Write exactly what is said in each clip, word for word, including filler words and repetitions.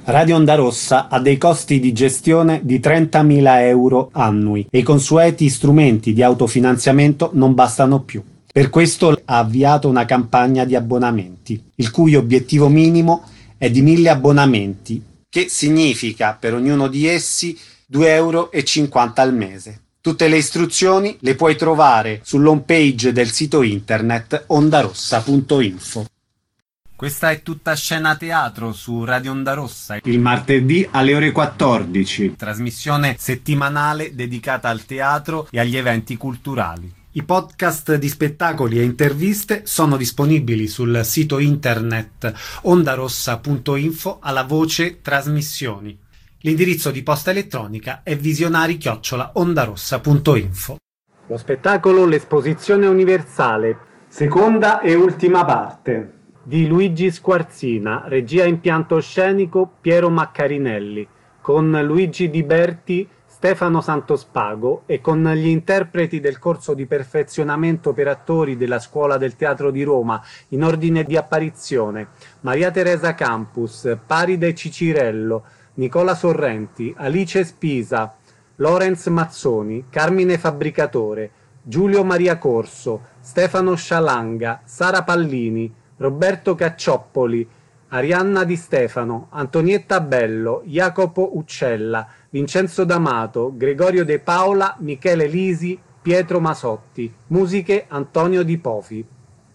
Radio Onda Rossa ha dei costi di gestione di trentamila euro annui e i consueti strumenti di autofinanziamento non bastano più. Per questo ha avviato una campagna di abbonamenti, il cui obiettivo minimo è di mille abbonamenti, che significa per ognuno di essi due euro e cinquanta al mese. Tutte le istruzioni le puoi trovare sull'home page del sito internet ondarossa punto info. Questa è tutta scena teatro su Radio Onda Rossa, il martedì alle ore quattordici, trasmissione settimanale dedicata al teatro e agli eventi culturali. I podcast di spettacoli e interviste sono disponibili sul sito internet ondarossa punto info alla voce trasmissioni. L'indirizzo di posta elettronica è visionari chiocciola ondarossa punto info. Lo spettacolo L'esposizione universale, seconda e ultima parte, di Luigi Squarzina, regia impianto scenico Piero Maccarinelli, con Luigi Di Berti, Stefano Santospago e con gli interpreti del corso di perfezionamento per attori della Scuola del Teatro di Roma in ordine di apparizione: Maria Teresa Campus, Paride Cicirello, Nicola Sorrenti, Alice Spisa, Lorenz Mazzoni, Carmine Fabbricatore, Giulio Maria Corso, Stefano Scialanga, Sara Pallini, Roberto Caccioppoli, Arianna Di Stefano, Antonietta Bello, Jacopo Uccella, Vincenzo D'Amato, Gregorio De Paola, Michele Lisi, Pietro Masotti. Musiche Antonio Di Pofi.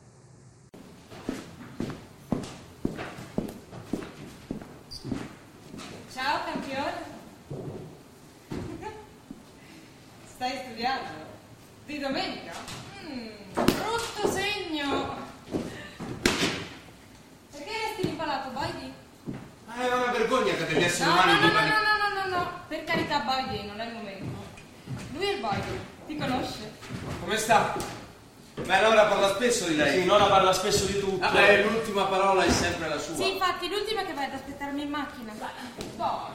Ciao campione. Stai studiando? Di domenica? Mm, brutto segno. Perché resti impalato, Baidi? Eh, è una vergogna che devi essere No, umano no, in no, compagnia. no, no, no, no, no, per carità Baidi, non è il momento. Lui è il Baidi, ti conosce? Come sta? Beh, Nora parla spesso di lei. Sì, Nora parla spesso di tutto. Vabbè, l'ultima parola è sempre la sua. Sì, infatti, l'ultima che vai ad aspettarmi in macchina. Dai.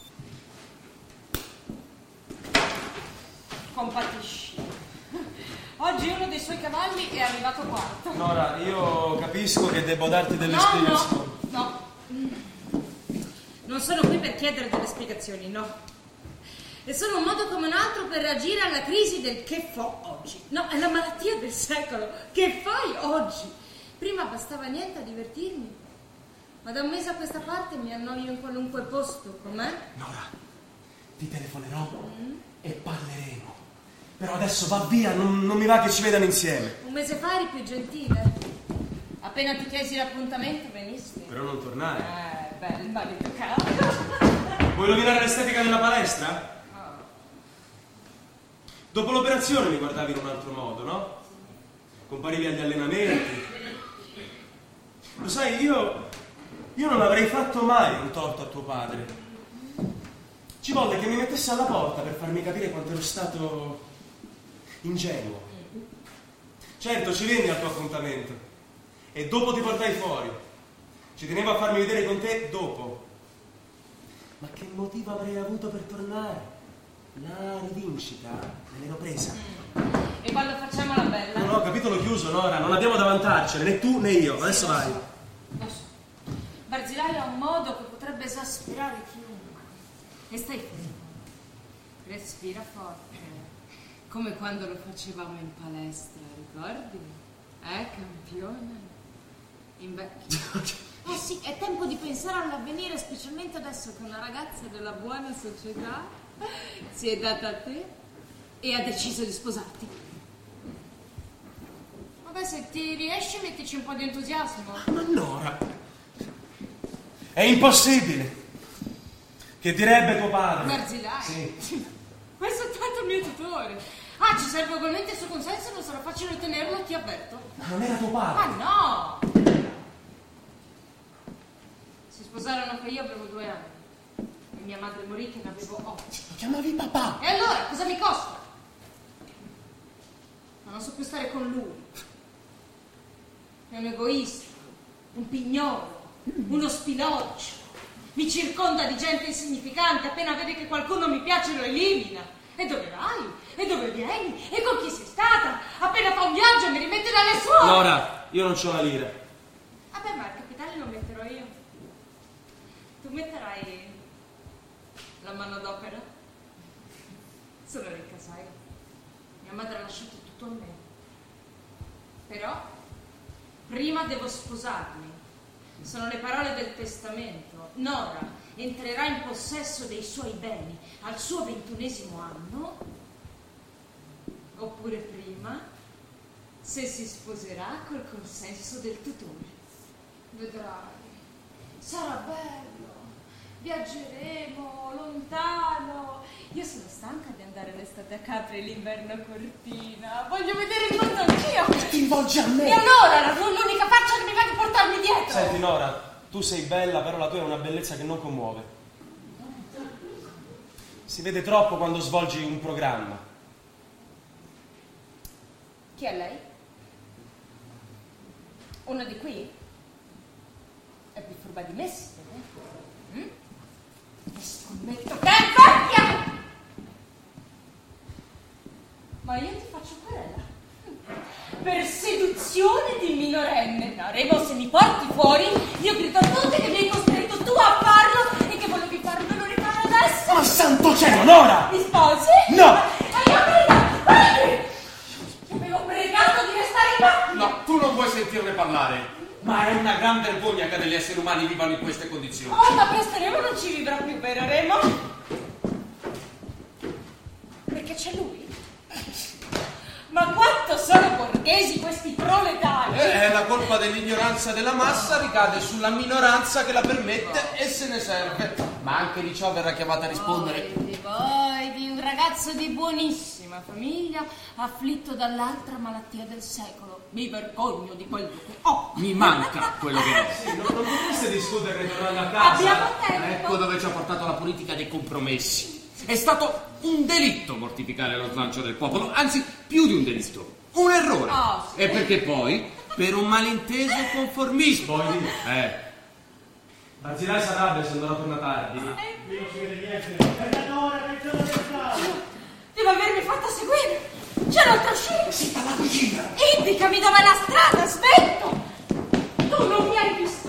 Compatisci. Oggi uno dei suoi cavalli è arrivato quarto. Nora, io capisco che devo darti delle No, spiegazioni. no, no. Non sono qui per chiedere delle spiegazioni, no. E sono un modo come un altro per reagire alla crisi del che fo oggi. No, è la malattia del secolo. Che fai oggi? Prima bastava niente a divertirmi. Ma da un mese a questa parte mi annoio in qualunque posto, com'è? Nora, ti telefonerò mm? e parleremo. Però adesso va via, non, non mi va che ci vedano insieme. Un mese fa eri più gentile. Appena ti chiesi l'appuntamento venisti. Però non tornare. Eh, beh, il marito caro. Vuoi rovinare l'estetica della palestra? Dopo l'operazione mi guardavi in un altro modo, no? Comparivi agli allenamenti. Lo sai, io... Io non avrei fatto mai un torto a tuo padre. Ci volle che mi mettesse alla porta per farmi capire quanto ero stato ingenuo. Certo, ci venni al tuo appuntamento e dopo ti portai fuori. Ci tenevo a farmi vedere con te dopo. Ma che motivo avrei avuto per tornare? La rivincita me l'ero presa. Mm. E quando facciamo la bella? No, no, capitolo chiuso, Nora. Non abbiamo da vantarcene, né tu né io. Sì, Adesso lo vai. So, lo so. Barzilai ha un modo che potrebbe esasperare chiunque. E stai fermo. Respira forte. Come quando lo facevamo in palestra, ricordi? Eh, campione? Invecchio. Eh sì, è tempo di pensare all'avvenire, specialmente adesso che una ragazza della buona società si è data a te e ha deciso di sposarti. Vabbè, se ti riesce mettici un po' di entusiasmo. Ma Nora, è impossibile. Che direbbe tuo padre? Barzilai? Sì. Questo è tanto il mio tutore. Ah, ci serve ugualmente il suo consenso, non sarà facile ottenerlo, ti avverto. Ma non era tuo padre? Ma no! Si sposarono che io avevo due anni e mia madre morì che ne avevo otto. Lo chiamavi papà? E allora, cosa mi costa? Ma non so più stare con lui. È un egoista, un pignolo, uno spiloccio. Mi circonda di gente insignificante, appena vede che qualcuno mi piace lo elimina. E dove vai? E dove vieni? E con chi sei stata? Appena fa un viaggio mi rimette dalle sue. Nora, io non c'ho la lira. Vabbè, ma il capitale lo metterò io. Tu metterai la manodopera? Sono ricca, sai? Mia madre ha lasciato tutto a me. Però prima devo sposarmi. Sono le parole del testamento. Nora entrerà in possesso dei suoi beni al suo ventunesimo anno, oppure prima, se si sposerà col consenso del tutore. Vedrai, sarà bello, viaggeremo lontano. Io sono stanca di andare l'estate a Capri e l'inverno a Cortina. Voglio vedere il mondo anch'io. Ti rivolgi a me? E allora, l'unica faccia che mi va di portarmi dietro. Senti Nora, tu sei bella, però la tua è una bellezza che non commuove. Si vede troppo quando svolgi un programma. Chi è lei? Uno di qui? È più furba di me, si vede? Mm? E scommetto che è vecchia! Ma io ti faccio querela. Per seduzione di minorenne. No, Remo, se mi porti fuori, io grido a tutti che mi hai costretto tu a farlo e che volevi farlo rifare adesso. Ma santo cielo, Nora! Mi sposi? No! E io prega, vai! Ti avevo pregato di restare in macchina. No, tu non puoi sentirne parlare. Ma è una gran vergogna che degli esseri umani vivano in queste condizioni. Oh, ma presto Remo non ci vivrà più, vero Remo? Perché c'è lui? Ma quanto sono borghesi questi proletari! Eh, la colpa dell'ignoranza della massa ricade sulla minoranza che la permette e se ne serve. Ma anche di ciò verrà chiamata a rispondere. Voi, di voi, di un ragazzo di buonissima famiglia afflitto dall'altra malattia del secolo. Mi vergogno di quello che ho. Mi manca quello che è. Sì, non, non potreste discutere tornando a casa? Abbiamo tempo. Ecco dove ci ha portato la politica dei compromessi. È stato un delitto mortificare lo slancio del popolo, anzi più di un delitto, un errore. Oh, sì. E perché poi, per un malinteso conformismo. Poi lì. Eh, Barzilai si arrabbia se andrà torna tardi. Qui non si vede niente. È l'ora che sono del Devo avermi fatta seguire. C'è un'altra uscita. si dalla cucina. Indicami dov'è la strada, aspetto. Tu non mi hai visto.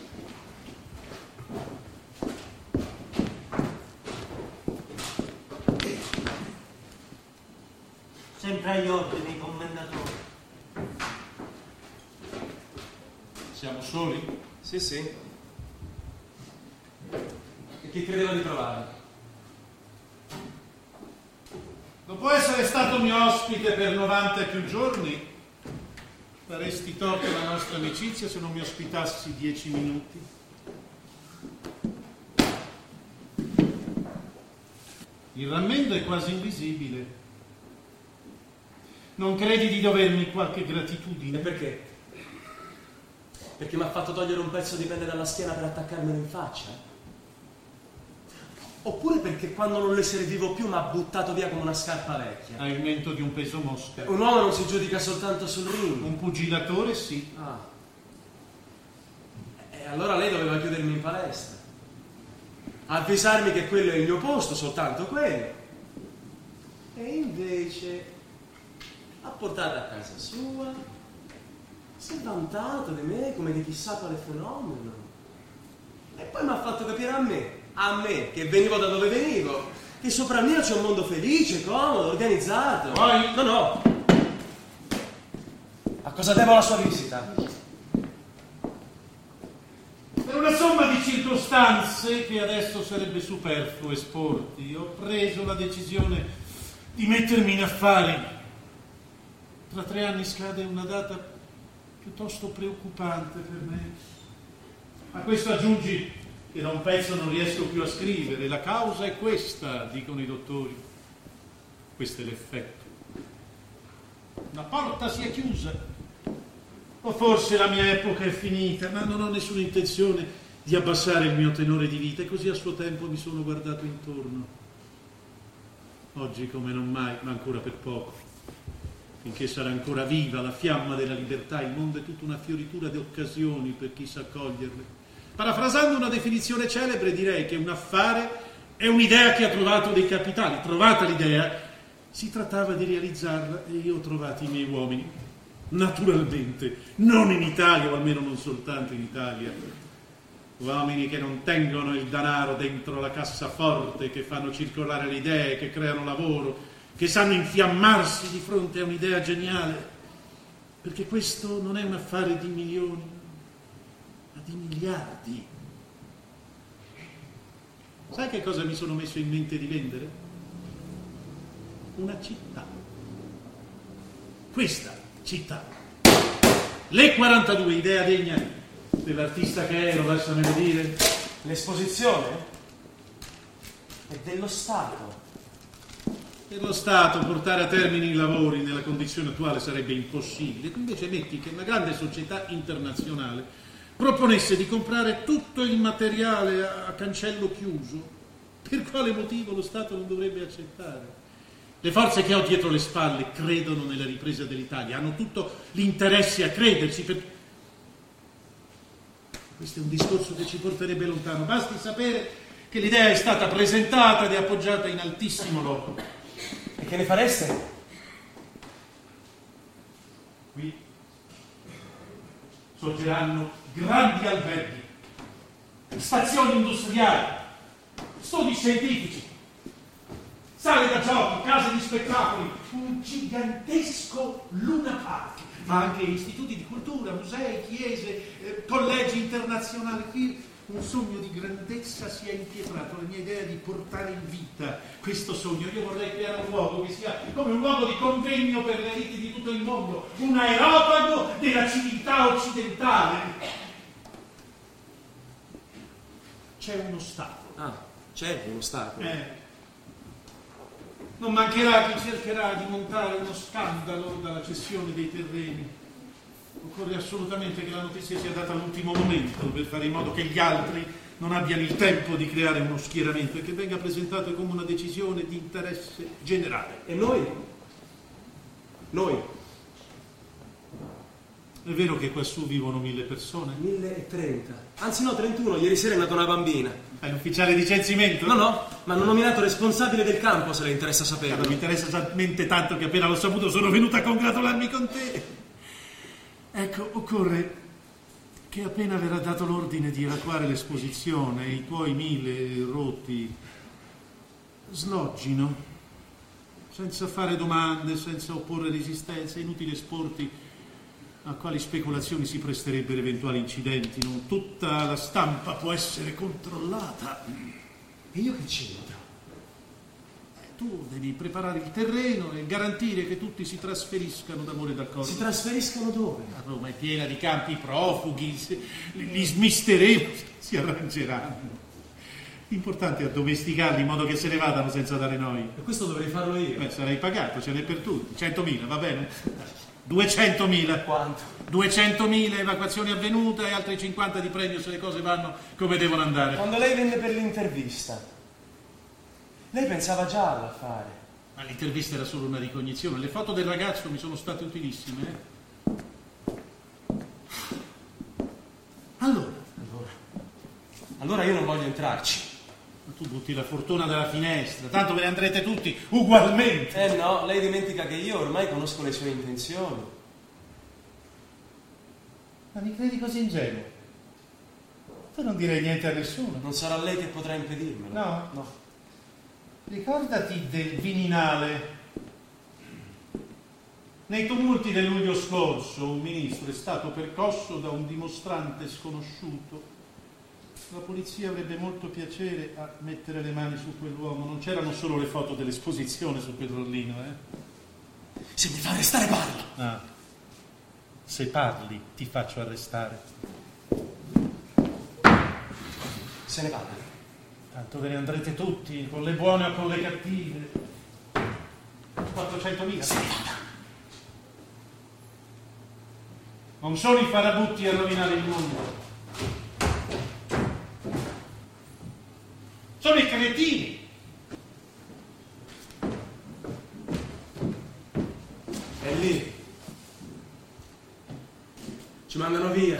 Sempre agli ordini, commendatore. Siamo soli? Sì, sì. E chi credeva di trovare? Dopo essere stato mio ospite per novanta e più giorni, faresti torto alla nostra amicizia se non mi ospitassi dieci minuti. Il rammendo è quasi invisibile. Non credi di dovermi qualche gratitudine? E perché? Perché mi ha fatto togliere un pezzo di pelle dalla schiena per attaccarmelo in faccia? Oppure perché quando non le servivo più mi ha buttato via come una scarpa vecchia? Hai il mento di un peso mosca. Un uomo non si giudica soltanto sul ring. Un pugilatore sì. Ah. E allora lei doveva chiudermi in palestra. Avvisarmi che quello è il mio posto, soltanto quello. E invece ha portato a casa sua, si è vantato di me come di chissà quale fenomeno. E poi mi ha fatto capire a me, a me, che venivo da dove venivo, che sopra il mio c'è un mondo felice, comodo, organizzato. Poi? No, no. A cosa devo la sua visita? Per una somma di circostanze che adesso sarebbe superfluo esporti, ho preso la decisione di mettermi in affari. Tra tre anni scade una data piuttosto preoccupante per me. A questo aggiungi che da un pezzo non riesco più a scrivere. La causa è questa, dicono i dottori. Questo è l'effetto. La porta si è chiusa. O forse la mia epoca è finita, ma non ho nessuna intenzione di abbassare il mio tenore di vita e così a suo tempo mi sono guardato intorno. Oggi come non mai, ma ancora per poco. Finché sarà ancora viva la fiamma della libertà, il mondo è tutta una fioritura di occasioni per chi sa coglierle. Parafrasando una definizione celebre direi che un affare è un'idea che ha trovato dei capitali. Trovata l'idea, si trattava di realizzarla e io ho trovato i miei uomini. Naturalmente, non in Italia, o almeno non soltanto in Italia. uomini che non tengono il denaro dentro la cassaforte, che fanno circolare le idee, che creano lavoro, che sanno infiammarsi di fronte a un'idea geniale, perché questo non è un affare di milioni, ma di miliardi. Sai che cosa mi sono messo in mente di vendere? Una città. Questa città. Le quarantadue, idea degna dell'artista che ero, lasciamelo dire. L'esposizione è dello Stato. Per lo Stato portare a termine i lavori nella condizione attuale sarebbe impossibile. Tu invece metti che una grande società internazionale proponesse di comprare tutto il materiale a cancello chiuso. Per quale motivo lo Stato non dovrebbe accettare? Le forze che ho dietro le spalle credono nella ripresa dell'Italia, hanno tutto l'interesse a crederci. Per... Questo è un discorso che ci porterebbe lontano. Basti sapere che l'idea è stata presentata ed è appoggiata in altissimo loco. E che ne fareste? Qui sorgeranno grandi alberghi, stazioni industriali, studi scientifici, sale da giochi, case di spettacoli, un gigantesco Luna Park, ma anche istituti di cultura, musei, chiese, eh, collegi internazionali. Qui un sogno di grandezza si è impietrato, la mia idea di portare in vita questo sogno. Io vorrei creare un luogo che sia come un luogo di convegno per le elite di tutto il mondo, un aeropago della civiltà occidentale. C'è uno Stato. Ah, c'è uno Stato. Eh. Non mancherà chi cercherà di montare uno scandalo dalla cessione dei terreni. Occorre assolutamente che la notizia sia data all'ultimo momento per fare in modo che gli altri non abbiano il tempo di creare uno schieramento e che venga presentata come una decisione di interesse generale. E noi? Noi? È vero che quassù vivono mille persone? mille e trenta. Anzi no, trentuno. Ieri sera è nata una bambina. È l'ufficiale di censimento? No, no, ma hanno nominato responsabile del campo, se le interessa saperlo. Mi interessa talmente tanto che appena l'ho saputo sono venuta a congratularmi con te. Ecco, occorre che appena verrà dato l'ordine di evacuare l'esposizione, i tuoi mille rotti sloggino, senza fare domande, senza opporre resistenza. È inutile esporti a quali speculazioni si presterebbero eventuali incidenti. Non tutta la stampa può essere controllata. E io che c'entro? Tu devi preparare il terreno e garantire che tutti si trasferiscano d'amore e d'accordo. Si trasferiscano dove? A Roma è piena di campi profughi, li, li smisteremo, si arrangeranno. L'importante è addomesticarli in modo che se ne vadano senza dare noi. E questo dovrei farlo io. Beh, sarei pagato, ce n'è per tutti. centomila, va bene? duecentomila. Quanto? duecentomila evacuazioni avvenute e altri cinquanta di premio se le cose vanno come devono andare. Quando lei venne per l'intervista, lei pensava già all'affare. Ma l'intervista era solo una ricognizione. Le foto del ragazzo mi sono state utilissime. Eh? Allora? Allora? Allora io non voglio entrarci. Ma tu butti la fortuna dalla finestra, tanto ve ne andrete tutti ugualmente. Eh no, lei dimentica che io ormai conosco le sue intenzioni. Ma mi credi così ingenuo? Tu non direi niente a nessuno. Non sarà lei che potrà impedirmelo. No? No. Ricordati del Viminale. Nei tumulti del luglio scorso un ministro è stato percosso da un dimostrante sconosciuuto. La polizia avrebbe molto piacere a mettere le mani su quell'uomo. Non c'erano solo le foto dell'esposizione su quel rollino, eh? Se mi fa arrestare parlo. Ah. Se parli ti faccio arrestare. Se ne vada. Tanto ve ne andrete tutti, con le buone o con le cattive. quattrocentomila. Se ne vada. Non sono i farabutti a rovinare il mondo. Sono i cretini. È lì. Ci mandano via.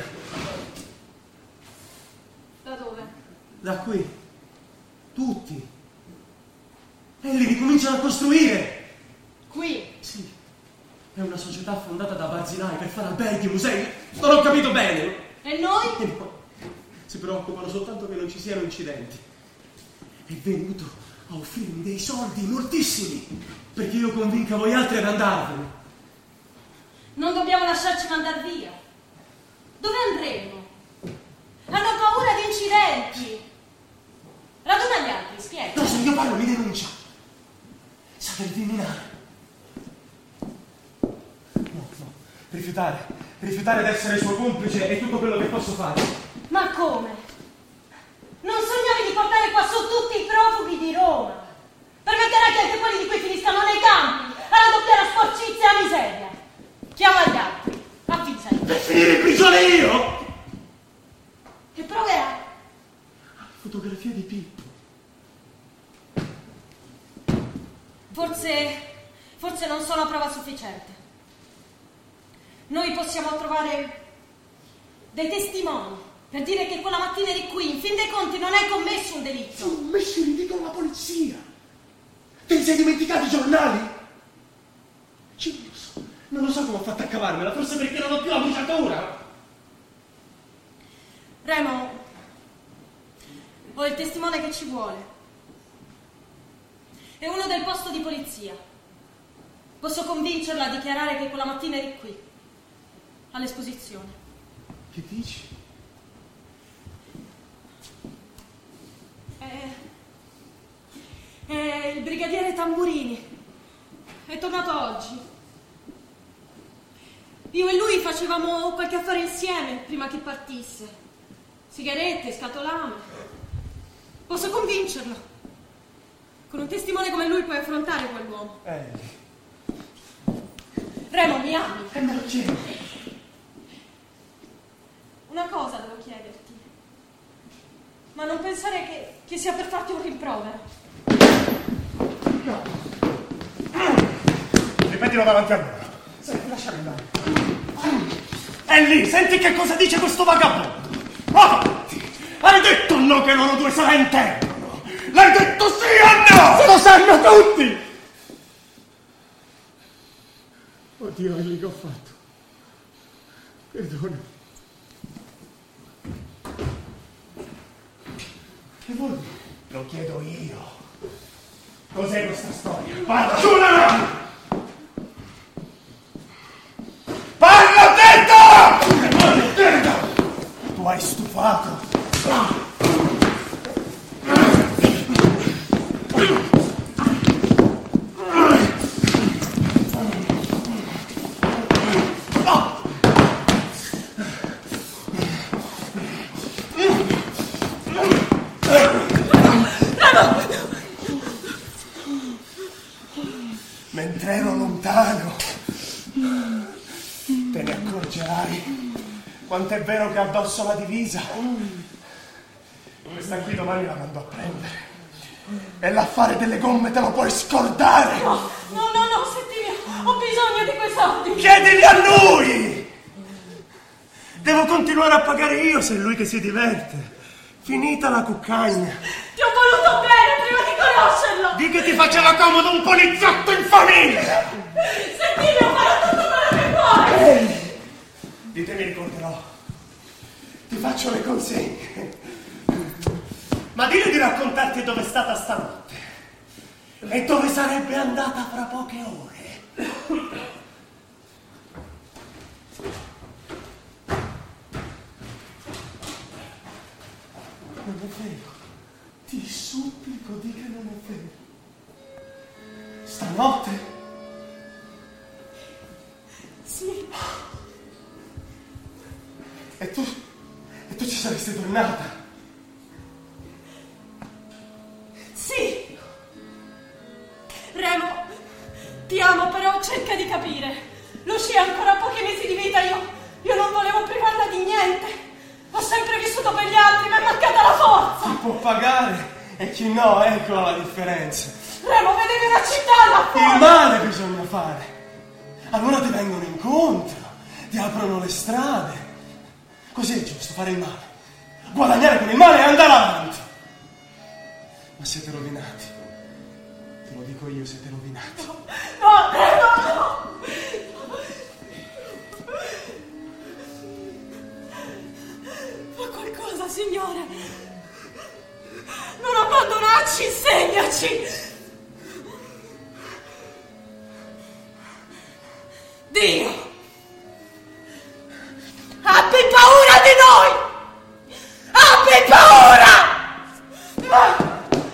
Da dove? Da qui. Tutti. E li ricominciano a costruire. Qui? Sì. È una società fondata da Barzilai per fare alberghi, musei. Non ho capito bene. E noi? E no. si preoccupano soltanto che non ci siano incidenti. È venuto a offrirmi dei soldi moltissimi perché io convinca voi altri ad andarvene. Non dobbiamo lasciarci mandar via. Dove andremo? Hanno paura di incidenti. Raduna gli altri, spiega. No, se io parlo mi denuncia. Sa del Viminale. No, no, rifiutare. Rifiutare di essere suo complice è tutto quello che posso fare. Ma come? Non sognavi di portare qua su tutti i profughi di Roma? Permetterai che anche quelli di qui finiscano nei campi a raddoppiare la sporcizia e la miseria? Chiama gli altri, avvisali. Per finire in prigione io? Che proverai? Fotografia di Pippo. Forse, forse non sono prova sufficiente. Noi possiamo trovare dei testimoni per dire che quella mattina eri qui, in fin dei conti non hai commesso un delitto. Ho messo in dito alla polizia. Te li sei dimenticati i giornali? Io non lo so, non lo so come ho fatto a cavarmela, forse perché non ho più la bruciatura. Remo, ho il testimone che ci vuole. È uno del posto di polizia. Posso convincerla a dichiarare che quella mattina eri qui, all'esposizione. Che dici? È, è il brigadiere Tamburini. È tornato oggi. Io e lui facevamo qualche affare insieme prima che partisse. Sigarette, scatolame. Posso convincerlo. Con un testimone come lui puoi affrontare quell'uomo. Eh. Remo, mi ami? E me lo chiedo. Una cosa devo chiederti. Ma non pensare che, che sia per farti un rimprovero. No. Ripetilo davanti a me. Senti, lasciami andare. È lì, senti che cosa dice questo vagabondo. Avanti. Hai detto no che loro due se la intendono. L'hai detto sì o no? Se lo sanno tutti. Oddio, è lì che ho fatto. Perdona. Che vuoi? Lo chiedo io. Cos'è questa storia? Parla! Giura! Parla, detto! Maledetta! Tu hai stufato. Mentre ero lontano, te ne accorgerai quanto è vero che addosso la divisa. Questa qui domani la mando a prendere. E l'affare delle gomme te lo puoi scordare. No, no, no, no, senti, ho bisogno di quei soldi. Chiedili a lui! Devo continuare a pagare io se è lui che si diverte. Finita la cuccagna. Ti ho voluto bene prima di conoscerlo. Di che ti faceva comodo un poliziotto in famiglia. Senti, ho fatto tutto quello che vuoi. Ehi, di te mi ricorderò. Ti faccio le consegne. Ma dillo di raccontarti dove è stata stanotte e dove sarebbe andata fra poche ore. Non è vero. Ti supplico di che non è vero. Stanotte? Sì. E tu? E tu ci saresti tornata? Sì. Remo, ti amo, però cerca di capire. Lucia ha ancora pochi mesi di vita, io, io non volevo privarla di niente. Ho sempre vissuto per gli altri, mi è mancata la forza. Si può pagare e chi no, ecco la differenza. Remo, vedevi una città là fuori. Il male bisogna fare. Allora ti vengono incontro, ti aprono le strade. Così è giusto, fare il male. Guadagnare con il male e andare avanti. Ma siete rovinati. Te lo dico io, siete rovinati. No, no, Remo, no. Fa qualcosa, Signore. Non abbandonarci, insegnaci. Dio, abbi paura di noi! Abbi paura! Ma...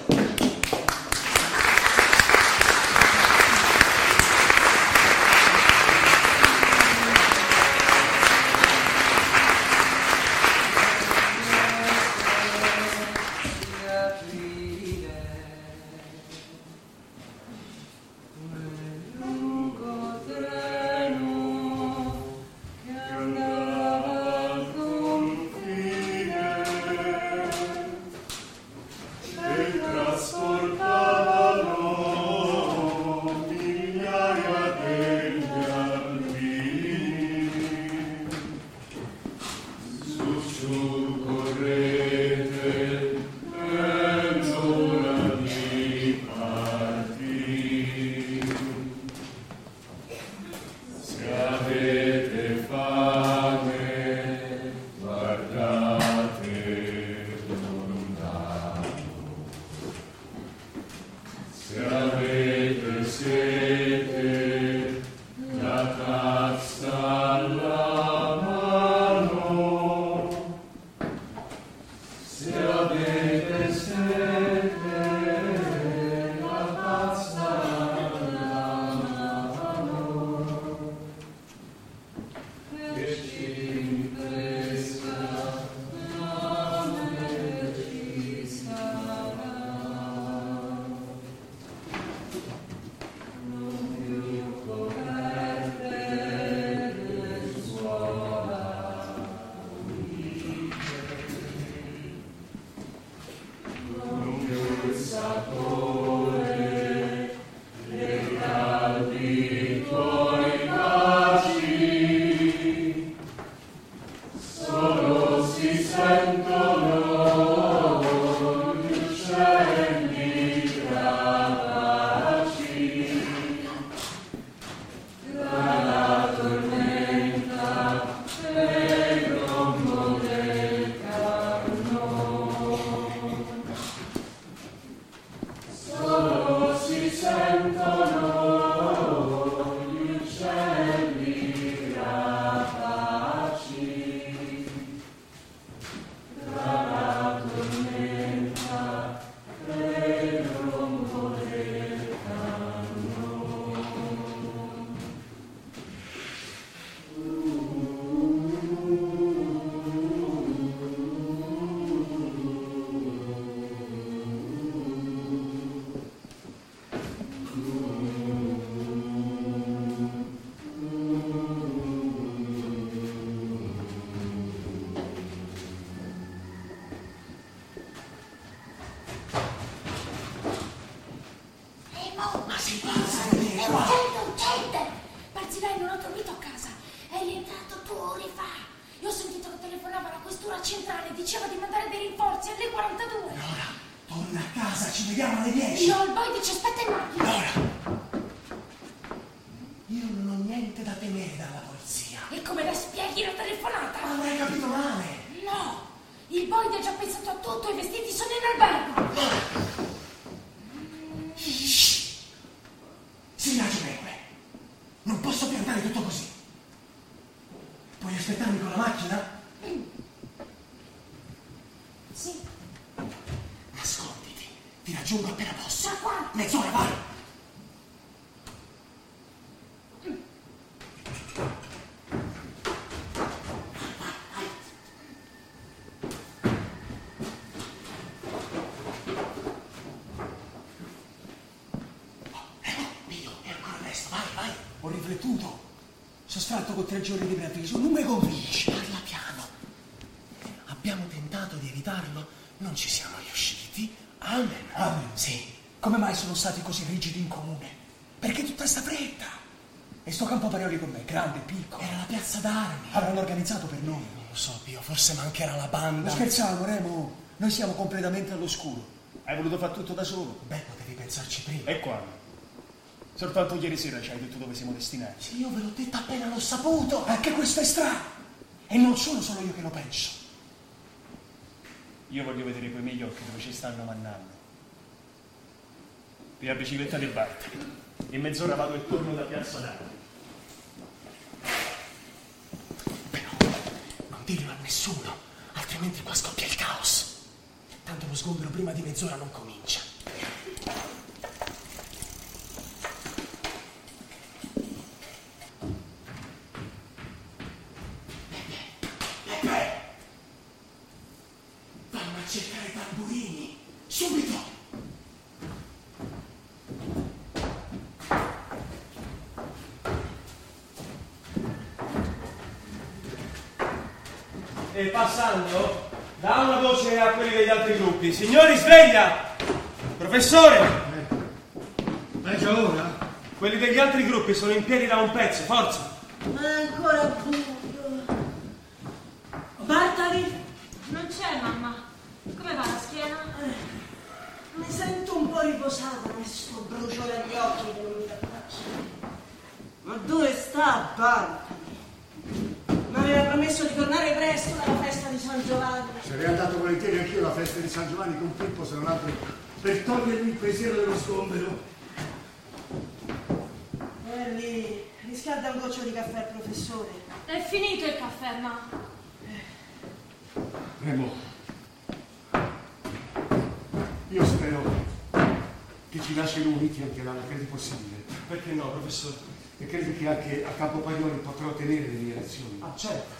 Sono con tre giorni di preavviso, non mi convinci. Parla piano. Abbiamo tentato di evitarlo, non ci siamo riusciti. Amen. Amen. Sì. Come mai sono stati così rigidi in comune? Perché tutta sta fretta? E sto campo Parioli con me, grande, piccolo. Era la piazza d'armi. Avranno organizzato per noi. Non lo so, Pio, forse mancherà la banda. Non scherziamo, Remo. Noi siamo completamente all'oscuro. Hai voluto fare tutto da solo? Beh, potevi pensarci prima. E quando? Soltanto ieri sera ci hai detto dove siamo destinati. Sì, io ve l'ho detto appena l'ho saputo. Perché questo è strano. E non sono solo io che lo penso. io voglio vedere quei miei occhi dove ci stanno mannando. Via bicicletta del Bartoli. In mezz'ora vado e torno da Piazza d'Armi. Però non dirlo a nessuno, altrimenti qua scoppia il caos. Tanto lo sgombero prima di mezz'ora non comincia. Vanno a cercare i tamburini, subito! E passando, dà una voce a quelli degli altri gruppi. Signori, sveglia! Professore! Ma è già ora? Quelli degli altri gruppi sono in piedi da un pezzo, forza! Ma è ancora buio. Bartali? Non c'è, mamma. Come va la schiena? Eh, mi sento un po' riposata, questo bruciore agli occhi che non mi dà pace. Ma dove sta Bartali? Mi aveva promesso di tornare presto dalla festa di San Giovanni. Sarei andato volentieri anch'io alla festa di San Giovanni con Pippo, se non altro per togliermi il pensiero dello sgombero. E lì, riscalda un goccio di caffè, professore. È finito il caffè, ma... Remo, io spero che ci lasciano uniti anche l'anno, credi possibile? Perché no, professore? E credi che anche a Campopaglione potrò ottenere le mie lezioni? Ah, certo.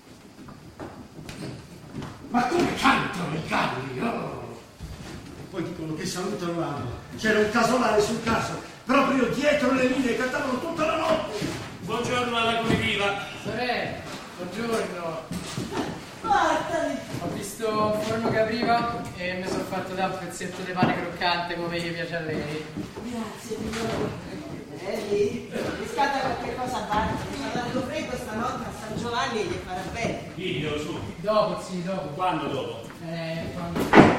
Ma come cantano i cavalli, oh! Poi dicono che salutano l'anima. C'era un casolare sul caso, proprio dietro le linee, cantavano tutta la notte. Buongiorno alla comitiva. Sorelle, buongiorno. Bartali! Ho visto un forno che apriva e mi sono fatto dare un pezzetto di pane croccante come gli piace a lei. Grazie, signore. E lì, riscalda qualche cosa a Bartali. Sta dando freddo stanotte a San Giovanni e gli farà bene. Diglielo su. Dopo, sì, dopo. Quando dopo? Eh, quando...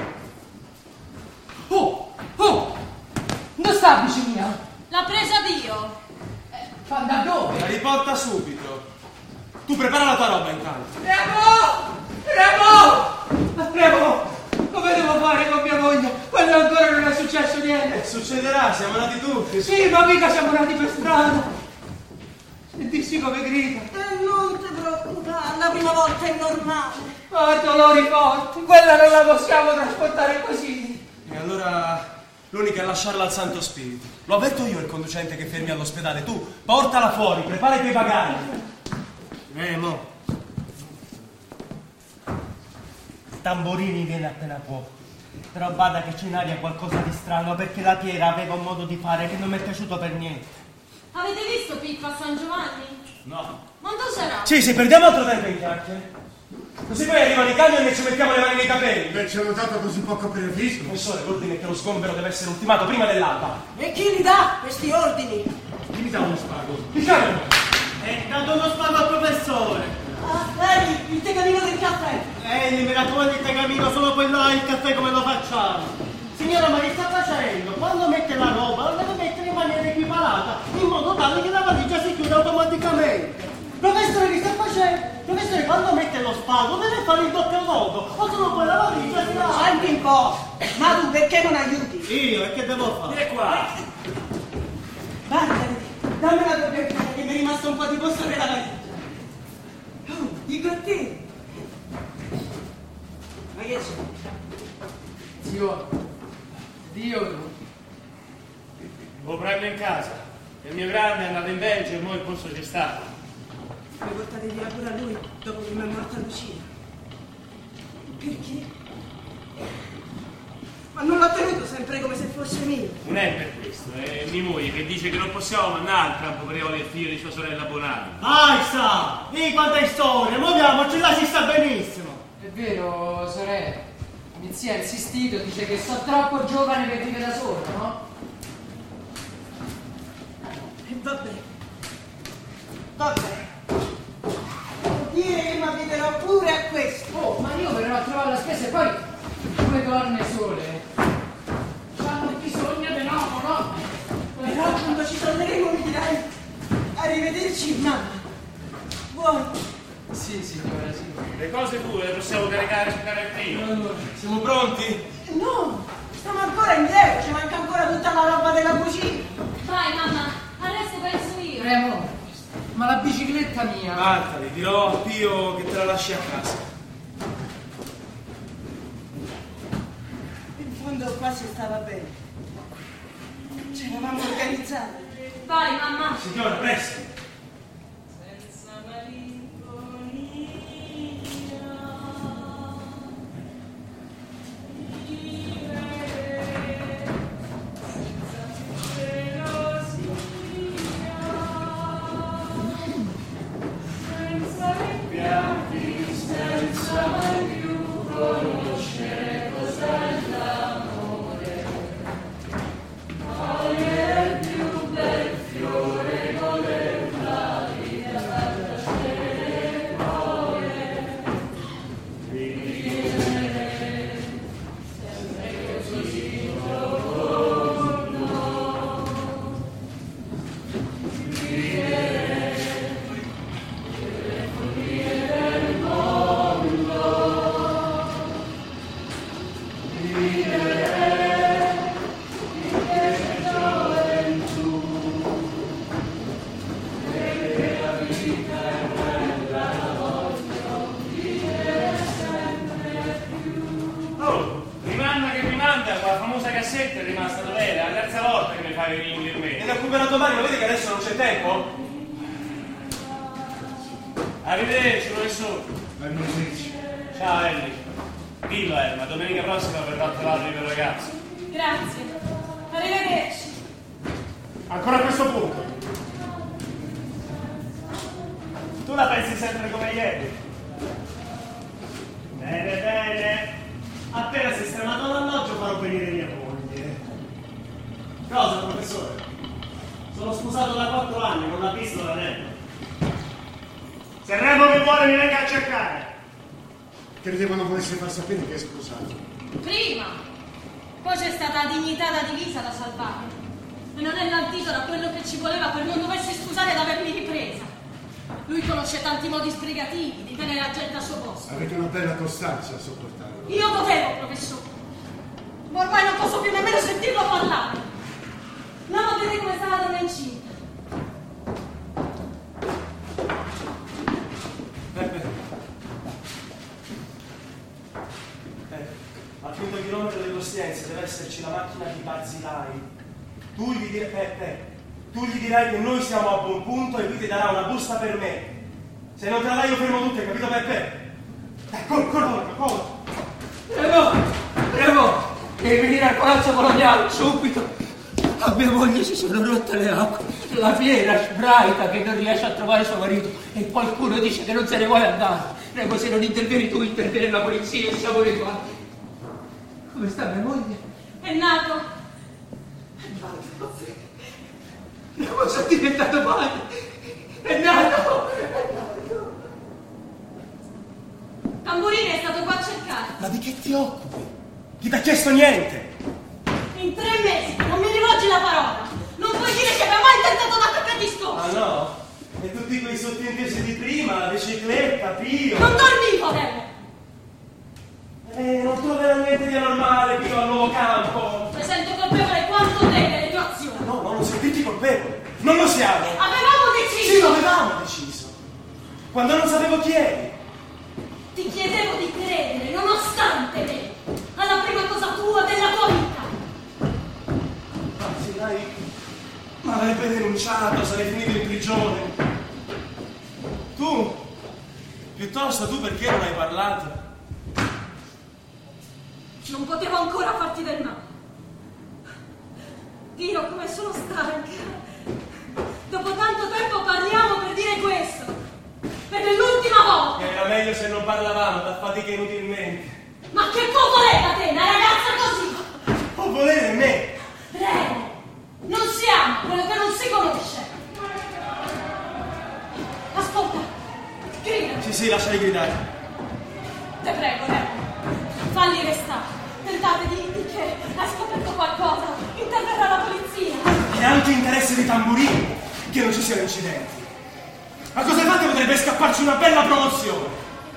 Oh! Oh! Dove sta vicino mia? L'ha presa Dio. Eh, fa da dove? La riporta subito. Tu prepara la tua roba intanto. Remo! Remo! Remo! Come devo fare con mia moglie quando ancora non è successo niente? Eh, succederà, siamo nati tutti. Sì, ma mica siamo nati per strada. Sentissi come grida. E non ti preoccupare, la prima volta è normale. Oh, dolori forti, quella non la possiamo trasportare così. E allora l'unica è lasciarla al Santo Spirito. Lo avverto io il conducente che fermi all'ospedale. Tu portala fuori, prepara i tuoi bagagli. Remo. Tamborini viene appena può. Però bada che c'è in aria qualcosa di strano, perché la Piera aveva un modo di fare che non mi è piaciuto per niente. Avete visto Pippo a San Giovanni? No. Ma dove sarà? Sì, sì, perdiamo altro tempo in chiacchiere. Così poi arrivano i camion e ci mettiamo le mani nei capelli. Beh, ci hanno dato così poco per il fisco. Professore, l'ordine è che lo sgombero deve essere ultimato prima dell'alba. E chi li dà questi ordini? Chi mi dà uno spago? Diciamo! Eh, dato uno spago al professore. Ah, egli, il tegamino del caffè. Egli, mi raccomando il tegamino, solo quello là, il caffè come lo facciamo. Signora, ma che sta facendo? Quando mette la roba, la deve mettere in maniera equiparata, in modo tale che la valigia si chiude automaticamente. Professore, che sta facendo? Professore, quando mette lo spago deve fare il doppio logo, o se no poi la valigia si lascia. Senti un po', ma tu perché non aiuti? Io, e che devo fare? Vieni qua. Bartali, dammi la tua bianchina che mi è rimasto un po' di posto nella valigia. Oh, dico a te. Ma che c'è? Zio, Dio tu. Lo prendo in casa. Il mio grande è andato in Belgio e ora il posto c'è stato. Mi portate via pure a lui dopo che mi è morta Lucia. Perché? Ma non l'ho tenuto sempre come se fosse mio. Non è per questo, è mia moglie che dice che non possiamo mandare al campo Priolo il figlio di sua sorella Bonanno. Vai, sta! Di quanta storia, muoviamoci, là si sta benissimo. È vero, sorella. Mia zia ha insistito, dice che sono troppo giovane per vivere da sola, no? E va bene. Va bene. Vuol dire che mi abiterò pure a questo. Oh, ma io verrò a trovare la spesa e poi due donne sole hanno bisogno di nuovo, no? Però quando ci torneremo mi dirai arrivederci mamma. Vuoi? Sì. Sì, signora, sì. Le cose tue le possiamo caricare sul carrettino. Allora, siamo pronti? No, stiamo ancora indietro, ci manca ancora tutta la roba della cucina. Vai, mamma, adesso penso io. Remo, ma la bicicletta mia... Vattene, dirò a Pio che te la lasci a casa. In fondo qua si stava bene. Ci eravamo organizzati. Vai, mamma. Signora, presto. Senza malinconia, vivere senza più gelosia, senza rimpianti, senza mai più conoscere cos'è l'amore. Cogliere il più bel fiore, goder la vita fatta scegliere, vivere sempre così profondo, vivere le follie del mondo, vivere la famosa cassetta è rimasta dov'è? È la terza volta che mi fai venire in me. E da qui per domani, lo vedi che adesso non c'è tempo? Arrivederci, professore. Arrivederci. Ciao Ellie. Dillo Elma, domenica prossima verrò a trovare il mio ragazzo. Grazie. Arrivederci. Ancora a questo punto. Tu la pensi sempre come ieri. Bene, bene. Appena sistemato l'alloggio farò venire mia moglie. Cosa, professore? Sono sposato da quattro anni, non la pistola dentro. Se Remo mi vuole mi venga a cercare. Credevo non volesse far sapere che è sposato. Prima. Poi c'è stata la dignità da divisa da salvare. E non è l'antidoto a quello che ci voleva per non doversi scusare ad avermi ripresa. Lui conosce tanti modi sbrigativi di tenere la gente al suo posto. Avete una bella costanza a sopportarlo. Io potevo, professore. Ma ormai non posso più nemmeno sentirlo parlare. Non lo vede come sta la donna incinta. Peppe. Peppe, al quinto chilometro di Costenza deve esserci la macchina di Barzilai. Tu gli dirai, Peppe, tu gli dirai che noi siamo a buon punto e lui ti darà una busta per me. Se non te la dai io fermo tutto, hai capito Peppe? Dai, corri, corri, corri. Remo, Remo, devi venire al palazzo coloniale, subito. A mia moglie si sono rotte le acque. La fiera sbraita che non riesce a trovare suo marito e qualcuno dice che non se ne vuole andare. Remo, se non intervieni tu, interviene la polizia e siamo nei guai. Come sta mia moglie? È nato. È nato. Remo, sono diventato padre. È nato. È nato. Tamburini è stato qua a cercare. Ma di che ti occupi? Chi ti ha chiesto niente? In tre mesi non mi rivolgi la parola. Non puoi dire che abbia mai tentato da attaccare discorsi. Ah no? E tutti quei sottintesi di prima, la bicicletta, Pio. Non dormivo, Remo. Eh, non troverò niente di anormale, Pio, al nuovo campo. Mi sento colpevole quanto te delle tue azioni. No, non lo sentiti colpevole. Non lo siamo. Avevamo deciso. Sì, lo avevamo deciso. Quando non sapevo chi eri. Ti chiedevo di credere, nonostante me, alla prima cosa tua della tua vita. Ma sì, dai. Ma avrebbe denunciato, sarei finito in prigione. Tu, piuttosto tu perché non hai parlato? Non potevo ancora farti del male. Dio, come sono stanca. Dopo tanto tempo parliamo per dire questo. Per l'ultima volta. Che era meglio se non parlavamo, da fatica inutilmente. Ma che può volere da te, una ragazza così? Può volere me? Remo, non siamo quello che non si conosce. Ascolta, grida. Sì, sì, lasciali gridare. Te prego, Remo, falli restare. Tentate di, di che hai scoperto qualcosa. Interverrà la polizia. È anche interesse di Tamburini che non ci siano incidenti. Ma cosa hai fatto con potrebbe scapparci una bella promozione.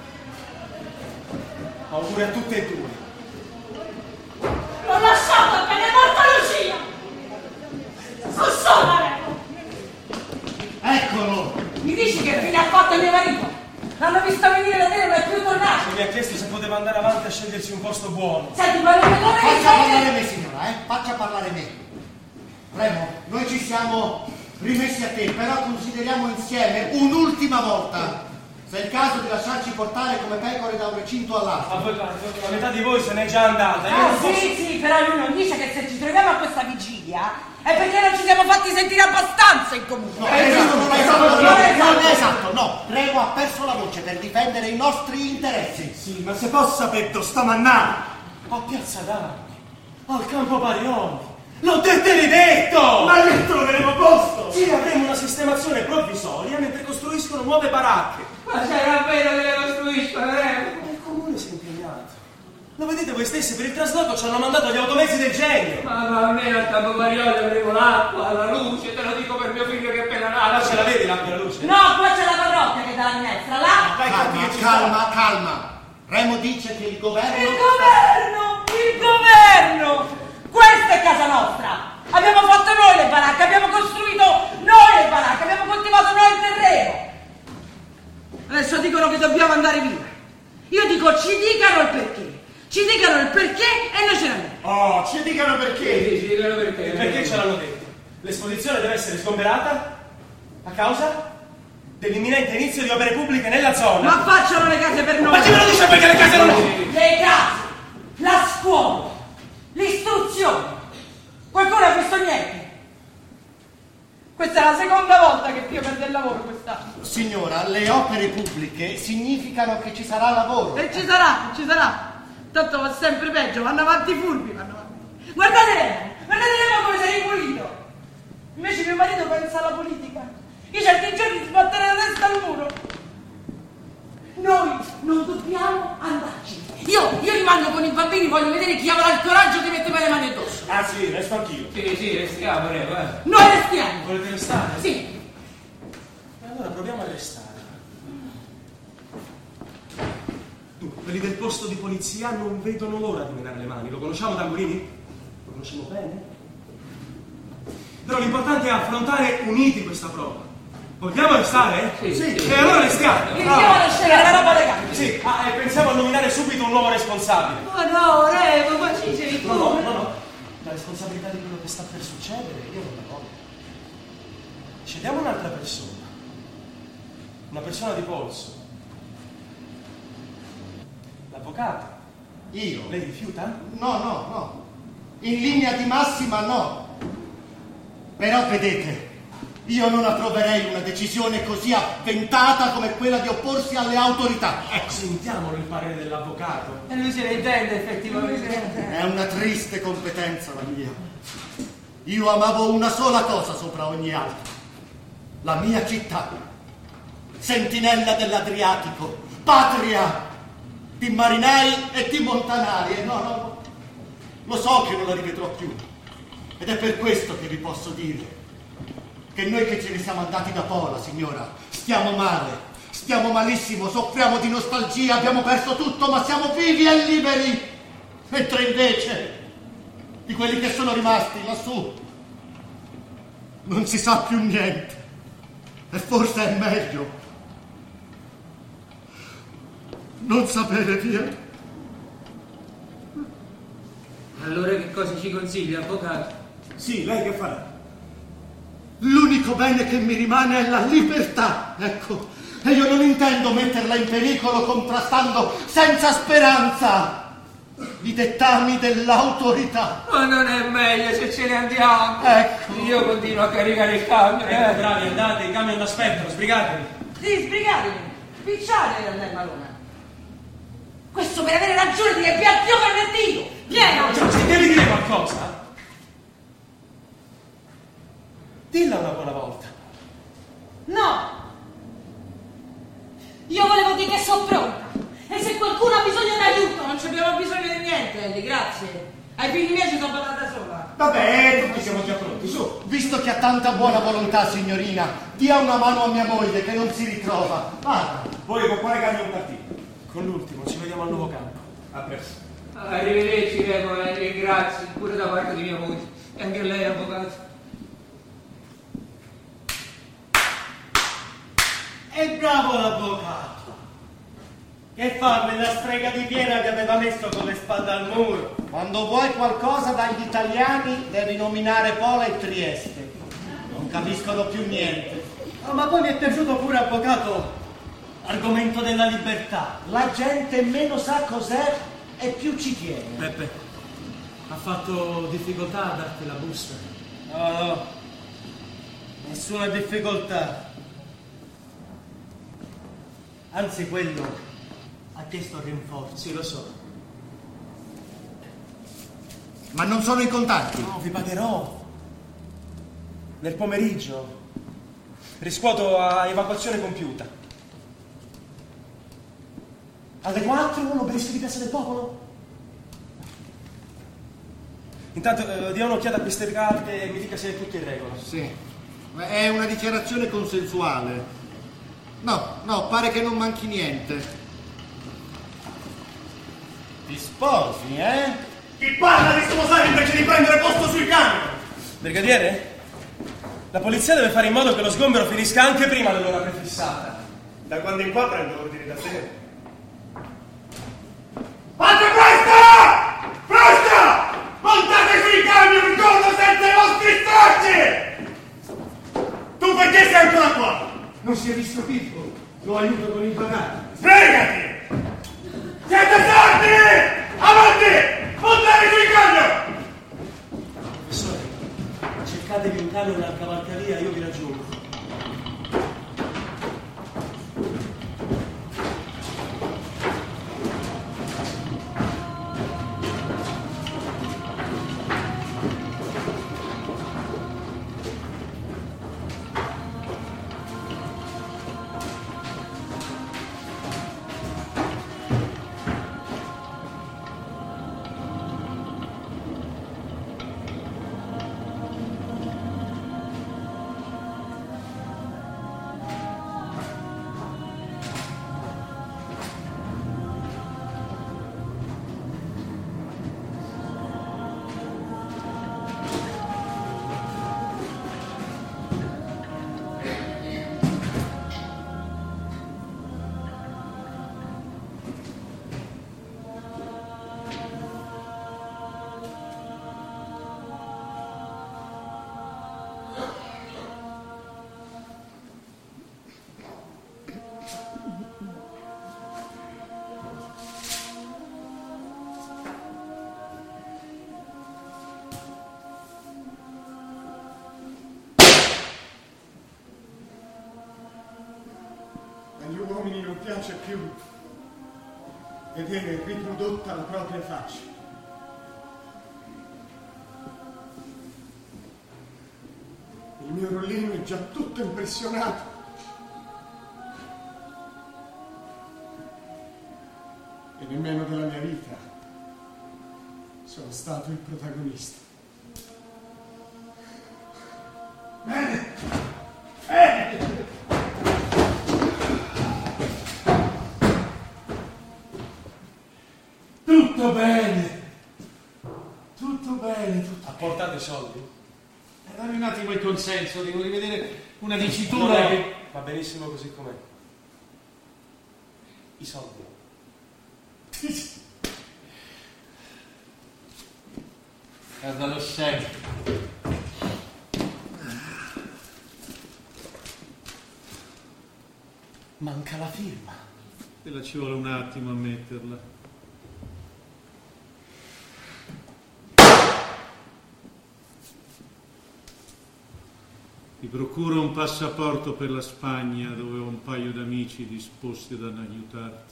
Auguri a tutte e due. L'ho lasciato appena è morta Lucia! Sono sola, Remo! Eccolo! Mi dici che fine ha fatto mio marito? L'hanno vista venire da te e non è più tornato! Mi ha chiesto se poteva andare avanti a scegliersi un posto buono. Senti, ma non mi Faccia parlare me, signora, eh? Faccia parlare me. Remo, noi ci siamo rimessi a te, però consideriamo insieme un'ultima volta se è il caso di lasciarci portare come pecore da un recinto all'altro. Avvocato, la metà di voi se n'è già andata. Io Ah, non sì, posso... sì, però lui non dice che se ci troviamo a questa vigilia è perché non ci siamo fatti sentire abbastanza in comune. No, esatto, non è esatto, no, non è esatto, no. Remo ha perso la voce per difendere i nostri interessi. Sì, ma se posso sapere stamannà a Piazza d'Armi, al Campo Parioli. L'ho detto e ridetto! Ma lì troveremo posto! Sì, avremo una sistemazione provvisoria mentre costruiscono nuove baracche. Ma sarà vero che le costruiscono, Remo? Il comune si è impegnato. Lo vedete voi stessi, per il trasloco ci hanno mandato gli automezzi del genio. Ma, ma almeno al Campo Parioli avremo l'acqua, la luce, te lo dico per mio figlio che è appena nato. Ah, ce la vedi l'acqua e la luce? No, qua c'è la parrocchia che dà la minestra, là! Vai, Calma, capisci, calma, calma. Remo dice che il governo... Il governo! Il governo! Questa è casa nostra! Abbiamo fatto noi le baracche, abbiamo costruito noi le baracche, abbiamo coltivato noi il terreno! Adesso dicono che dobbiamo andare via. Io dico ci dicano il perché. Ci dicano il perché e noi ce ne andiamo. Oh, ci dicano perché. Sì, sì, dicono perché. Perché ce l'hanno detto? L'esposizione deve essere sgomberata a causa dell'imminente inizio di opere pubbliche nella zona. Ma facciano le case per noi. Ma chi me lo dice perché le case non... Le case, la scuola, l'istruzione. Qualcuno ha visto niente? Questa è la seconda volta che Pio perde il lavoro quest'anno. Signora, le opere pubbliche significano che ci sarà lavoro. E ci sarà, ci sarà. Tanto va sempre peggio, vanno avanti i furbi, vanno avanti. Guardate Remo, guardate Remo come sei ripulito. Invece mio marito pensa alla politica. Io certi giorni sbattere la testa al muro. Noi non dobbiamo andarci. Io, io rimango con i bambini, voglio vedere chi avrà il coraggio di mettermi le mani addosso. Ah sì, resto anch'io. Sì, sì, restiamo, Remo, eh. Noi restiamo. Volete restare? Sì. E allora proviamo a restare. Dunque, quelli del posto di polizia non vedono l'ora di menare le mani. Lo conosciamo Tamburini? Lo conosciamo bene? Però l'importante è affrontare uniti questa prova. Vogliamo restare? Sì, sì. E allora restiamo. Iniziamo a scegliere la roba dei campi. Sì, ah, e pensiamo a nominare subito un nuovo responsabile. Ma no, Remo, ma ci sei tu. No, no, no, no. La responsabilità di quello che sta per succedere, io non la voglio. Scegliamo un'altra persona. Una persona di polso. L'avvocato. Io? Lei rifiuta? No, no, no. In linea di massima no. Però vedete, io non approverei una decisione così avventata come quella di opporsi alle autorità. Ecco, sentiamolo il parere dell'avvocato. E lui se ne intende effettivamente. È una triste competenza la mia. Io amavo una sola cosa sopra ogni altra. La mia città. Sentinella dell'Adriatico. Patria di marinai e di montanari. E no, no, lo so che non la rivedrò più. Ed è per questo che vi posso dire che noi che ce ne siamo andati da Pola, signora, stiamo male, stiamo malissimo, soffriamo di nostalgia, abbiamo perso tutto, ma siamo vivi e liberi. Mentre invece di quelli che sono rimasti lassù non si sa più niente. E forse è meglio non sapere via. Allora che cosa ci consiglia, avvocato? Sì, lei che farà? L'unico bene che mi rimane è la libertà, ecco, e io non intendo metterla in pericolo contrastando senza speranza i dettami dell'autorità. Ma non è meglio se ce ne andiamo? Ecco. Io continuo a caricare il camion, Eh, eh. bravi, andate, i camion aspettano, sbrigatevi. Sì, sbrigatevi. Picciate nel malone. Questo per avere ragione di che più pervertito. Pieno. Cioè, se devi dire qualcosa, dilla una buona volta. No. Io volevo dire che sono pronta. E se qualcuno ha bisogno di aiuto, non ci abbiamo bisogno di niente, Ellie, grazie. Ai figli miei ci sono batata sola. Vabbè, tutti siamo già pronti, su. Visto che ha tanta buona volontà, signorina, dia una mano a mia moglie che non si ritrova. Vada. Voi con quale cambio un partito? Con l'ultimo, ci vediamo al nuovo campo. A presto. Arrivederci, Remo, e grazie pure da parte di mia moglie. E anche lei, avvocato. E bravo l'avvocato. Che fa quella strega di Piera che aveva messo con le spalle al muro? Quando vuoi qualcosa dagli italiani devi nominare Pola e Trieste. Non capiscono più niente. Oh, ma poi mi è piaciuto pure, avvocato, l'argomento della libertà. La gente meno sa cos'è e più ci tiene. Peppe, ha fatto difficoltà a darti la busta? No, no, nessuna difficoltà. Anzi, quello ha chiesto rinforzi. Sì, lo so. Ma non sono in contanti? No, vi pagherò. Nel pomeriggio. Riscuoto a evacuazione compiuta. Alle quattro l'obelisco di Piazza del Popolo? Intanto eh, dia un'occhiata a queste carte e mi dica se è tutto in regola. Sì. È una dichiarazione consensuale. No, no, pare che non manchi niente. Ti sposi, eh? Chi parla di sposare invece di prendere posto sui camion? Brigadiere? La polizia deve fare in modo che lo sgombero finisca anche prima dell'ora prefissata. Da quando in qua prendo ordini da te. Fate presto! Presto! Montate sui camion, corro senza i vostri stracci! Tu perché sei ancora qua? Non si è visto Pippo, lo aiuto con il bagaglio. Sbrigati! Siete sordi! Avanti! Montate sui camion! Professore, cercatevi un camion alla cavalcaria, io vi raggiungo. Agli uomini non piace più vedere riprodotta la propria faccia. Il mio rollino è già tutto impressionato. E nemmeno della mia vita sono stato il protagonista. Bene! Bene! Tutto bene, tutto bene, tutto. Apportate i soldi? Eh, dammi un attimo il consenso, devo rivedere una dicitura. No, che... va benissimo così com'è. I soldi. Guarda lo scemo. Manca la firma. Quella ci vuole un attimo a metterla. Ti procuro un passaporto per la Spagna, dove ho un paio d'amici disposti ad aiutarti.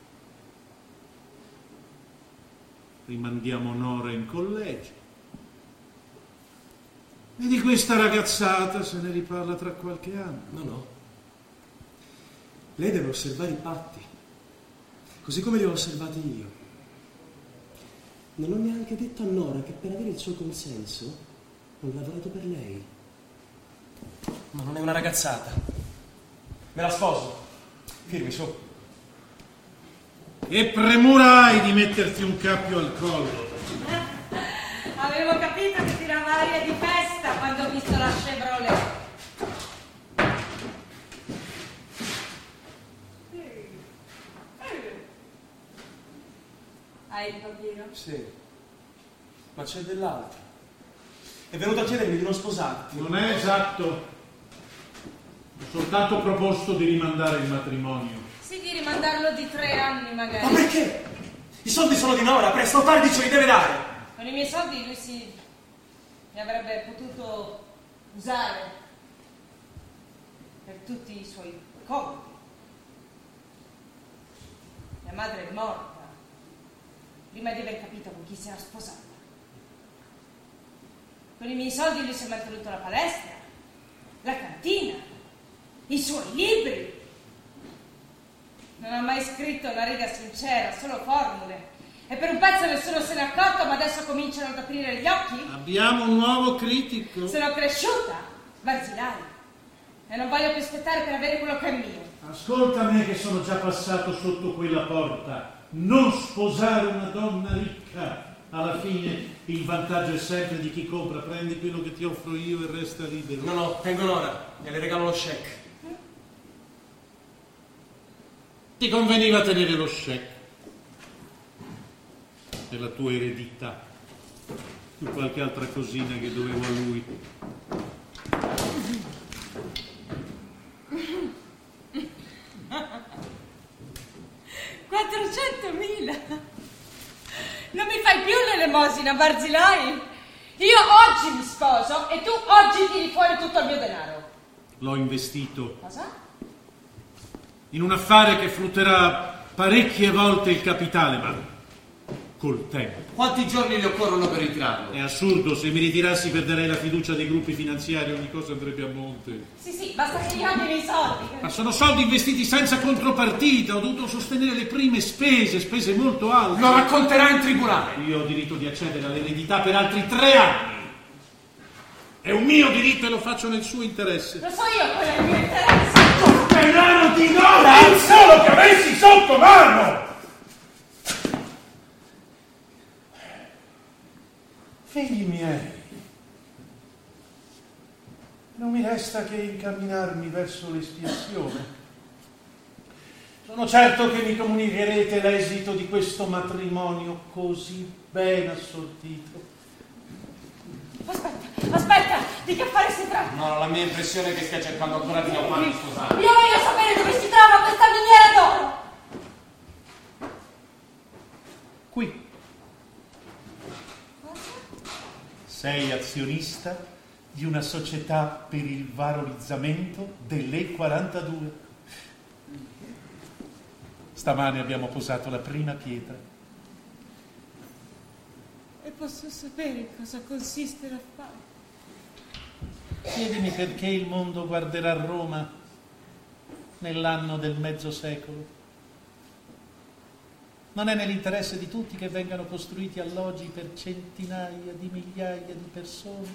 Rimandiamo Nora in collegio. E di questa ragazzata se ne riparla tra qualche anno. No, no. Lei deve osservare i patti, così come li ho osservati io. Non ho neanche detto a Nora che per avere il suo consenso ho lavorato per lei. Ma non è una ragazzata. Me la sposo. Firmi su. Che premura hai di metterti un cappio al collo? Avevo capito che tirava aria di festa quando ho visto la Chevrolet. Hai il bambino? Sì. Ma c'è dell'altro. È venuto a chiedermi di non sposarti. Non è esatto. Ho soltanto proposto di rimandare il matrimonio. Sì, di rimandarlo di tre anni magari. Ma perché? I soldi sono di Nora, presto o tardi ce li deve dare. Con i miei soldi lui si... li avrebbe potuto usare per tutti i suoi compiti. Mia madre è morta prima di aver capito con chi si era sposata. Con i miei soldi lui si è mantenuto la palestra, la cantina, i suoi libri. Non ha mai scritto una riga sincera, solo formule. E per un pezzo nessuno se n'è accorto, ma adesso cominciano ad aprire gli occhi. Abbiamo un nuovo critico. Sono cresciuta, Barzilai, e non voglio più aspettare per avere quello che è mio. Ascolta me che sono già passato sotto quella porta. Non sposare una donna ricca. Alla fine il vantaggio è sempre di chi compra. Prendi quello che ti offro io e resta libero. No, no, tengo Nora. Gliele regalo lo check. Ti conveniva tenere lo check. È la tua eredità. Più qualche altra cosina che dovevo a lui. quattrocentomila! Non mi fai più l'elemosina, Barzilai? Io oggi mi sposo e tu oggi tiri fuori tutto il mio denaro. L'ho investito. Cosa? In un affare che frutterà parecchie volte il capitale, ma col tempo. Quanti giorni le occorrono per ritirarlo? È assurdo, se mi ritirassi perderei la fiducia dei gruppi finanziari, ogni cosa andrebbe a monte. Sì, sì, basta che gli abbiano i soldi. Ma sono soldi investiti senza contropartita, ho dovuto sostenere le prime spese, spese molto alte. Lo racconterà in tribunale. Io ho diritto di accedere all'eredità per altri tre anni. È un mio diritto e lo faccio nel suo interesse. Lo so io qual è il mio interesse. Sperano di Nora, il solo che avessi sotto mano! Figli miei, non mi resta che incamminarmi verso l'espiazione. Sono certo che mi comunicherete l'esito di questo matrimonio così ben assortito. Aspetta, aspetta, di che affare si tratta? No, la mia impressione è che stia cercando ancora di non farmi sposare. Io voglio sapere dove si trova questa miniera d'oro. Qui. Sei azionista di una società per il valorizzamento dell'E quarantadue. Stamane abbiamo posato la prima pietra. E posso sapere cosa consiste l'affare? Chiedimi perché il mondo guarderà Roma nell'anno del mezzo secolo. Non è nell'interesse di tutti che vengano costruiti alloggi per centinaia di migliaia di persone?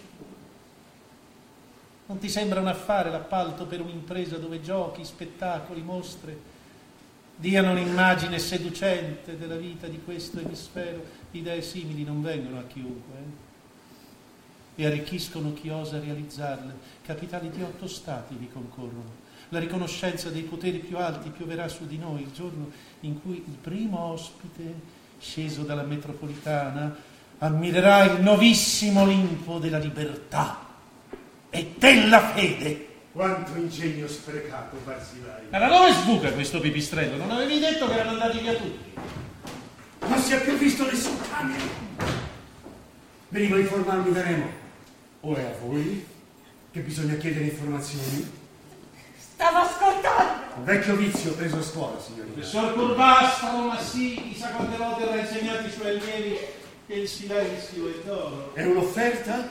Non ti sembra un affare l'appalto per un'impresa dove giochi, spettacoli, mostre diano un'immagine seducente della vita di questo emisfero? Idee simili non vengono a chiunque, eh? E arricchiscono chi osa realizzarle. Capitali di otto stati vi concorrono. La riconoscenza dei poteri più alti pioverà su di noi il giorno in cui il primo ospite, sceso dalla metropolitana, ammirerà il novissimo Olimpo della libertà e della fede. Quanto ingegno sprecato, Barzilai. Ma da dove sbuca questo pipistrello? Non avevi detto che erano andati via tutti? Non si è più visto nessun camion. Venivo a informarmi da Remo. O è a voi che bisogna chiedere informazioni? Stavo ascoltando. Un vecchio vizio preso a scuola, signorina. Professor Curbastro, ma sì, chissà quante volte avrà insegnato ai suoi allievi che il silenzio è d'oro. È un'offerta?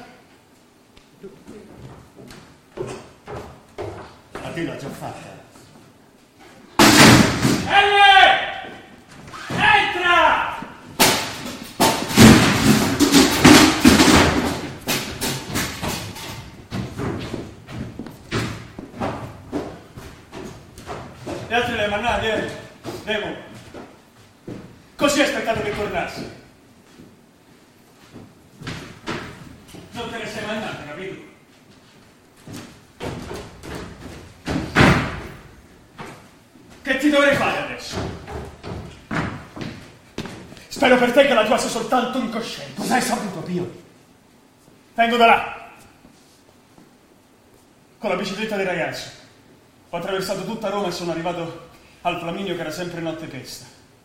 A te l'ha già fatta. Elle! Entra! altri le mannate, eh? Remo. Così hai aspettato che tornassi. Non te ne sei mannata, capito? Che ti dovrei fare adesso? Spero per te che la tua sia soltanto incoscienza. Cos'hai saputo, Pio? Vengo da là. Con la bicicletta del ragazzo. Ho attraversato tutta Roma e sono arrivato al Flaminio che era sempre notte pesta.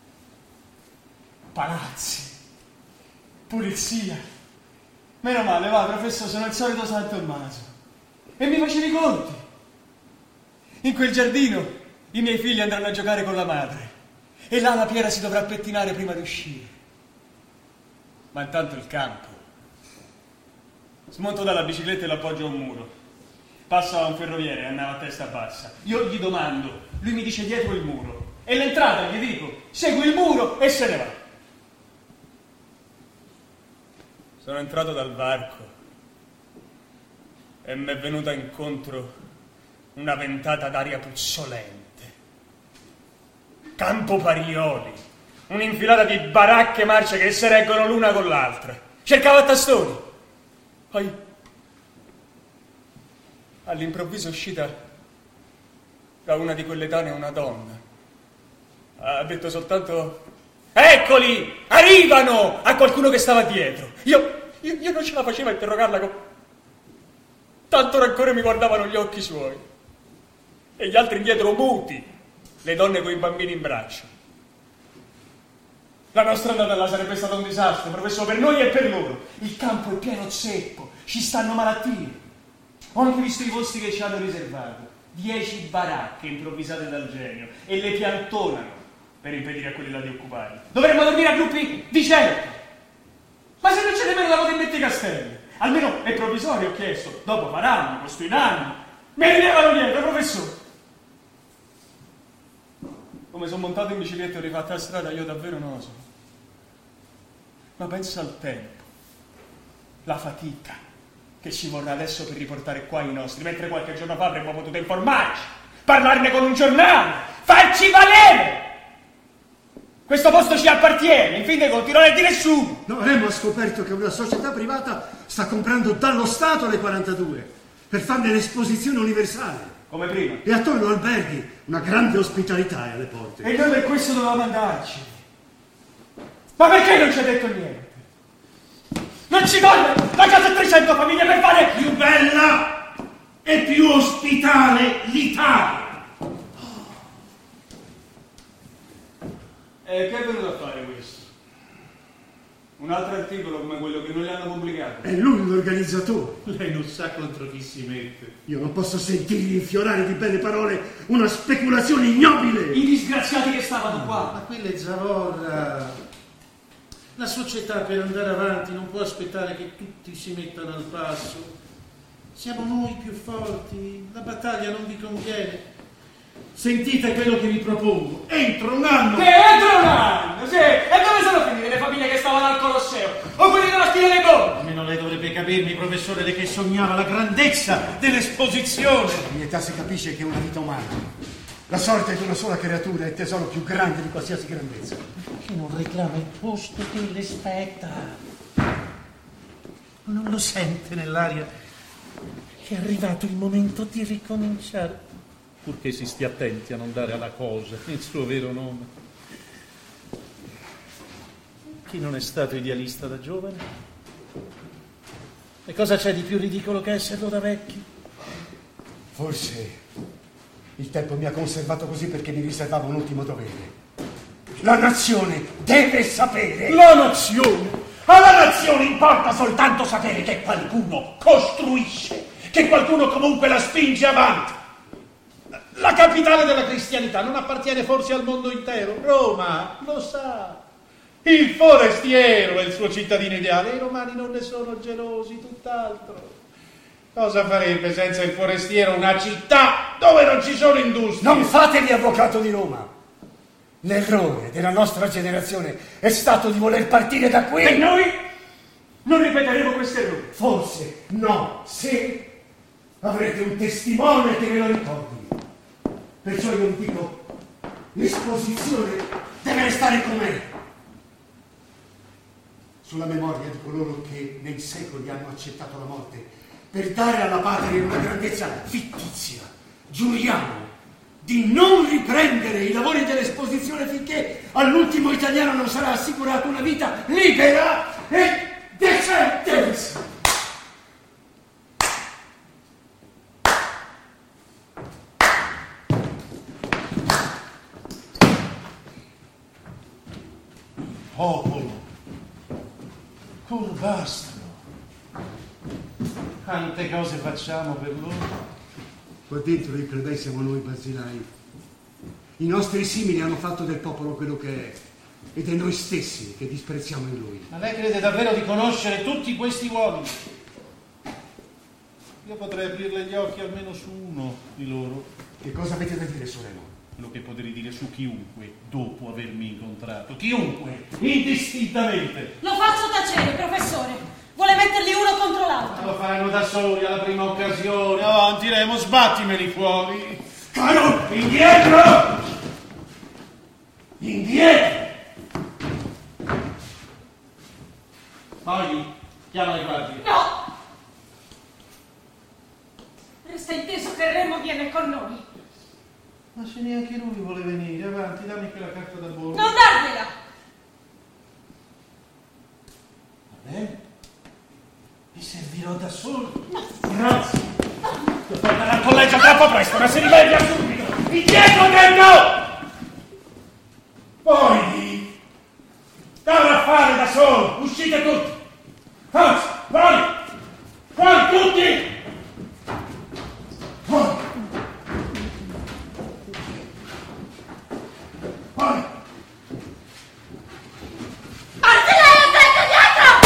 Palazzi. Pulizia. Meno male, va, professore, sono il solito San Tommaso. E mi facevi i conti. In quel giardino i miei figli andranno a giocare con la madre. E là la Piera si dovrà pettinare prima di uscire. Ma intanto il campo. Smonto dalla bicicletta e l'appoggio a un muro. Passo a un ferroviere e andava a testa bassa. Io gli domando, lui mi dice dietro il muro. E l'entrata gli dico, segui il muro e se ne va. Sono entrato dal varco e mi è venuta incontro una ventata d'aria puzzolente. Campo Parioli, un'infilata di baracche marce che si reggono l'una con l'altra. Cercavo a tastoni. Poi, all'improvviso, è uscita da una di quelle tane una donna. Ha detto soltanto: eccoli, arrivano! A qualcuno che stava dietro. Io, io, io non ce la facevo a interrogarla con... Tanto rancore mi guardavano gli occhi suoi. E gli altri indietro muti. Le donne con i bambini in braccio. La nostra andata là sarebbe stato un disastro, professore, per noi e per loro. Il campo è pieno zeppo, ci stanno malattie. Ho anche visto i posti che ci hanno riservato. Dieci baracche improvvisate dal genio e le piantonano per impedire a quelli là di occuparli. Dovremmo dormire a gruppi di cento. Ma se non c'è nemmeno la potente castelli, almeno è provvisorio, ho chiesto. Dopo faranno, costruiranno. Mi rilevano dietro, professore. Come sono montato in bicicletta e ho rifatto la strada, io davvero non lo so. Ma penso al tempo, la fatica che ci vorrà adesso per riportare qua i nostri, mentre qualche giorno fa avremmo potuto informarci, parlarne con un giornale, farci valere! Questo posto ci appartiene, in fin dei conti non è di nessuno! No, Remo ha scoperto che una società privata sta comprando dallo Stato le quarantadue per farne l'esposizione universale. Come prima. E attorno alberghi, una grande ospitalità è alle porte. E noi per questo dovevamo andarci. Ma perché non ci ha detto niente? Non ci voglio la casa a trecento famiglie per fare più bella e più ospitale l'Italia. E che è venuto a fare questo? Un altro articolo come quello che non gli hanno pubblicato. È lui l'organizzatore. Lei non sa contro chi si mette. Io non posso sentirgli infiorare di belle parole una speculazione ignobile. I disgraziati che stavano qua. Ma quella è zavorra. La società per andare avanti non può aspettare che tutti si mettano al passo. Siamo noi più forti. La battaglia non vi conviene. Sentite quello che vi propongo. Entro un anno. Che entro un anno? Sì. E dove sono finite le famiglie che stavano al Colosseo? O quelli della Spina dei Conti? Almeno lei dovrebbe capirmi, professore, che sognava la grandezza dell'esposizione. In età si capisce che è una vita umana. La sorte di una sola creatura è il tesoro più grande di qualsiasi grandezza. Perché non reclama il posto che le spetta? Non lo sente nell'aria che è arrivato il momento di ricominciare? Purché si stia attenti a non dare alla cosa il suo vero nome. Chi non è stato idealista da giovane? E cosa c'è di più ridicolo che esserlo da vecchi? Forse il tempo mi ha conservato così perché mi riservava un ultimo dovere. La nazione deve sapere. La nazione? Alla nazione importa soltanto sapere che qualcuno costruisce, che qualcuno comunque la spinge avanti. La capitale della cristianità non appartiene forse al mondo intero? Roma, lo sa. Il forestiero è il suo cittadino ideale. I romani non ne sono gelosi, tutt'altro. Cosa farebbe senza il forestiero una città dove non ci sono industrie? Non fatevi avvocato di Roma. L'errore della nostra generazione è stato di voler partire da qui. E noi non ripeteremo questo errore. Forse no, se avrete un testimone che ve lo ricordi. Perciò io vi dico l'esposizione deve restare com'è. Sulla memoria di coloro che nei secoli hanno accettato la morte per dare alla patria una grandezza fittizia, giuriamo di non riprendere i lavori dell'esposizione finché all'ultimo italiano non sarà assicurata una vita libera e decente. Popolo, Curbastro, quante cose facciamo per loro. Qua dentro i plebei siamo noi basilai. I nostri simili hanno fatto del popolo quello che è ed è noi stessi che disprezziamo in lui. Ma lei crede davvero di conoscere tutti questi uomini? Io potrei aprirle gli occhi almeno su uno di loro. Che cosa avete da dire, Soremo? Quello che potrei dire su chiunque dopo avermi incontrato. Chiunque, indistintamente. Lo faccio tacere, professore. Vuole metterli uno contro l'altro. Lo faranno da soli alla prima occasione. Avanti, Remo, sbattimeli fuori. Caro, indietro! Indietro! Poi, chiama le guardie. No! Resta inteso che Remo viene con noi. Ma se neanche lui vuole venire, avanti, dammi quella carta da bordo. Non dargliela! Va bene. Mi servirò da solo. Grazie. Devo tornare al collegio troppo presto, ma si rimedia subito. Indietro, Dendo! Poi, stavo a fare da solo. Uscite tutti. Forza, fuori! Fuori tutti! Fuori! Fuori! Barzilai, aspetta dietro!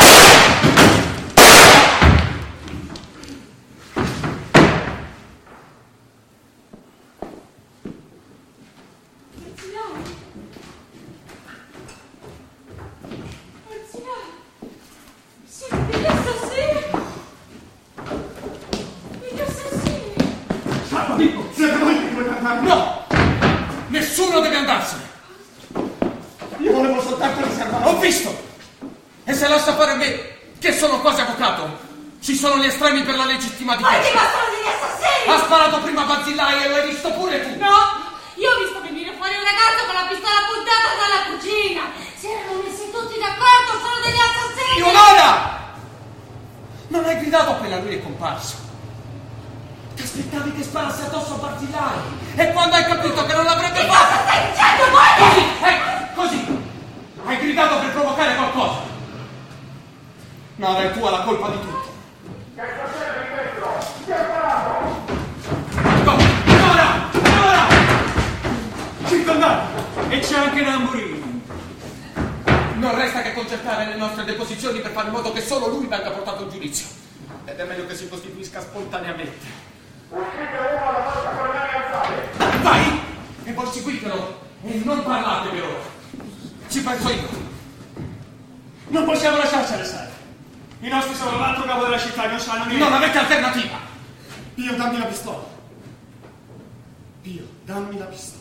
No! Nessuno deve andarsene! Io volevo soltanto riservare. Ho visto! E se lascia fare me, che sono quasi avvocato, ci sono gli estremi per la legittima difesa. Ma ti bastardi degli assassini! Ha sparato prima Barzilai e l'hai visto pure tu! No! Io ho visto venire fuori un ragazzo con la pistola puntata dalla cucina! Si erano messi tutti d'accordo, sono degli assassini! Ionora! Non hai gridato appena lui è comparso. Ti aspettavi che sparassi addosso a Barzilai e quando hai capito che non l'avrebbe Che fatto... cosa stai dicendo, voi? Così, ecco, così! Hai gridato per provocare qualcosa. No, è tua la colpa di tutto. Che succede dentro? Chi è parato? No, ora! Ora! Circondato! E c'è anche Namburini. Non resta che concertare le nostre deposizioni per fare in modo che solo lui venga portato in giudizio. Ed è meglio che si costituisca spontaneamente. Uscite uno alla volta con le mani alzate. Vai! E poi seguitelo. E non parlate per ora. Ci penso io. Non possiamo lasciarcene stare. I nostri sono l'altro capo della città, non sanno niente. Non avete alternativa. Pio, dammi la pistola. Pio, dammi la pistola.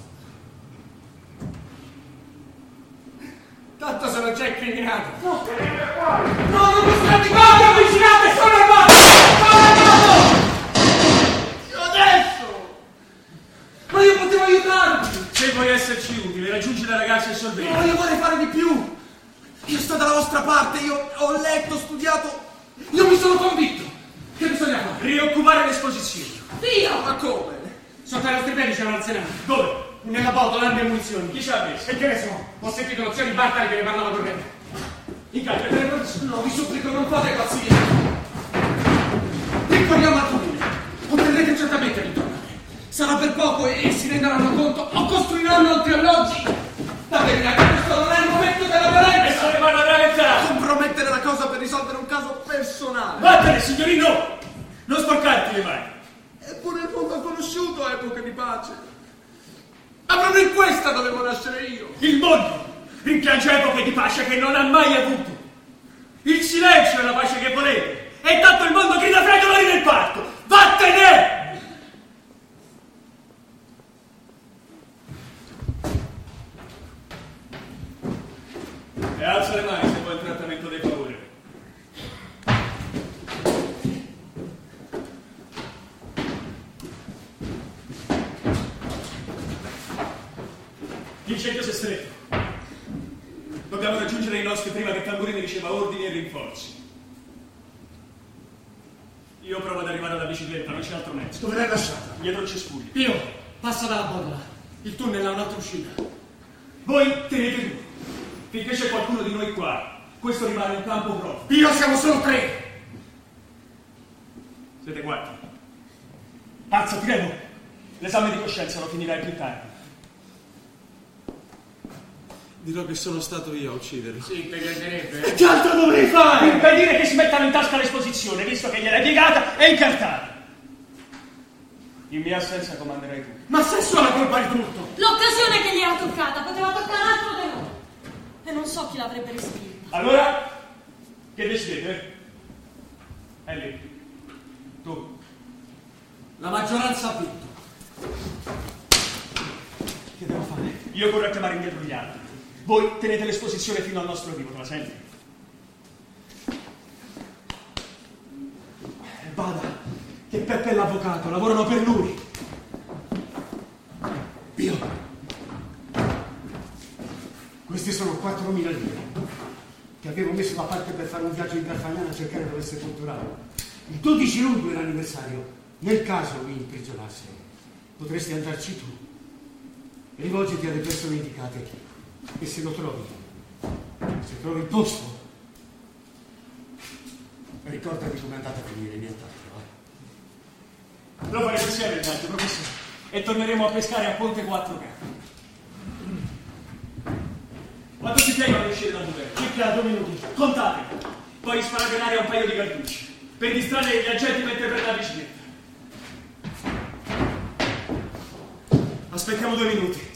Tanto sono già incriminato. No, venite fuori! No, non mi state guardando, avvicinate, sono armato! Sono armato! Io adesso! Ma io potevo aiutarti! Se vuoi esserci utile, raggiungi la ragazza e solventi. No, io vorrei fare di più! Io sto dalla vostra parte, io ho letto, studiato, io mi sono convinto! Che bisogna fare? Rioccupare l'esposizione. Dio! Ma come? Sotto ai nostri piedi c'è un arsenale. Dove? Nella botola, armi e munizioni. Chi ci ha messo? E che ne so? Ho sentito lo zio di Bartali che ne parlava corrente. In cambio, te ne puoi... No, vi supplico, non fate impazzire. Ricordiamo al comune. Otterrete certamente a ritornare. Sarà per poco e si renderanno conto o costruiranno altri alloggi. Da vedere che questo non è il momento della violenza. E se ne vanno a realizzare. Compromettere la cosa per risolvere un caso personale. Vattene, signorino! Non sporcarti le mani. Eppure il mondo ha conosciuto epoche di pace. Ma proprio in questa dovevo nascere io. Il mondo rimpiange epoche di pace che non ha mai avuto. Il silenzio è la pace che volete. E tanto il mondo grida fra i dolori del parto. Vattene! l'incendio si è stretto. Dobbiamo raggiungere i nostri prima che Tamburini riceva ordini e rinforzi. Io provo ad arrivare alla bicicletta, non c'è altro mezzo. Dove l'hai lasciata? Dietro il cespuglio. Pio, passa dalla bolla. Il tunnel ha un'altra uscita. Voi tenete duro. Finché c'è qualcuno di noi qua, questo rimane un campo proprio. Pio, siamo solo tre! Siete quattro. Pazzo, ti prego. L'esame di coscienza lo finirai più tardi. Dirò che sono stato io a ucciderlo. Sì, che gli andrebbe. E che altro dovrei fare? Impedire che si mettano in tasca l'esposizione, visto che gliel'hai piegata e incartata. In mia assenza comanderai tu. Ma se sono la colpa di tutto? L'occasione che gli era toccata poteva toccare altro di noi. E non so chi l'avrebbe respinta. Allora, che decidete? Ellie, tu. La maggioranza ha vinto. Che devo fare? Io corro a chiamare indietro gli altri. Voi tenete l'esposizione fino al nostro arrivo, te la senti? Bada, che Peppe è l'avvocato, lavorano per lui. Pio, questi sono quattromila lire che avevo messo da parte per fare un viaggio in Garfagnana a cercare dove sepolturarlo. Il dodici luglio è l'anniversario. Nel caso mi imprigionassero, potresti andarci tu. Rivolgiti alle persone indicate e se lo trovi, se trovi il posto, ricordati come è andata a finire nient'altro. Eh? Lo faremo insieme il viaggio, professore, e torneremo a pescare a Ponte quattro K. Quanto ci piegano ad uscire dal tunnel? Circa due minuti. Contate, poi sparate in aria un paio di cartucci per distrarre gli agenti mentre prende la bicicletta. Aspettiamo due minuti.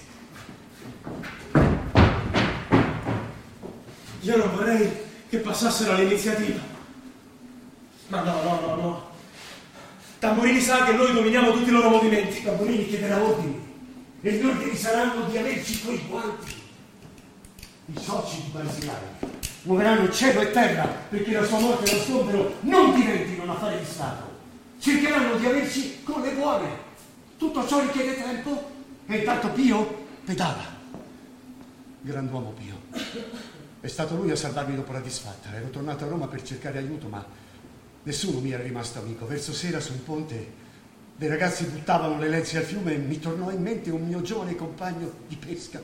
Io non vorrei che passassero all'iniziativa. Ma no, no, no, no. Tamburini sa che noi dominiamo tutti i loro movimenti. Tamburini chiederà ordini e gli ordini saranno di averci quei guanti. I soci di Basilari muoveranno cielo e terra perché la sua morte e lo sgombero non diventino un affare di Stato. Cercheranno di averci con le buone. Tutto ciò richiede tempo e intanto Pio pedala. Grand'uomo Pio. È stato lui a salvarmi dopo la disfatta. Ero tornato a Roma per cercare aiuto, ma nessuno mi era rimasto amico. Verso sera su un ponte dei ragazzi buttavano le lenze al fiume e mi tornò in mente un mio giovane compagno di pesca.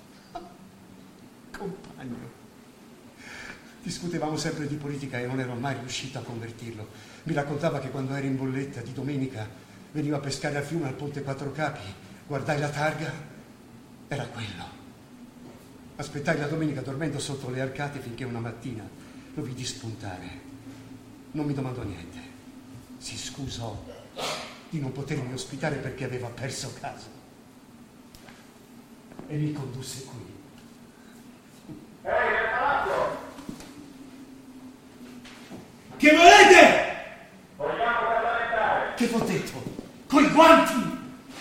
Compagno. Discutevamo sempre di politica e non ero mai riuscito a convertirlo. Mi raccontava che quando era in bolletta di domenica veniva a pescare al fiume al Ponte Quattro Capi. Guardai la targa, era quello. Aspettai la domenica dormendo sotto le arcate finché una mattina lo vidi spuntare. Non mi domandò niente. Si scusò di non potermi ospitare perché aveva perso casa. E mi condusse qui. Ehi, nel palazzo! Che volete? Vogliamo parlamentare! Che v'ho detto? Coi guanti!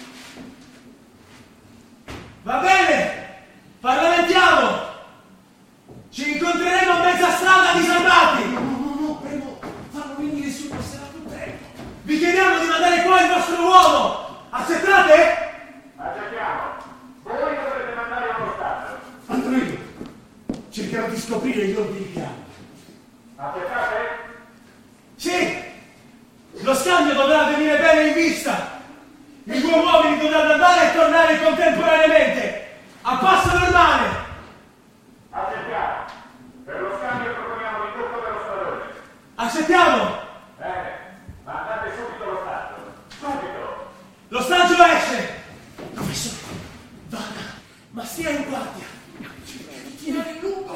Va bene! Parlamentiamo! Ci incontreremo a mezza strada di salvati! No, no, no, prego, farlo venire su, passerà più tempo. Vi chiediamo di mandare qua il vostro uomo! Accettate? Accettiamo! Voi dovrete mandare uno stato. Andrò io. Cercherò di scoprire gli ordini che hanno. Accettate? Sì! Lo scambio dovrà avvenire bene in vista! I due uomini dovranno andare e tornare contemporaneamente! A passo normale! Accettiamo. Per lo scambio proponiamo di tutto per lo spadone. Accettiamo! Bene, mandate subito lo stato. Subito! Lo stagio esce! Professore, vada, ma stia in guardia. Tirare in lungo.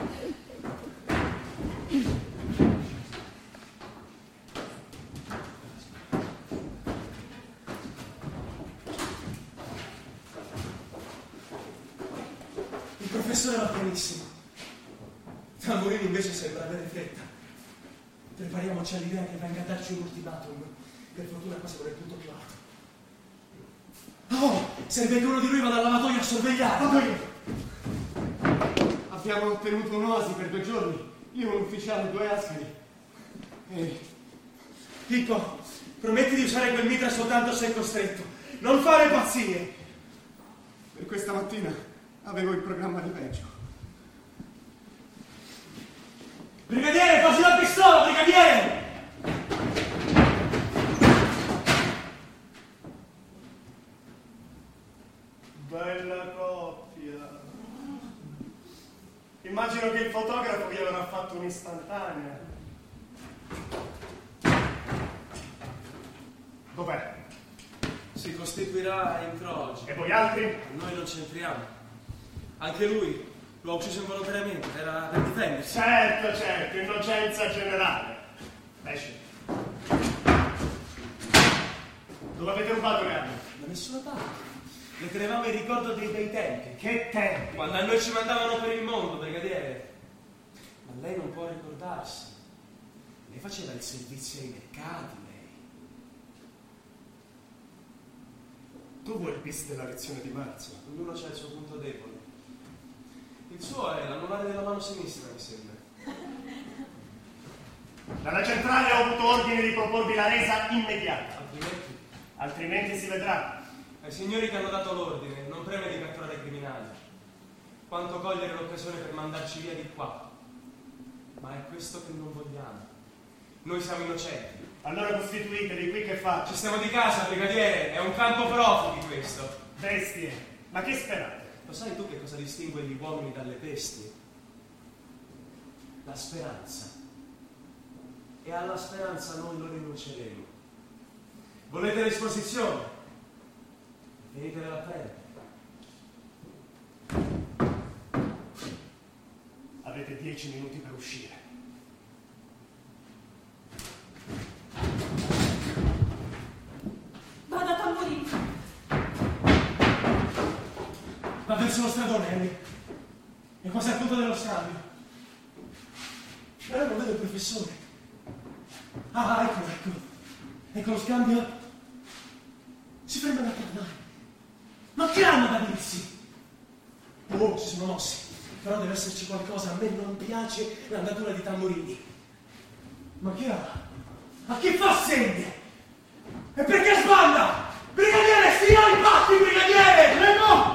Il professore va benissimo. Tamburini invece sembra avere fretta. Prepariamoci all'idea che venga a darci un ultimatum. Per fortuna qua siamo nel punto più alto. Oh, serve che uno di noi vada al lavatoio a sorvegliare. Vado io. Abbiamo ottenuto un'oasi per due giorni. Io, un ufficiale e due ascari. E... Pippo, prometti di usare quel mitra soltanto se costretto. Non fare pazzie. Per questa mattina Avevo in programma di peggio. Brigadiere, quasi la pistola, brigadiere! Bella coppia. Immagino che il fotografo vi avrà fatto un'istantanea. Dov'è? Si costituirà in croce. E voi altri? Noi non c'entriamo. Anche lui lo ha ucciso involontariamente, era per difendersi. Certo, certo, innocenza generale. Esci. Dove avete rubato le armi? Da nessuna parte. Le tenevamo in ricordo dei bei tempi. Che tempi? Quando a noi ci mandavano per il mondo, brigadiere. Ma lei non può ricordarsi. Lei faceva il servizio ai mercati, lei. Tu vuoi il bis della lezione di marzo? Ognuno c'ha il suo punto debole. Il suo è l'anulare della mano sinistra, mi sembra. Dalla centrale ho avuto ordine di proporvi la resa immediata. Altrimenti? Altrimenti si vedrà. Ai signori che hanno dato l'ordine, non preme di catturare i criminali. Quanto cogliere l'occasione per mandarci via di qua. Ma è questo che non vogliamo. Noi siamo innocenti. Allora costituitevi, qui che faccio? Ci stiamo di casa, brigadiere. È un campo profughi questo. Bestie. Ma che sperate? Lo sai tu che cosa distingue gli uomini dalle bestie? La speranza. E alla speranza noi lo rinunceremo. Volete l'esposizione? Venitevela a prendere. Avete dieci minuti per uscire. Vada, Tamburini. Va verso lo stradone, Henry. È quasi al punto dello scambio. Però non vedo il professore. Ah, ecco, ecco. Ecco lo scambio. Si fermano a parlare. Ma che hanno da dirsi? Oh, si sono mossi. Però deve esserci qualcosa. A me non piace l'andatura di Tamburini. Ma che ha? A chi fa segni? E perché sbanda? Brigadiere, stia i patti, brigadiere! Prego!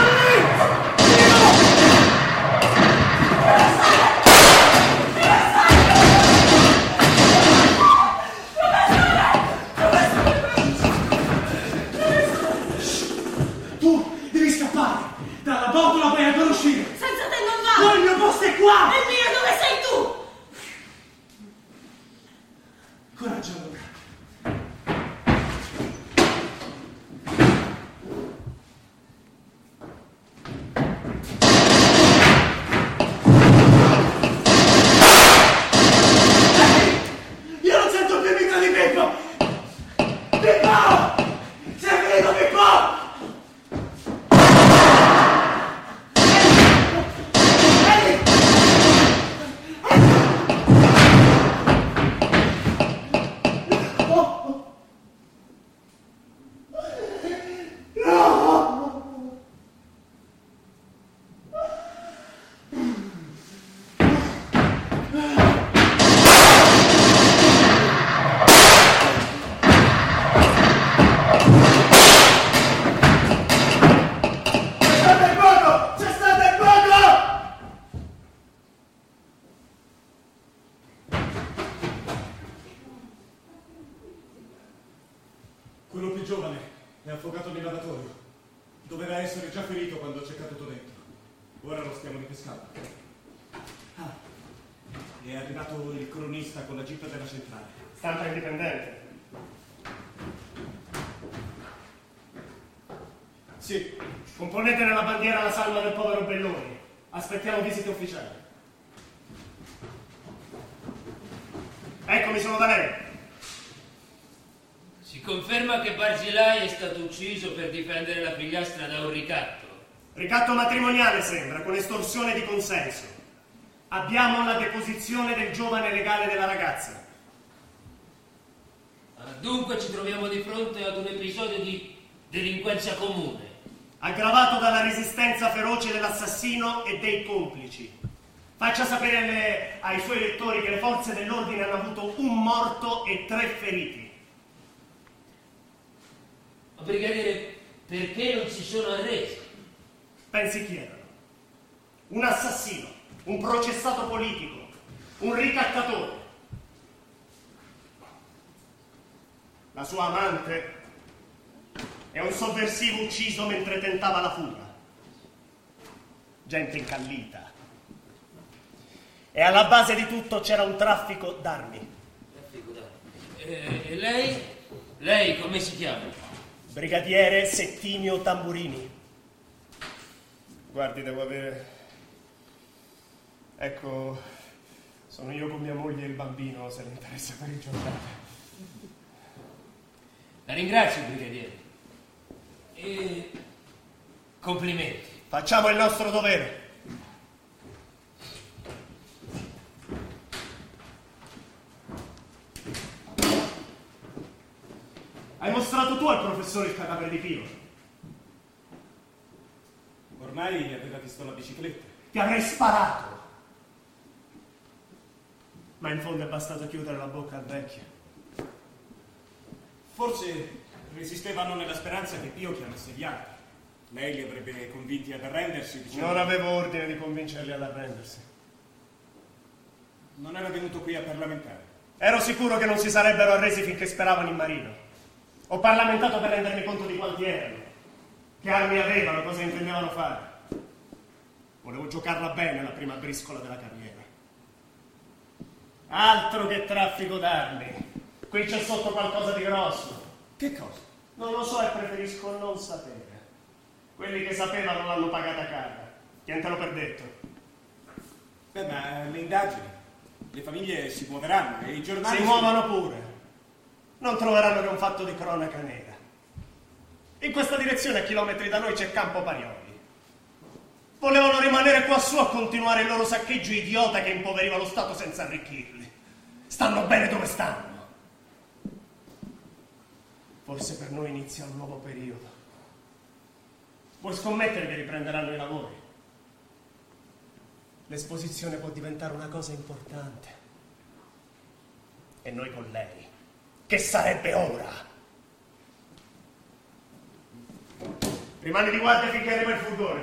Dalla botola puoi ancora uscire! Senza te non va! No, il mio posto è qua! È mio, dove sei tu? Coraggio allora. Io non sento più il mitra di Pippo! Pippo! Sei finito, Pippo! Quello più giovane è affogato nel lavatorio. Doveva essere già ferito quando c'è caduto dentro. Ora lo stiamo ripescando. Ah, è arrivato il cronista con la jeep della centrale. Stampa indipendente. Sì. Componete nella bandiera la salma del povero Belloni. Aspettiamo visite ufficiali. Eccomi, sono da lei. Si conferma che Barzilai è stato ucciso per difendere la figliastra da un ricatto. Ricatto matrimoniale sembra, con estorsione di consenso. Abbiamo la deposizione del giovane legale della ragazza. Ah, dunque ci troviamo di fronte ad un episodio di delinquenza comune. Aggravato dalla resistenza feroce dell'assassino e dei complici. Faccia sapere le, ai suoi lettori che le forze dell'ordine hanno avuto un morto e tre feriti. Ma brigadiere, perché non si sono arresi? Pensi chi erano? Un assassino, un processato politico, un ricattatore. La sua amante è un sovversivo ucciso mentre tentava la fuga. Gente incallita. E alla base di tutto c'era un traffico d'armi. Traffico d'armi. E, e lei? Lei come si chiama? Brigadiere Settimio Tamburini. Guardi, devo avere... Ecco, sono io con mia moglie e il bambino, se le interessa per il giornale. La ringrazio, brigadiere. E... complimenti. Facciamo il nostro dovere. Hai mostrato tu al professore il cadavere di Pio? Ormai aveva visto la bicicletta. Ti avrei sparato. Ma in fondo è bastato chiudere la bocca al vecchio. Forse resistevano nella speranza che Pio chiamasse gli altri. Lei li avrebbe convinti ad arrendersi, dicendo... Non avevo ordine di convincerli ad arrendersi. Non era venuto qui a parlamentare. Ero sicuro che non si sarebbero arresi finché speravano in Marino. Ho parlamentato per rendermi conto di quanti erano, che armi avevano, cosa intendevano fare. Volevo giocarla bene la prima briscola della carriera. Altro che traffico d'armi. Qui c'è sotto qualcosa di grosso. Che cosa? Non lo so e preferisco non sapere. Quelli che sapevano l'hanno pagata cara. Tientelo per detto. Beh, ma le indagini, le famiglie si muoveranno e i giornali... Si muovono pure. Non troveranno che un fatto di cronaca nera. In questa direzione a chilometri da noi c'è Campo Parioli. Volevano rimanere quassù a continuare il loro saccheggio idiota che impoveriva lo Stato senza arricchirli. Stanno bene dove stanno. Forse per noi inizia un nuovo periodo. Vuoi scommettere che riprenderanno i lavori? L'esposizione può diventare una cosa importante. E noi con lei. Che sarebbe ora? Rimani di guardia finché arriva il furgone.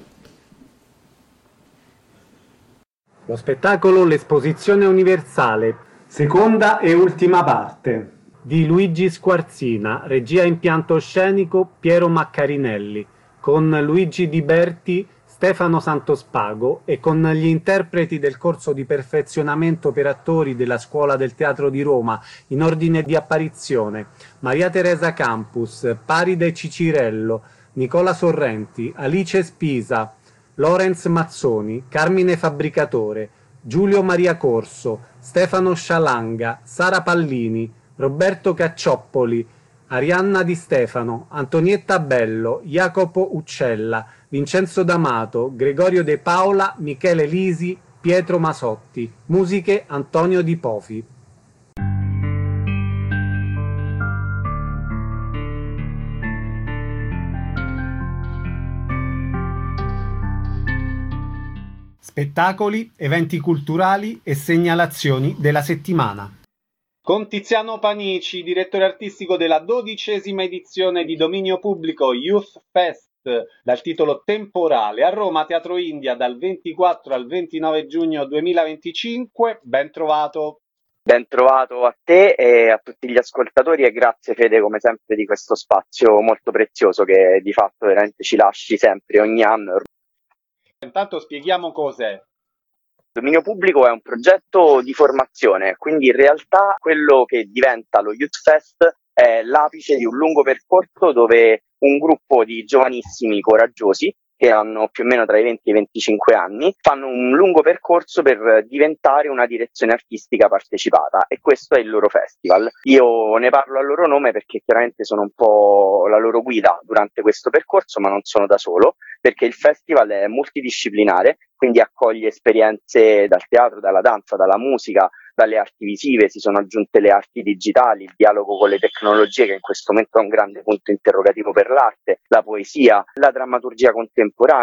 Lo spettacolo L'Esposizione Universale, seconda e ultima parte, di Luigi Squarzina, regia e impianto scenico Piero Maccarinelli, con Luigi Di Berti, Stefano Santospago e con gli interpreti del corso di perfezionamento per attori della Scuola del Teatro di Roma in ordine di apparizione: Maria Teresa Campus, Paride Cicirello, Nicola Sorrenti, Alice Spisa, Lorenz Mazzoni, Carmine Fabbricatore, Giulio Maria Corso, Stefano Scialanga, Sara Pallini, Roberto Caccioppoli, Arianna Di Stefano, Antonietta Bello, Jacopo Uccella, Vincenzo D'Amato, Gregorio De Paola, Michele Lisi, Pietro Masotti. Musiche Antonio Di Pofi. Spettacoli, eventi culturali e segnalazioni della settimana. Con Tiziano Panici, direttore artistico della dodicesima edizione di dominio pubblico Youth Fest dal titolo Temporale, a Roma Teatro India dal ventiquattro al ventinove giugno duemilaventicinque. Ben trovato. Ben trovato a te e a tutti gli ascoltatori e grazie Fede come sempre di questo spazio molto prezioso che di fatto veramente ci lasci sempre ogni anno. Intanto spieghiamo cos'è. Dominio pubblico è un progetto di formazione, quindi in realtà quello che diventa lo Youth Fest è l'apice di un lungo percorso dove un gruppo di giovanissimi coraggiosi che hanno più o meno tra i venti e i venticinque anni fanno un lungo percorso per diventare una direzione artistica partecipata e questo è il loro festival. Io ne parlo a loro nome perché chiaramente sono un po' la loro guida durante questo percorso, ma non sono da solo, perché il festival è multidisciplinare, quindi accoglie esperienze dal teatro, dalla danza, dalla musica, dalle arti visive, si sono aggiunte le arti digitali, il dialogo con le tecnologie che in questo momento è un grande punto interrogativo per l'arte, la poesia, la drammaturgia contemporanea,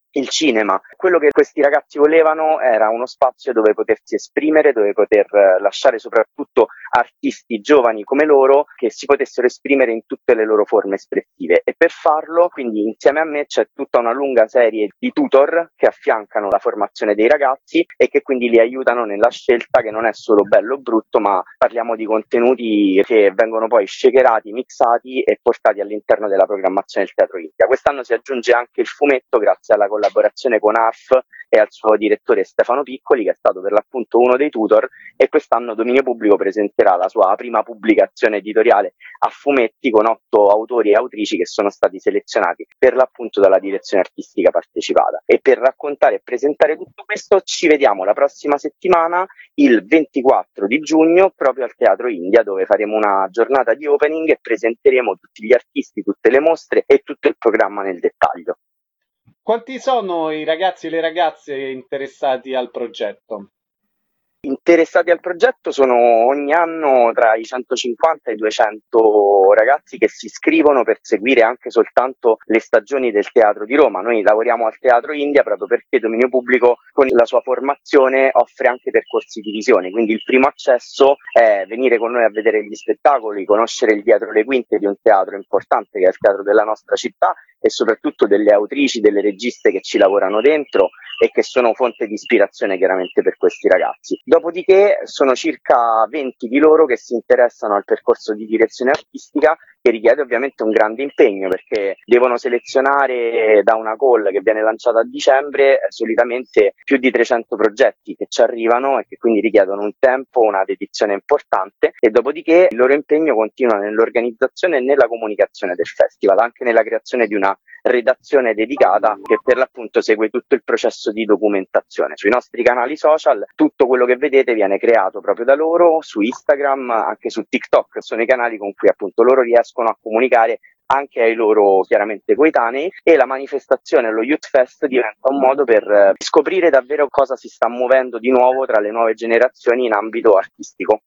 il cinema. Quello che questi ragazzi volevano era uno spazio dove potersi esprimere, dove poter lasciare soprattutto artisti giovani come loro che si potessero esprimere in tutte le loro forme espressive, e per farlo quindi insieme a me c'è tutta una lunga serie di tutor che affiancano la formazione dei ragazzi e che quindi li aiutano nella scelta, che non è solo bello o brutto, ma parliamo di contenuti che vengono poi shakerati, mixati e portati all'interno della programmazione del Teatro India. Quest'anno si aggiunge anche il fumetto grazie alla collaborazione con A F e al suo direttore Stefano Piccoli, che è stato per l'appunto uno dei tutor, e quest'anno Dominio Pubblico presenterà la sua prima pubblicazione editoriale a fumetti con otto autori e autrici che sono stati selezionati per l'appunto dalla direzione artistica partecipata. E per raccontare e presentare tutto questo ci vediamo la prossima settimana, il ventiquattro di giugno, proprio al Teatro India, dove faremo una giornata di opening e presenteremo tutti gli artisti, tutte le mostre e tutto il programma nel dettaglio. Quanti sono i ragazzi e le ragazze interessati al progetto? Interessati al progetto sono ogni anno tra i centocinquanta e i duecento ragazzi che si iscrivono per seguire anche soltanto le stagioni del Teatro di Roma. Noi lavoriamo al Teatro India proprio perché Dominio Pubblico con la sua formazione offre anche percorsi di visione, quindi il primo accesso è venire con noi a vedere gli spettacoli, conoscere il dietro le quinte di un teatro importante che è il teatro della nostra città e soprattutto delle autrici, delle registe che ci lavorano dentro e che sono fonte di ispirazione chiaramente per questi ragazzi. Dopodiché sono circa venti di loro che si interessano al percorso di direzione artistica, che richiede ovviamente un grande impegno perché devono selezionare da una call che viene lanciata a dicembre solitamente più di trecento progetti che ci arrivano e che quindi richiedono un tempo, una dedizione importante, e dopodiché il loro impegno continua nell'organizzazione e nella comunicazione del festival, anche nella creazione di una redazione dedicata che per l'appunto segue tutto il processo di documentazione. Sui nostri canali social tutto quello che vedete viene creato proprio da loro, su Instagram, anche su TikTok, sono i canali con cui appunto loro riescono a comunicare anche ai loro chiaramente coetanei, e la manifestazione, lo Youth Fest, diventa un modo per scoprire davvero cosa si sta muovendo di nuovo tra le nuove generazioni in ambito artistico.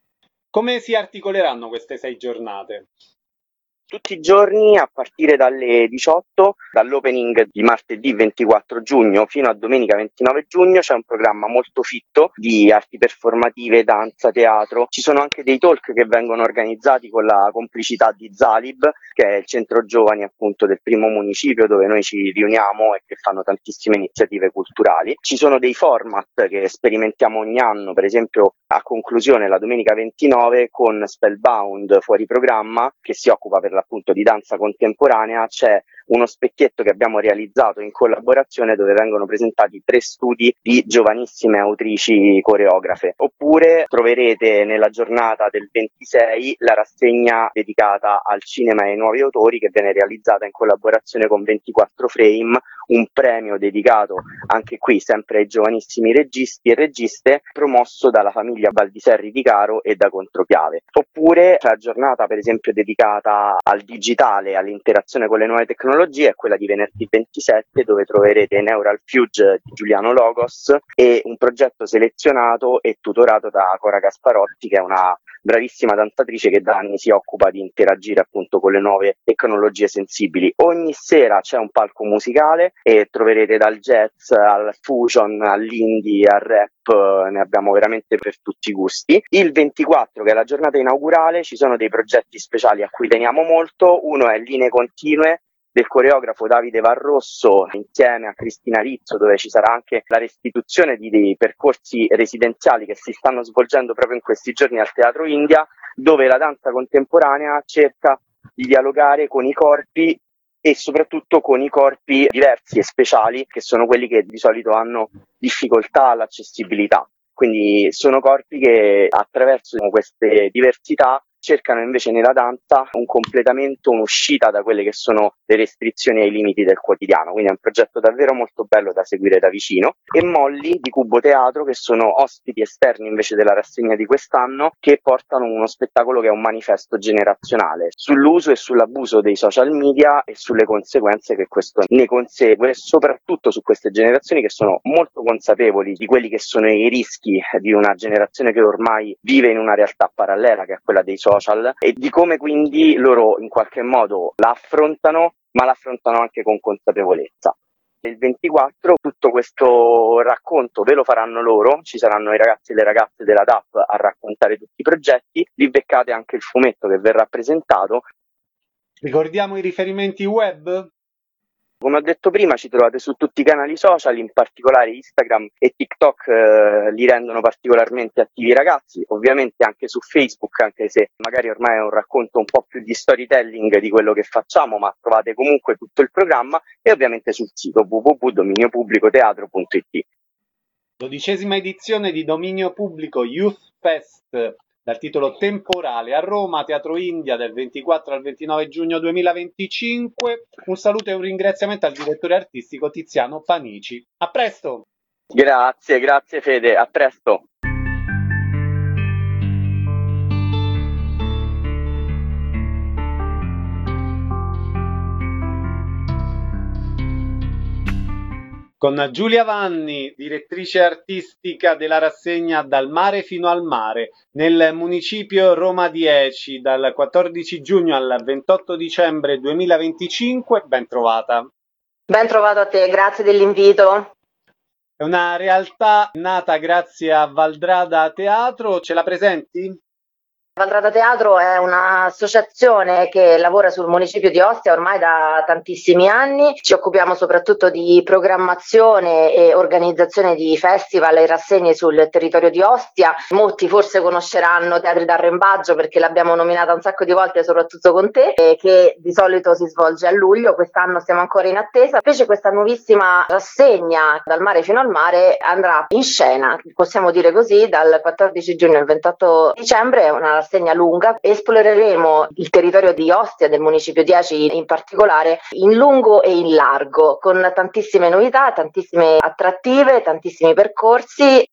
Come si articoleranno queste sei giornate? Tutti i giorni a partire dalle diciotto, dall'opening di martedì ventiquattro giugno fino a domenica ventinove giugno, c'è un programma molto fitto di arti performative, danza, teatro. Ci sono anche dei talk che vengono organizzati con la complicità di Zalib, che è il centro giovani appunto del primo municipio dove noi ci riuniamo e che fanno tantissime iniziative culturali. Ci sono dei format che sperimentiamo ogni anno, per esempio a conclusione la domenica ventinove con Spellbound fuori programma, che si occupa per l'appunto di danza contemporanea. C'è uno specchietto che abbiamo realizzato in collaborazione dove vengono presentati tre studi di giovanissime autrici coreografe. Oppure troverete nella giornata del ventisei la rassegna dedicata al cinema e ai nuovi autori, che viene realizzata in collaborazione con ventiquattro frame, un premio dedicato anche qui sempre ai giovanissimi registi e registe, promosso dalla famiglia Baldiserri di Caro e da Controchiave. Oppure la giornata per esempio dedicata al digitale, all'interazione con le nuove tecnologie, è quella di venerdì ventisette, dove troverete Neural Fuge di Giuliano Logos e un progetto selezionato e tutorato da Cora Gasparotti, che è una bravissima danzatrice che da anni si occupa di interagire appunto con le nuove tecnologie sensibili. Ogni sera c'è un palco musicale e troverete dal jazz al fusion, all'indie, al rap, ne abbiamo veramente per tutti i gusti. Il ventiquattro, che è la giornata inaugurale, ci sono dei progetti speciali a cui teniamo molto. Uno è Linee Continue del coreografo Davide Varrosso insieme a Cristina Rizzo, dove ci sarà anche la restituzione di dei percorsi residenziali che si stanno svolgendo proprio in questi giorni al Teatro India, dove la danza contemporanea cerca di dialogare con i corpi e soprattutto con i corpi diversi e speciali, che sono quelli che di solito hanno difficoltà all'accessibilità. Quindi sono corpi che attraverso queste diversità cercano invece nella danza un completamento, un'uscita da quelle che sono le restrizioni e i limiti del quotidiano. Quindi è un progetto davvero molto bello da seguire da vicino. E Molly di Cubo Teatro, che sono ospiti esterni invece della rassegna di quest'anno, che portano uno spettacolo che è un manifesto generazionale sull'uso e sull'abuso dei social media e sulle conseguenze che questo ne consegue, soprattutto su queste generazioni che sono molto consapevoli di quelli che sono i rischi di una generazione che ormai vive in una realtà parallela, che è quella dei social, e di come quindi loro in qualche modo la affrontano, ma la affrontano anche con consapevolezza. Il ventiquattro tutto questo racconto ve lo faranno loro, ci saranno i ragazzi e le ragazze della D A P a raccontare tutti i progetti, vi beccate anche il fumetto che verrà presentato. Ricordiamo i riferimenti web? Come ho detto prima, ci trovate su tutti i canali social, in particolare Instagram e TikTok eh, li rendono particolarmente attivi i ragazzi, ovviamente anche su Facebook, anche se magari ormai è un racconto un po' più di storytelling di quello che facciamo, ma trovate comunque tutto il programma, e ovviamente sul sito w w w punto dominio pubblico teatro punto i t. Dodicesima edizione di Dominio Pubblico Youth Fest, dal titolo Temporale, a Roma, Teatro India, del ventiquattro al ventinove giugno duemilaventicinque. Un saluto e un ringraziamento al direttore artistico Tiziano Panici. A presto! Grazie, grazie Fede, a presto! Con Giulia Vanni, direttrice artistica della rassegna Dal mare fino al mare, nel municipio Roma dieci, dal quattordici giugno al ventotto dicembre duemilaventicinque, ben trovata. Ben trovato a te, grazie dell'invito. È una realtà nata grazie a Valdrada Teatro, ce la presenti? Valdrada Teatro è un'associazione che lavora sul municipio di Ostia ormai da tantissimi anni. Ci occupiamo soprattutto di programmazione e organizzazione di festival e rassegne sul territorio di Ostia. Molti forse conosceranno Teatri d'Arrembaggio perché l'abbiamo nominata un sacco di volte, soprattutto con te, e che di solito si svolge a luglio. Quest'anno siamo ancora in attesa. Invece questa nuovissima rassegna Dal mare fino al mare andrà in scena, possiamo dire così, dal quattordici giugno al ventotto dicembre. È una rassegna lunga. Esploreremo il territorio di Ostia, del municipio dieci in particolare, in lungo e in largo, con tantissime novità, tantissime attrattive, tantissimi percorsi.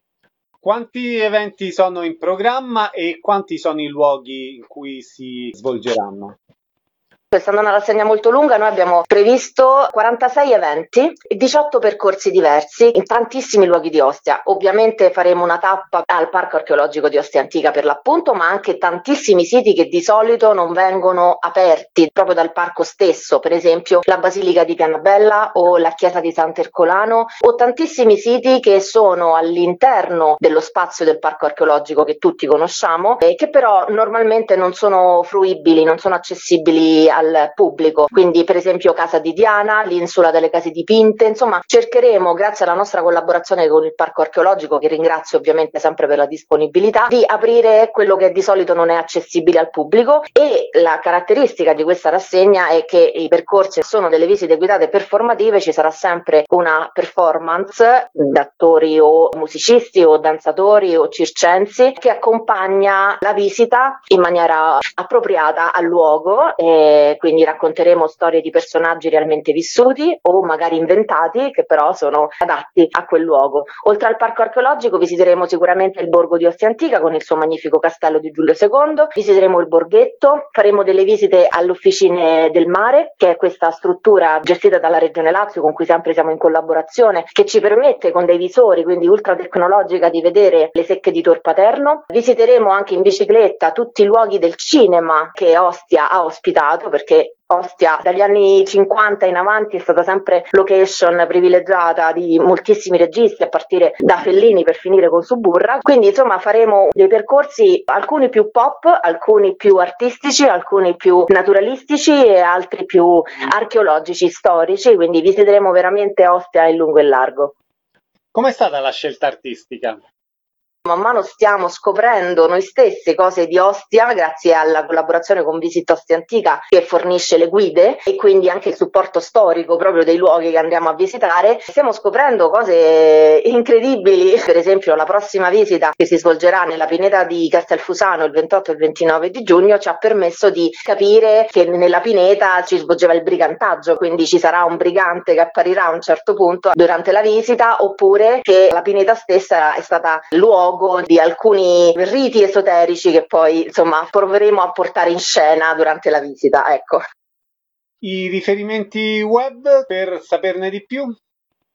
Quanti eventi sono in programma e quanti sono i luoghi in cui si svolgeranno? Essendo una rassegna molto lunga, noi abbiamo previsto quarantasei eventi e diciotto percorsi diversi in tantissimi luoghi di Ostia. Ovviamente faremo una tappa al Parco Archeologico di Ostia Antica per l'appunto, ma anche tantissimi siti che di solito non vengono aperti proprio dal parco stesso, per esempio la Basilica di Pianabella o la Chiesa di Sant'Ercolano, o tantissimi siti che sono all'interno dello spazio del Parco Archeologico che tutti conosciamo e che però normalmente non sono fruibili, non sono accessibili a al pubblico, quindi per esempio Casa di Diana, l'Isola delle Case Dipinte. Insomma, cercheremo, grazie alla nostra collaborazione con il Parco Archeologico, che ringrazio ovviamente sempre per la disponibilità, di aprire quello che di solito non è accessibile al pubblico. E la caratteristica di questa rassegna è che i percorsi sono delle visite guidate performative, ci sarà sempre una performance d'attori o musicisti o danzatori o circensi che accompagna la visita in maniera appropriata al luogo. E quindi racconteremo storie di personaggi realmente vissuti o magari inventati, che però sono adatti a quel luogo. Oltre al parco archeologico visiteremo sicuramente il borgo di Ostia Antica con il suo magnifico castello di Giulio secondo, visiteremo il borghetto, faremo delle visite alle Officine del Mare, che è questa struttura gestita dalla Regione Lazio con cui sempre siamo in collaborazione, che ci permette con dei visori, quindi ultra tecnologica, di vedere le secche di Tor Paterno. Visiteremo anche in bicicletta tutti i luoghi del cinema che Ostia ha ospitato, perché Ostia dagli anni cinquanta in avanti è stata sempre location privilegiata di moltissimi registi, a partire da Fellini per finire con Suburra. Quindi insomma faremo dei percorsi, alcuni più pop, alcuni più artistici, alcuni più naturalistici e altri più archeologici, storici, quindi visiteremo veramente Ostia in lungo e largo. Com'è stata la scelta artistica? Man mano stiamo scoprendo noi stessi cose di Ostia grazie alla collaborazione con Visit Ostia Antica, che fornisce le guide e quindi anche il supporto storico proprio dei luoghi che andiamo a visitare. Stiamo scoprendo cose incredibili, per esempio la prossima visita che si svolgerà nella pineta di Castelfusano il ventotto e il ventinove di giugno ci ha permesso di capire che nella pineta ci svolgeva il brigantaggio, quindi ci sarà un brigante che apparirà a un certo punto durante la visita, oppure che la pineta stessa è stata luogo di alcuni riti esoterici che poi insomma proveremo a portare in scena durante la visita, ecco. I riferimenti web per saperne di più?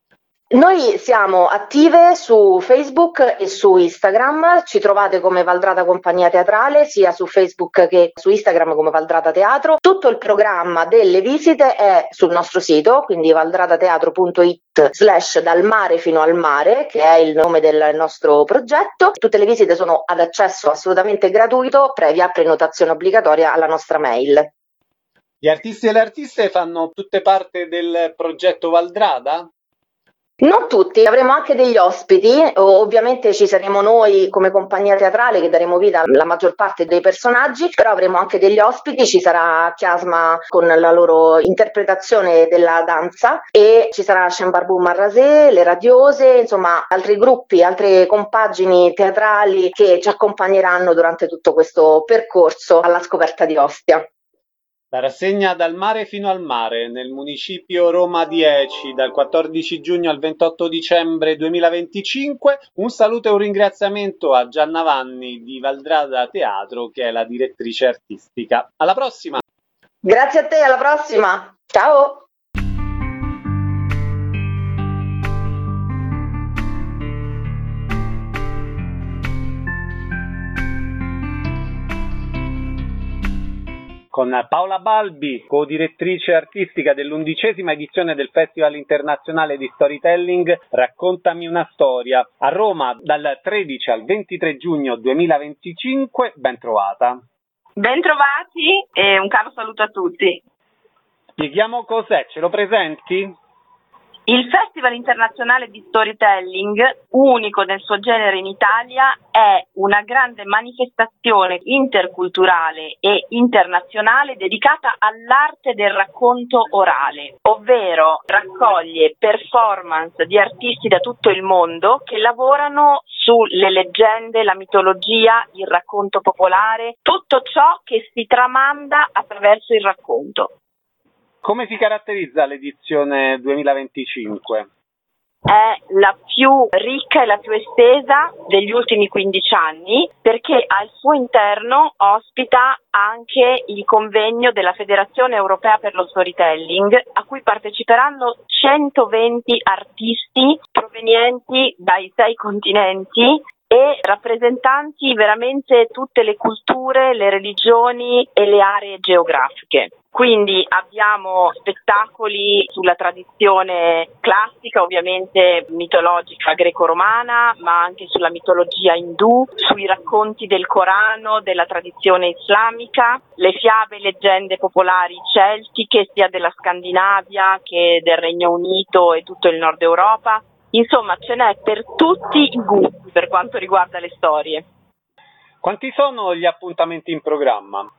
Noi siamo attive su Facebook e su Instagram, ci trovate come Valdrata Compagnia Teatrale, sia su Facebook che su Instagram come Valdrata Teatro. Tutto il programma delle visite è sul nostro sito, quindi valdratateatro punto it slash dal mare fino al mare, che è il nome del nostro progetto. Tutte le visite sono ad accesso assolutamente gratuito, previa prenotazione obbligatoria alla nostra mail. Gli artisti e le artiste fanno tutte parte del progetto Valdrata? Non tutti, avremo anche degli ospiti, ovviamente ci saremo noi come compagnia teatrale che daremo vita alla maggior parte dei personaggi, però avremo anche degli ospiti, ci sarà Chiasma con la loro interpretazione della danza e ci sarà Shembarbou Marrasé, Le Radiose, insomma altri gruppi, altre compagini teatrali che ci accompagneranno durante tutto questo percorso alla scoperta di Ostia. La rassegna Dal mare fino al mare nel municipio Roma dieci dal quattordici giugno al ventotto dicembre duemilaventicinque. Un saluto e un ringraziamento a Gianna Vanni di Valdrata Teatro, che è la direttrice artistica. Alla prossima! Grazie a te, alla prossima! Ciao! Con Paola Balbi, co-direttrice artistica dell'undicesima edizione del Festival Internazionale di Storytelling Raccontami una storia, a Roma dal tredici al ventitré giugno duemilaventicinque. Ben trovata. Ben trovati e un caro saluto a tutti. Spieghiamo cos'è, ce lo presenti? Il Festival Internazionale di Storytelling, unico nel suo genere in Italia, è una grande manifestazione interculturale e internazionale dedicata all'arte del racconto orale, ovvero raccoglie performance di artisti da tutto il mondo che lavorano sulle leggende, la mitologia, il racconto popolare, tutto ciò che si tramanda attraverso il racconto. Come si caratterizza l'edizione duemilaventicinque? È la più ricca e la più estesa degli ultimi quindici anni perché al suo interno ospita anche il convegno della Federazione Europea per lo Storytelling, a cui parteciperanno centoventi artisti provenienti dai sei continenti e rappresentanti veramente tutte le culture, le religioni e le aree geografiche. Quindi abbiamo spettacoli sulla tradizione classica, ovviamente mitologica greco-romana, ma anche sulla mitologia indù, sui racconti del Corano, della tradizione islamica, le fiabe e leggende popolari celtiche, sia della Scandinavia che del Regno Unito e tutto il Nord Europa. Insomma, ce n'è per tutti i gusti per quanto riguarda le storie. Quanti sono gli appuntamenti in programma?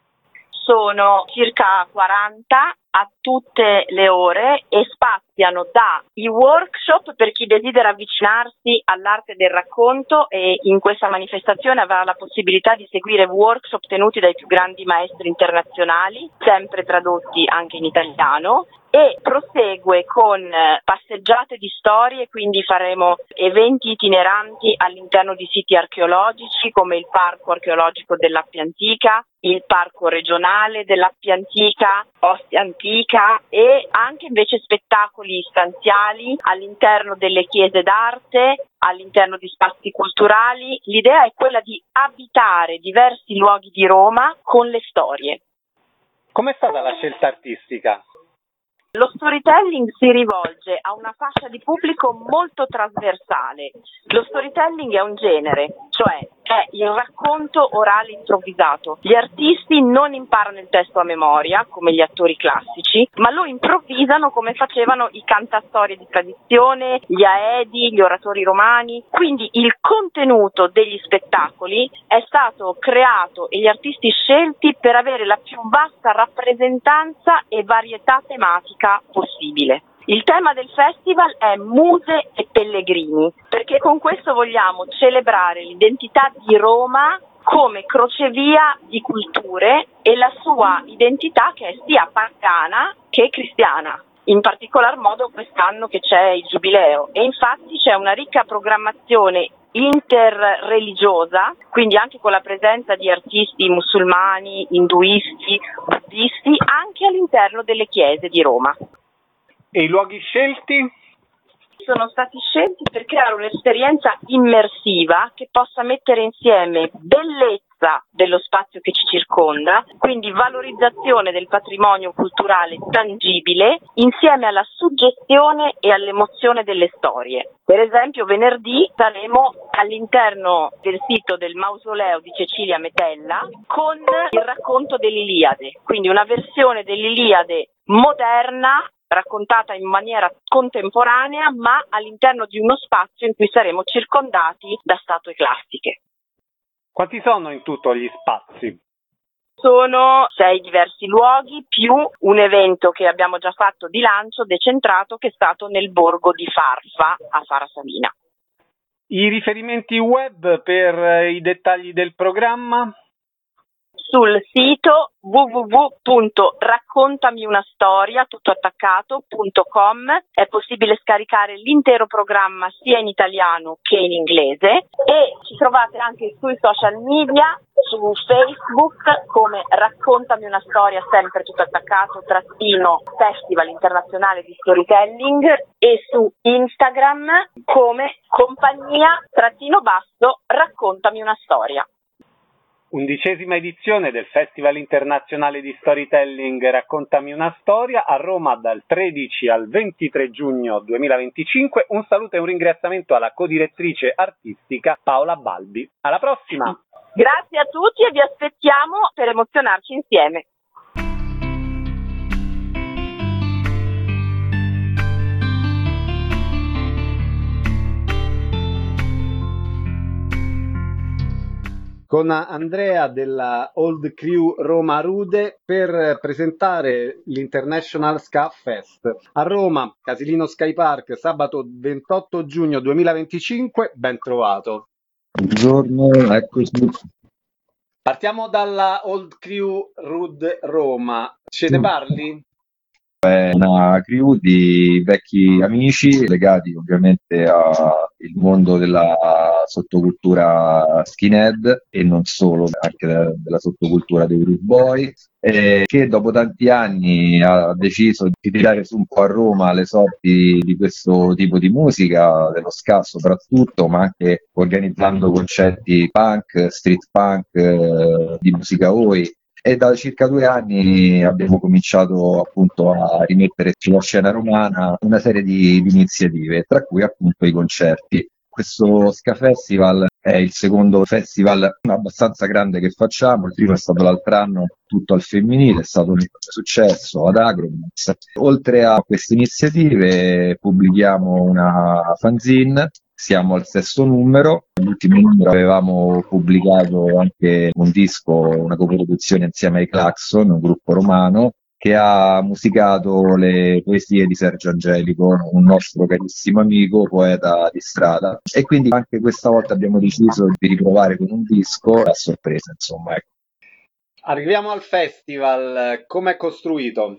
Sono circa quaranta a tutte le ore e spaziano da i workshop per chi desidera avvicinarsi all'arte del racconto e in questa manifestazione avrà la possibilità di seguire workshop tenuti dai più grandi maestri internazionali, sempre tradotti anche in italiano, e prosegue con passeggiate di storie, quindi faremo eventi itineranti all'interno di siti archeologici come il Parco Archeologico dell'Appia Antica, il Parco Regionale dell'Appia Antica, Ostia Antica, e anche invece spettacoli stanziali all'interno delle chiese d'arte, all'interno di spazi culturali. L'idea è quella di abitare diversi luoghi di Roma con le storie. Com'è stata la scelta artistica? Lo storytelling si rivolge a una fascia di pubblico molto trasversale. Lo storytelling è un genere, cioè è il racconto orale improvvisato. Gli artisti non imparano il testo a memoria, come gli attori classici, ma lo improvvisano come facevano i cantastorie di tradizione, gli aedi, gli oratori romani. Quindi il contenuto degli spettacoli è stato creato e gli artisti scelti per avere la più vasta rappresentanza e varietà tematica possibile. Il tema del festival è Muse e Pellegrini, perché con questo vogliamo celebrare l'identità di Roma come crocevia di culture e la sua identità che è sia pagana che cristiana. In particolar modo quest'anno che c'è il giubileo, e infatti c'è una ricca programmazione interreligiosa, quindi anche con la presenza di artisti musulmani, induisti, buddisti, anche all'interno delle chiese di Roma. E i luoghi scelti? sono stati scelti per creare un'esperienza immersiva che possa mettere insieme bellezza dello spazio che ci circonda, quindi valorizzazione del patrimonio culturale tangibile, insieme alla suggestione e all'emozione delle storie. Per esempio, venerdì saremo all'interno del sito del mausoleo di Cecilia Metella con il racconto dell'Iliade, quindi una versione dell'Iliade moderna, raccontata in maniera contemporanea, ma all'interno di uno spazio in cui saremo circondati da statue classiche. Quanti sono in tutto gli spazi? Sono sei diversi luoghi più un evento che abbiamo già fatto di lancio decentrato che è stato nel borgo di Farfa a Fara Savina. I riferimenti web per i dettagli del programma? Sul sito w w w punto raccontamiunastoria tutto attaccato punto com è possibile scaricare l'intero programma sia in italiano che in inglese e ci trovate anche sui social media, su Facebook come Raccontami una storia sempre tutto attaccato trattino Festival Internazionale di Storytelling e su Instagram come compagnia trattino basso Raccontami una storia. Undicesima edizione del Festival Internazionale di Storytelling Raccontami una storia a Roma dal tredici al ventitré giugno duemilaventicinque. Un saluto e un ringraziamento alla codirettrice artistica Paola Balbi. Alla prossima! Grazie a tutti e vi aspettiamo per emozionarci insieme. Con Andrea della Old Crew Roma Rude per presentare l'International Ska Fest a Roma, Casilino Sky Park, sabato ventotto giugno duemilaventicinque. Ben trovato. Buongiorno, eccoci. Partiamo dalla Old Crew Rude Roma. Ce ne parli? È una crew di vecchi amici legati ovviamente al mondo della sottocultura skinhead e non solo, anche della, della sottocultura dei Rude Boy, eh, che dopo tanti anni ha deciso di tirare su un po' a Roma le sorti di questo tipo di musica, dello ska soprattutto, ma anche organizzando concerti punk, street punk, eh, di musica oi. E da circa due anni abbiamo cominciato appunto a rimettere sulla scena romana una serie di, di iniziative, tra cui appunto i concerti. Questo Ska Festival è il secondo festival abbastanza grande che facciamo, il primo è stato l'altro anno tutto al femminile, è stato un successo ad Agromax. Oltre a queste iniziative pubblichiamo una fanzine. Siamo al sesto numero, l'ultimo numero avevamo pubblicato anche un disco, una coproduzione insieme ai Claxon, un gruppo romano, che ha musicato le poesie di Sergio Angelico, un nostro carissimo amico, poeta di strada. E quindi anche questa volta abbiamo deciso di riprovare con un disco a sorpresa, insomma. Ecco. Arriviamo al festival, com'è costruito?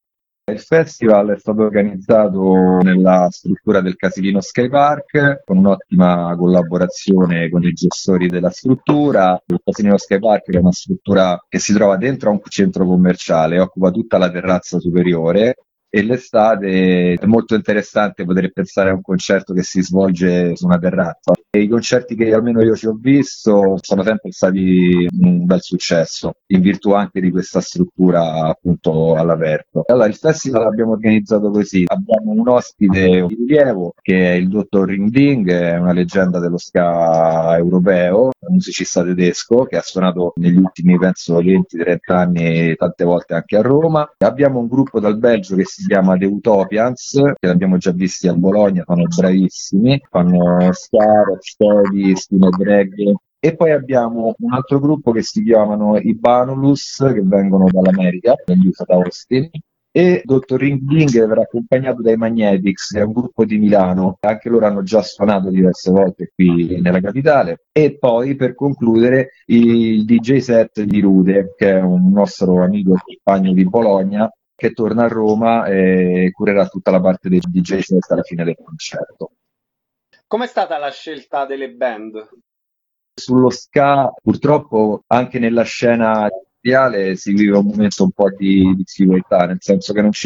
Il festival è stato organizzato nella struttura del Casilino Sky Park con un'ottima collaborazione con i gestori della struttura. Il Casilino Sky Park è una struttura che si trova dentro a un centro commerciale, occupa tutta la terrazza superiore e l'estate è molto interessante poter pensare a un concerto che si svolge su una terrazza. E i concerti che almeno io ci ho visto sono sempre stati un bel successo, in virtù anche di questa struttura appunto all'aperto. Allora, il festival l'abbiamo organizzato così: abbiamo un ospite di rilievo che è il dottor Ring Ding, è una leggenda dello ska europeo, un musicista tedesco che ha suonato negli ultimi penso venti trenta anni tante volte anche a Roma. Abbiamo un gruppo dal Belgio che si chiama The Utopians, che abbiamo già visti a Bologna, sono bravissimi, fanno ska, rocksteady, stile drag. E poi abbiamo un altro gruppo che si chiamano i Banulus, che vengono dall'America, negli U S A da Austin, e dottor Ring Ding verrà accompagnato dai Magnetics, che è un gruppo di Milano, anche loro hanno già suonato diverse volte qui nella capitale. E poi per concludere il D J set di Rude, che è un nostro amico e compagno di Bologna, che torna a Roma e curerà tutta la parte dei D J set alla fine del concerto. Com'è stata la scelta delle band? Sullo ska, purtroppo anche nella scena mondiale si vive un momento un po' di difficoltà, nel senso che non ci sono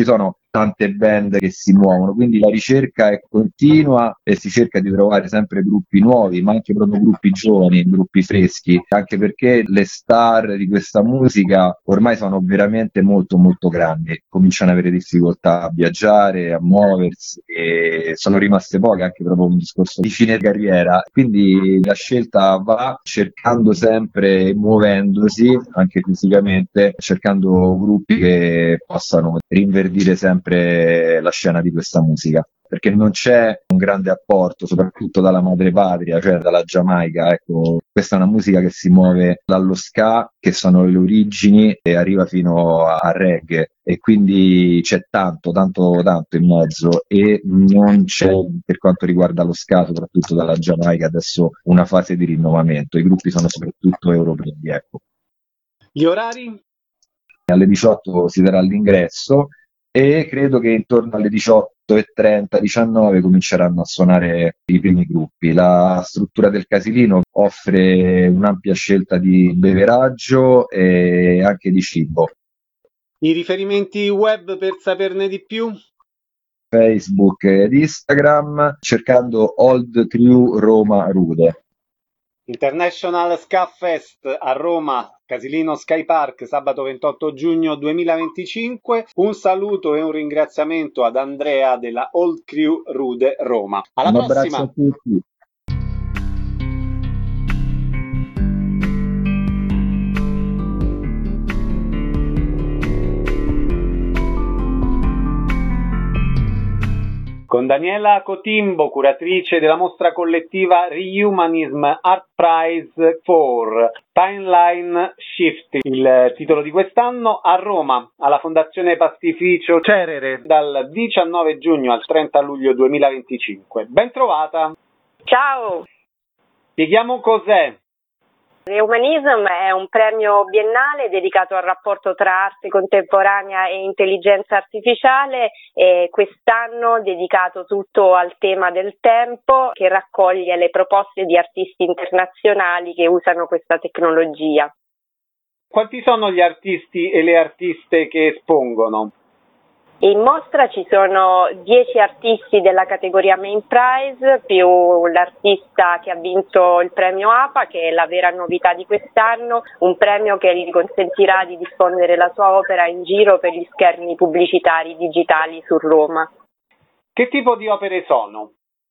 tante band che si muovono, quindi la ricerca è continua e si cerca di trovare sempre gruppi nuovi, ma anche proprio gruppi giovani, gruppi freschi, anche perché le star di questa musica ormai sono veramente molto molto grandi, cominciano ad avere difficoltà a viaggiare, a muoversi e sono rimaste poche, anche proprio un discorso di fine carriera, quindi la scelta va cercando sempre, muovendosi anche fisicamente, cercando gruppi che possano rinverdire sempre la scena di questa musica, perché non c'è un grande apporto, soprattutto dalla madrepatria, cioè dalla Giamaica. Ecco, questa è una musica che si muove dallo ska, che sono le origini, e arriva fino a reggae, e quindi c'è tanto, tanto, tanto in mezzo, e non c'è, per quanto riguarda lo ska, soprattutto dalla Giamaica, adesso una fase di rinnovamento. I gruppi sono soprattutto europei, ecco. Gli orari? Alle diciotto si darà l'ingresso e credo che intorno alle diciotto e trenta, diciannove cominceranno a suonare i primi gruppi. La struttura del Casilino offre un'ampia scelta di beveraggio e anche di cibo. I riferimenti web per saperne di più? Facebook ed Instagram, cercando Old Crew Roma Rude. International Ska Fest a Roma, Casilino Sky Park, sabato ventotto giugno duemilaventicinque. Un saluto e un ringraziamento ad Andrea della Old Crew Rude Roma. Alla un prossima! abbraccio a tutti. Con Daniela Cotimbo, curatrice della mostra collettiva Rehumanism Art Prize quattro, Timeline Shift, il titolo di quest'anno, a Roma, alla Fondazione Pastificio Cerere, dal diciannove giugno al trenta luglio duemilaventicinque. Ben trovata! Ciao! Spieghiamo cos'è. Rehumanism è un premio biennale dedicato al rapporto tra arte contemporanea e intelligenza artificiale, e quest'anno dedicato tutto al tema del tempo, che raccoglie le proposte di artisti internazionali che usano questa tecnologia. Quanti sono gli artisti e le artiste che espongono? In mostra ci sono dieci artisti della categoria Main Prize più l'artista che ha vinto il premio A P A, che è la vera novità di quest'anno, un premio che gli consentirà di diffondere la sua opera in giro per gli schermi pubblicitari digitali su Roma. Che tipo di opere sono?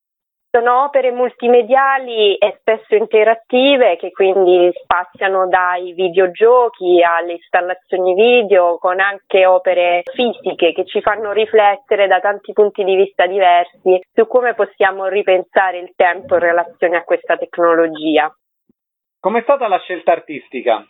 Sono opere multimediali e spesso interattive, che quindi spaziano dai videogiochi alle installazioni video, con anche opere fisiche che ci fanno riflettere da tanti punti di vista diversi su come possiamo ripensare il tempo in relazione a questa tecnologia. Com'è stata la scelta artistica?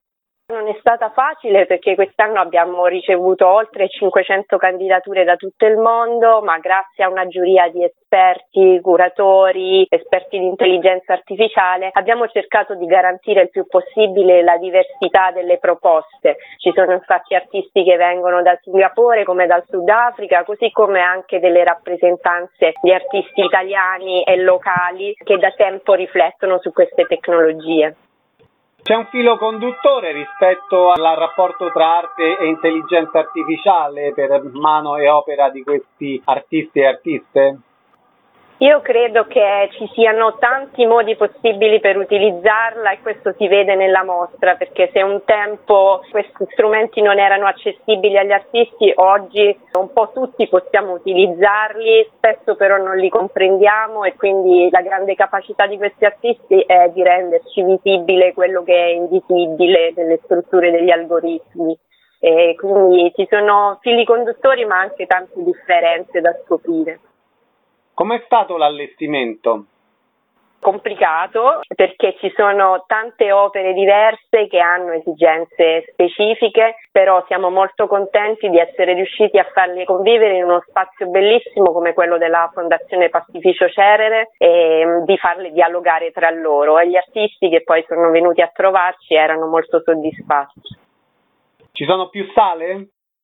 Non è stata facile, perché quest'anno abbiamo ricevuto oltre cinquecento candidature da tutto il mondo, ma grazie a una giuria di esperti, curatori, esperti di intelligenza artificiale, abbiamo cercato di garantire il più possibile la diversità delle proposte. Ci sono infatti artisti che vengono da Singapore come dal Sudafrica, così come anche delle rappresentanze di artisti italiani e locali che da tempo riflettono su queste tecnologie. C'è un filo conduttore rispetto al rapporto tra arte e intelligenza artificiale per mano e opera di questi artisti e artiste? Io credo che ci siano tanti modi possibili per utilizzarla, e questo si vede nella mostra, perché se un tempo questi strumenti non erano accessibili agli artisti, oggi un po' tutti possiamo utilizzarli, spesso però non li comprendiamo, e quindi la grande capacità di questi artisti è di renderci visibile quello che è invisibile nelle strutture degli algoritmi. E quindi ci sono fili conduttori ma anche tante differenze da scoprire. Com'è stato l'allestimento? Complicato, perché ci sono tante opere diverse che hanno esigenze specifiche, però siamo molto contenti di essere riusciti a farle convivere in uno spazio bellissimo come quello della Fondazione Pastificio Cerere, e di farle dialogare tra loro, e gli artisti che poi sono venuti a trovarci erano molto soddisfatti. Ci sono più sale?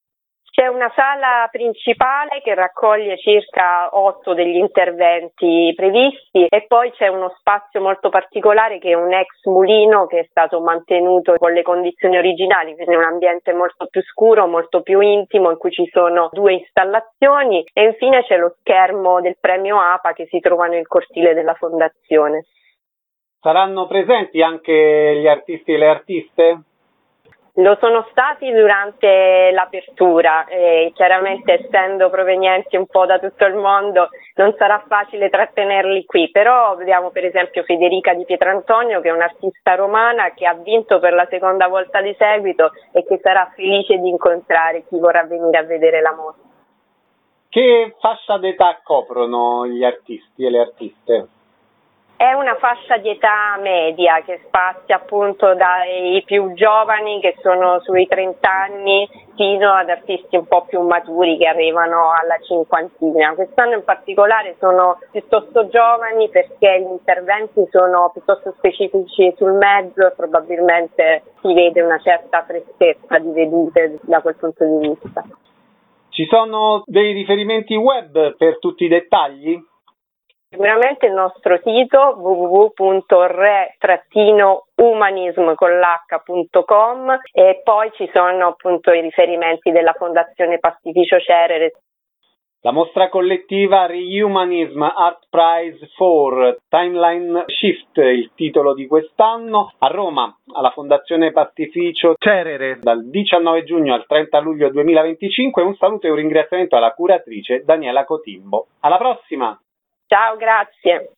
C'è una sala principale che raccoglie circa otto degli interventi previsti e poi c'è uno spazio molto particolare che è un ex mulino che è stato mantenuto con le condizioni originali, quindi un ambiente molto più scuro, molto più intimo in cui ci sono due installazioni e infine c'è lo schermo del premio A P A che si trova nel cortile della fondazione. Saranno presenti anche gli artisti e le artiste? Lo sono stati durante l'apertura e chiaramente essendo provenienti un po' da tutto il mondo non sarà facile trattenerli qui, però vediamo per esempio Federica Di Pietrantonio che è un'artista romana che ha vinto per la seconda volta di seguito e che sarà felice di incontrare chi vorrà venire a vedere la mostra. Che fascia d'età coprono gli artisti e le artiste? È una fascia di età media che spazia appunto dai più giovani che sono sui trenta anni fino ad artisti un po' più maturi che arrivano alla cinquantina. Quest'anno in particolare sono piuttosto giovani perché gli interventi sono piuttosto specifici sul mezzo e probabilmente si vede una certa freschezza di vedute da quel punto di vista. Ci sono dei riferimenti web per tutti i dettagli? Sicuramente il nostro sito w w w punto re umanism punto com e poi ci sono appunto i riferimenti della Fondazione Pastificio Cerere. La mostra collettiva Rehumanism Art Prize for Timeline Shift, il titolo di quest'anno, a Roma, alla Fondazione Pastificio Cerere, dal diciannove giugno al trenta luglio duemilaventicinque. Un saluto e un ringraziamento alla curatrice Daniela Cotimbo. Alla prossima! Ciao, grazie.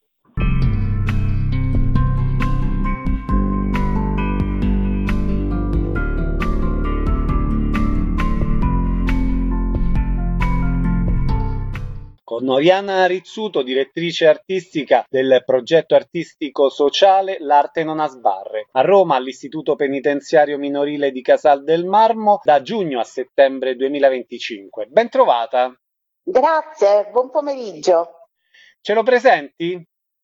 Con Oriana Rizzuto, direttrice artistica del progetto artistico sociale L'Arte non ha sbarre, a Roma all'Istituto Penitenziario Minorile di Casal del Marmo da giugno a settembre duemilaventicinque. Ben trovata! Grazie, buon pomeriggio. Ce lo presenti?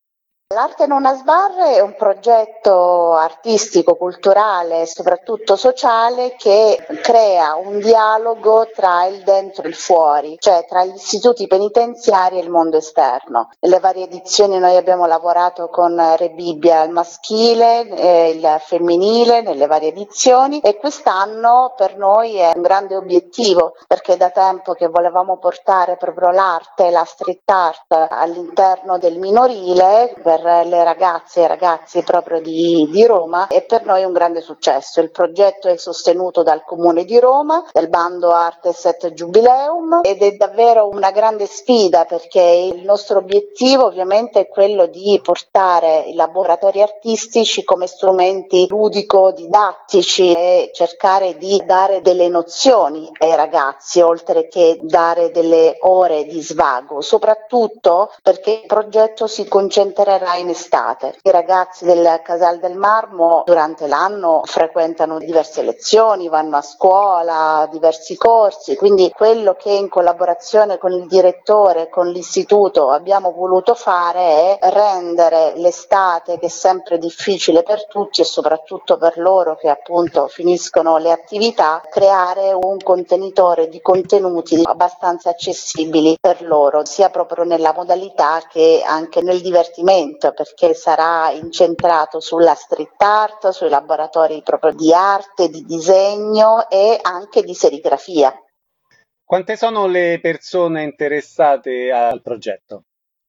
L'Arte non ha sbarre è un progetto artistico, culturale e soprattutto sociale che crea un dialogo tra il dentro e il fuori, cioè tra gli istituti penitenziari e il mondo esterno. Nelle varie edizioni noi abbiamo lavorato con Re Bibbia al maschile, e il femminile nelle varie edizioni e quest'anno per noi è un grande obiettivo perché da tempo che volevamo portare proprio l'arte, la street art all'interno del minorile per le ragazze e ragazzi proprio di, di Roma e per noi è un grande successo. Il progetto è sostenuto dal Comune di Roma, dal bando Artes et Jubileum ed è davvero una grande sfida perché il nostro obiettivo ovviamente è quello di portare i laboratori artistici come strumenti ludico-didattici e cercare di dare delle nozioni ai ragazzi oltre che dare delle ore di svago, soprattutto perché il progetto si concentrerà in estate. I ragazzi del Casal del Marmo durante l'anno frequentano diverse lezioni, vanno a scuola, diversi corsi, quindi quello che in collaborazione con il direttore, con l'istituto abbiamo voluto fare è rendere l'estate, che è sempre difficile per tutti e soprattutto per loro che appunto finiscono le attività, creare un contenitore di contenuti abbastanza accessibili per loro, sia proprio nella modalità che anche nel divertimento, perché sarà incentrato sulla street art, sui laboratori proprio di arte, di disegno e anche di serigrafia. Quante sono le persone interessate al progetto?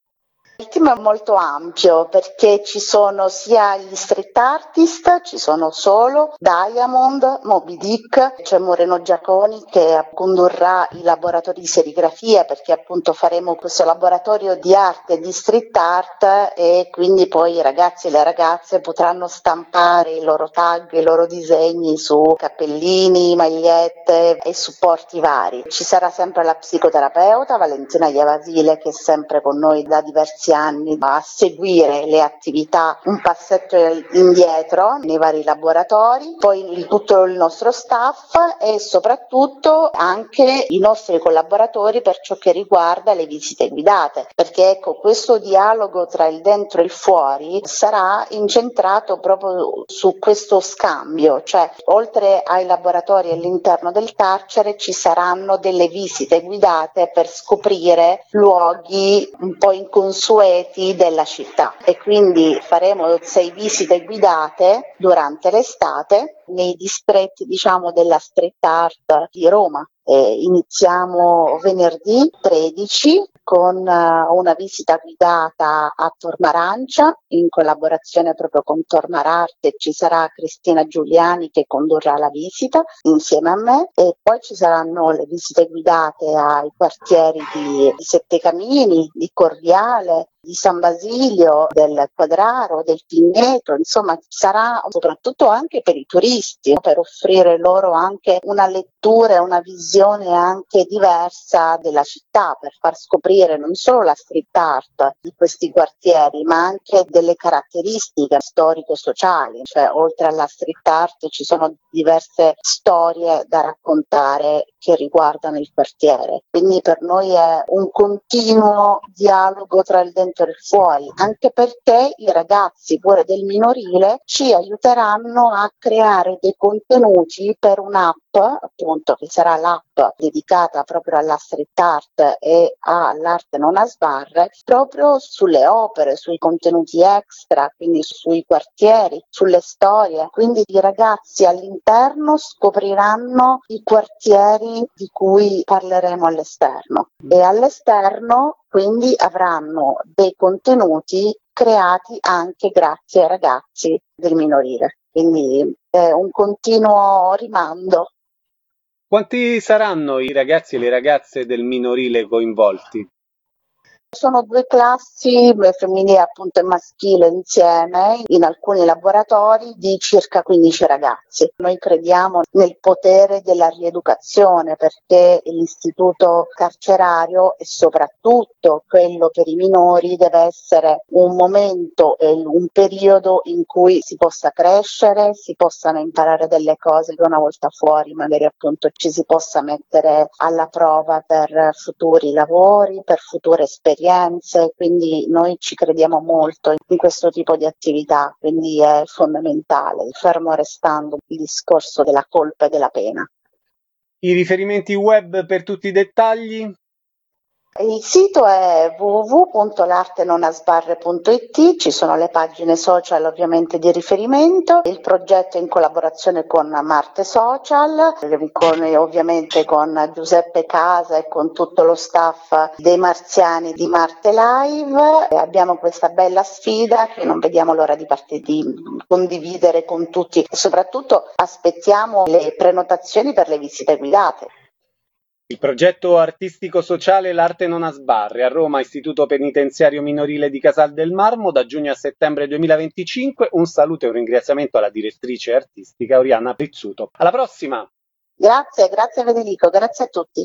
Il team è molto ampio perché ci sono sia gli street artist, ci sono Solo, Diamond, Moby Dick, c'è Moreno Giaconi che condurrà i laboratori di serigrafia perché appunto faremo questo laboratorio di arte e di street art e quindi poi i ragazzi e le ragazze potranno stampare i loro tag, i loro disegni su cappellini, magliette e supporti vari. Ci sarà sempre la psicoterapeuta Valentina Iavasile che è sempre con noi da diversi questi anni a seguire le attività un passetto indietro nei vari laboratori, poi tutto il nostro staff e soprattutto anche i nostri collaboratori per ciò che riguarda le visite guidate, perché ecco, questo dialogo tra il dentro e il fuori sarà incentrato proprio su questo scambio, cioè oltre ai laboratori all'interno del carcere ci saranno delle visite guidate per scoprire luoghi un po' inconsueti della città e quindi faremo sei visite guidate durante l'estate nei distretti, diciamo, della street art di Roma. Eh, iniziamo venerdì tredici con uh, una visita guidata a Tormarancia in collaborazione proprio con Tormararte. Ci sarà Cristina Giuliani che condurrà la visita insieme a me e poi ci saranno le visite guidate ai quartieri di, di Sette Camini, di Corviale, di San Basilio, del Quadraro, del Pigneto, insomma sarà soprattutto anche per i turisti, per offrire loro anche una lettura e una visione anche diversa della città, per far scoprire non solo la street art di questi quartieri, ma anche delle caratteristiche storico-sociali, cioè oltre alla street art ci sono diverse storie da raccontare che riguardano il quartiere. Quindi per noi è un continuo dialogo tra il dentro e il fuori, anche perché i ragazzi pure del minorile ci aiuteranno a creare dei contenuti per un'app, appunto che sarà l'app dedicata proprio alla street art e all'arte non a sbarre, proprio sulle opere, sui contenuti extra, quindi sui quartieri, sulle storie. Quindi i ragazzi all'interno scopriranno i quartieri di cui parleremo all'esterno e all'esterno quindi avranno dei contenuti creati anche grazie ai ragazzi del minorile. Quindi è un continuo rimando. Quanti saranno i ragazzi e le ragazze del minorile coinvolti? Sono due classi, femminile appunto e maschile insieme, in alcuni laboratori di circa quindici ragazzi. Noi crediamo nel potere della rieducazione perché l'istituto carcerario e soprattutto quello per i minori deve essere un momento e un periodo in cui si possa crescere, si possano imparare delle cose che una volta fuori magari appunto ci si possa mettere alla prova per futuri lavori, per future esperienze. Quindi noi ci crediamo molto in questo tipo di attività, quindi è fondamentale, fermo restando il discorso della colpa e della pena. I riferimenti web per tutti i dettagli? Il sito è w w w punto l'arte non a sbarre punto i t, ci sono le pagine social ovviamente di riferimento, il progetto è in collaborazione con Marte Social, con, ovviamente con Giuseppe Casa e con tutto lo staff dei marziani di Marte Live. E abbiamo questa bella sfida che non vediamo l'ora di, part- di condividere con tutti e soprattutto aspettiamo le prenotazioni per le visite guidate. Il progetto artistico-sociale L'Arte non a sbarre a Roma, Istituto Penitenziario Minorile di Casal del Marmo, da giugno a settembre duemilaventicinque. Un saluto e un ringraziamento alla direttrice artistica Oriana Pizzuto. Alla prossima! Grazie, grazie Federico, grazie a tutti.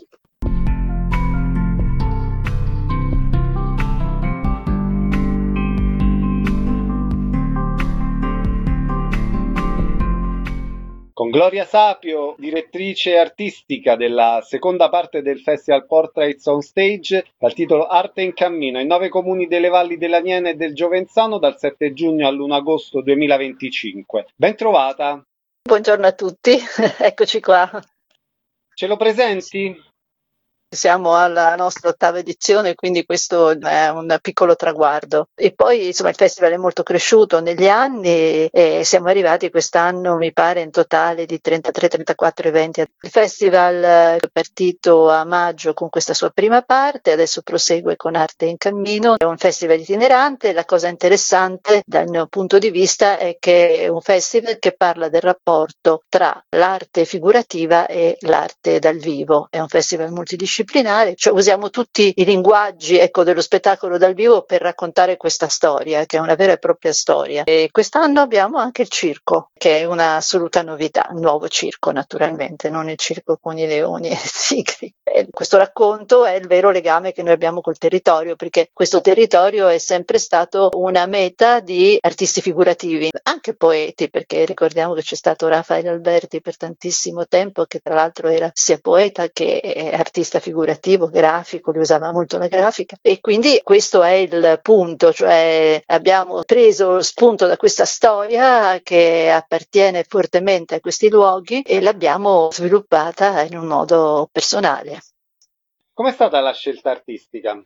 Con Gloria Sapio, direttrice artistica della seconda parte del Festival Portraits on Stage, dal titolo Arte in Cammino, in nove comuni delle valli dell'Aniene e del Giovenzano, dal sette giugno all'primo agosto duemilaventicinque. Ben trovata! Buongiorno a tutti, eccoci qua. Ce lo presenti? Siamo alla nostra ottava edizione, quindi questo è un piccolo traguardo. E poi insomma il festival è molto cresciuto negli anni e siamo arrivati quest'anno, mi pare, in totale di trentatré trentaquattro eventi. Il festival è partito a maggio con questa sua prima parte, adesso prosegue con Arte in Cammino. È un festival itinerante, la cosa interessante dal mio punto di vista è che è un festival che parla del rapporto tra l'arte figurativa e l'arte dal vivo. È un festival multidisciplinare, cioè usiamo tutti i linguaggi, ecco, dello spettacolo dal vivo per raccontare questa storia, che è una vera e propria storia. E quest'anno abbiamo anche il circo, che è un'assoluta novità, un nuovo circo naturalmente, non il circo con i leoni e i tigri. E questo racconto è il vero legame che noi abbiamo col territorio, perché questo territorio è sempre stato una meta di artisti figurativi, anche poeti, perché ricordiamo che c'è stato Raffaele Alberti per tantissimo tempo, che tra l'altro era sia poeta che artista figurativo, grafico, lui usava molto la grafica, e quindi questo è il punto, cioè abbiamo preso spunto da questa storia che appartiene fortemente a questi luoghi e l'abbiamo sviluppata in un modo personale. Com'è stata la scelta artistica?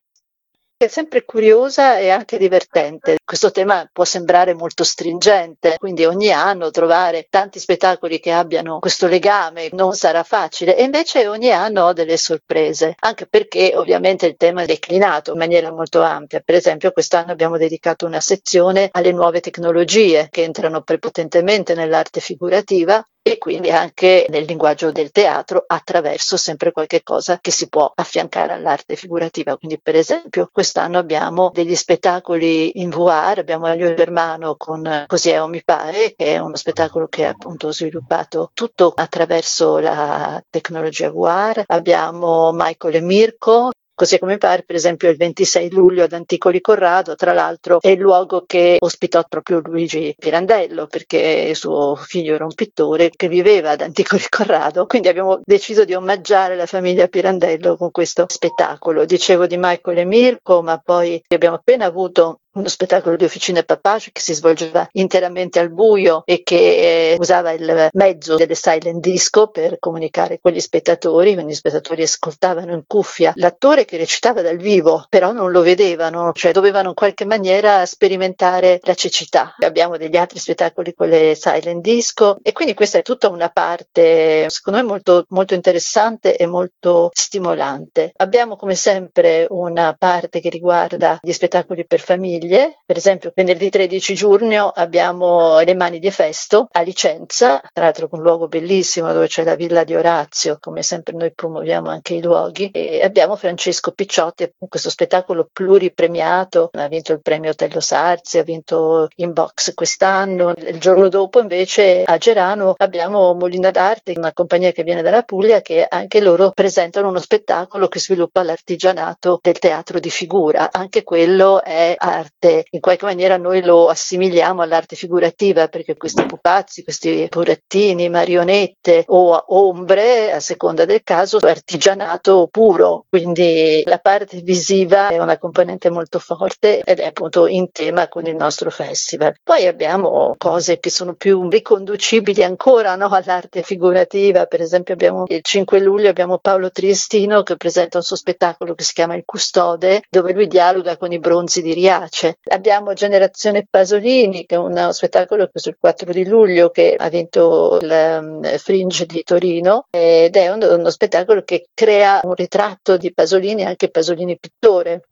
È sempre curiosa e anche divertente. Questo tema può sembrare molto stringente, quindi ogni anno trovare tanti spettacoli che abbiano questo legame non sarà facile, e invece ogni anno ho delle sorprese, anche perché ovviamente il tema è declinato in maniera molto ampia. Per esempio quest'anno abbiamo dedicato una sezione alle nuove tecnologie che entrano prepotentemente nell'arte figurativa e quindi anche nel linguaggio del teatro, attraverso sempre qualche cosa che si può affiancare all'arte figurativa. Quindi per esempio quest'anno abbiamo degli spettacoli in V R, abbiamo Elio Germano con Così è o mi pare, che è uno spettacolo che è appunto sviluppato tutto attraverso la tecnologia V R, abbiamo Michael e Mirko. Così come pare, per esempio, il ventisei luglio ad Anticoli Corrado, tra l'altro è il luogo che ospitò proprio Luigi Pirandello, perché suo figlio era un pittore che viveva ad Anticoli Corrado, quindi abbiamo deciso di omaggiare la famiglia Pirandello con questo spettacolo. Dicevo di Michael e Mirko, ma poi abbiamo appena avuto uno spettacolo di Officine Papace che si svolgeva interamente al buio e che eh, usava il mezzo delle silent disco per comunicare con gli spettatori, quindi gli spettatori ascoltavano in cuffia l'attore che recitava dal vivo, però non lo vedevano, cioè dovevano in qualche maniera sperimentare la cecità. Abbiamo degli altri spettacoli con le silent disco e quindi questa è tutta una parte secondo me molto, molto interessante e molto stimolante. Abbiamo come sempre una parte che riguarda gli spettacoli per famiglie. Per esempio venerdì tredici giugno abbiamo Le mani di Efesto a Licenza, tra l'altro un luogo bellissimo dove c'è la villa di Orazio, come sempre noi promuoviamo anche i luoghi, e abbiamo Francesco Picciotti, questo spettacolo pluripremiato, ha vinto il premio Tello Sarzi, ha vinto in box quest'anno. Il giorno dopo invece a Gerano abbiamo Molina d'Arte, una compagnia che viene dalla Puglia, che anche loro presentano uno spettacolo che sviluppa l'artigianato del teatro di figura, anche quello è arte. In qualche maniera noi lo assimiliamo all'arte figurativa, perché questi pupazzi, questi burattini, marionette o ombre, a seconda del caso, artigianato puro, quindi la parte visiva è una componente molto forte ed è appunto in tema con il nostro festival. Poi abbiamo cose che sono più riconducibili ancora, no, all'arte figurativa. Per esempio abbiamo il cinque luglio abbiamo Paolo Triestino che presenta un suo spettacolo che si chiama Il Custode, dove lui dialoga con i bronzi di Riace. Abbiamo Generazione Pasolini, che è uno spettacolo che sul quattro di luglio che ha vinto il um, Fringe di Torino, ed è uno, uno spettacolo che crea un ritratto di Pasolini, anche Pasolini pittore.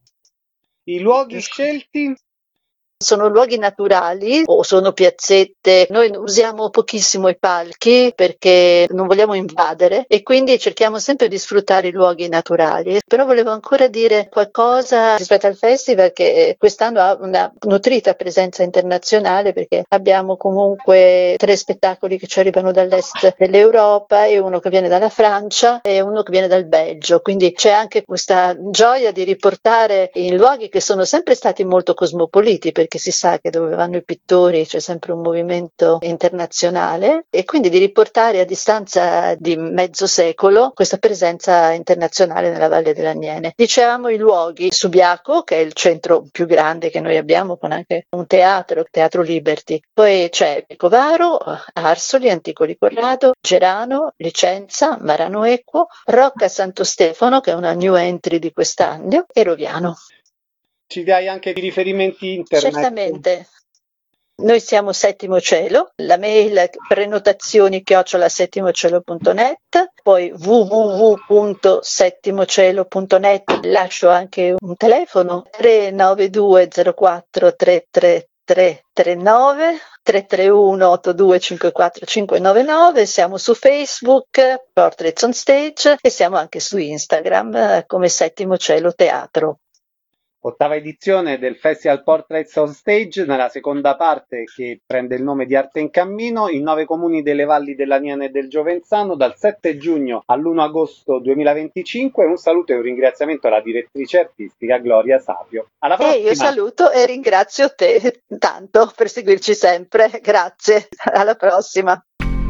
I luoghi scelti? Sono luoghi naturali o sono piazzette. Noi usiamo pochissimo i palchi perché non vogliamo invadere e quindi cerchiamo sempre di sfruttare i luoghi naturali. Però volevo ancora dire qualcosa rispetto al festival, che quest'anno ha una nutrita presenza internazionale, perché abbiamo comunque tre spettacoli che ci arrivano dall'est dell'Europa e uno che viene dalla Francia e uno che viene dal Belgio. Quindi c'è anche questa gioia di riportare in luoghi che sono sempre stati molto cosmopoliti, perché si sa che dove vanno i pittori c'è sempre un movimento internazionale, e quindi di riportare a distanza di mezzo secolo questa presenza internazionale nella Valle dell'Aniene. Dicevamo i luoghi: Subiaco, che è il centro più grande che noi abbiamo, con anche un teatro, Teatro Liberty. Poi c'è Vicovaro, Arsoli, Anticoli Corrado, Gerano, Licenza, Marano Equo, Rocca Santo Stefano, che è una new entry di quest'anno, e Roviano. Ci dai anche di riferimenti internet? Certamente. Noi siamo Settimo Cielo, la mail prenotazioni chiocciola settimocielo punto net, poi w w w punto settimocielo punto net. Lascio anche un telefono: tre nove due zero quattro tre tre tre tre nove, tre tre uno otto due cinque quattro cinque nove nove. Siamo su Facebook, Portraits on Stage, e siamo anche su Instagram come Settimo Cielo Teatro. Ottava edizione del Festival Portraits on Stage, nella seconda parte che prende il nome di Arte in Cammino, in nove comuni delle valli dell'Aniene e del Giovenzzano, dal sette giugno all'primo agosto duemilaventicinque. Un saluto e un ringraziamento alla direttrice artistica Gloria Sapio. Alla prossima! E io saluto e ringrazio te tanto per seguirci sempre. Grazie, alla prossima.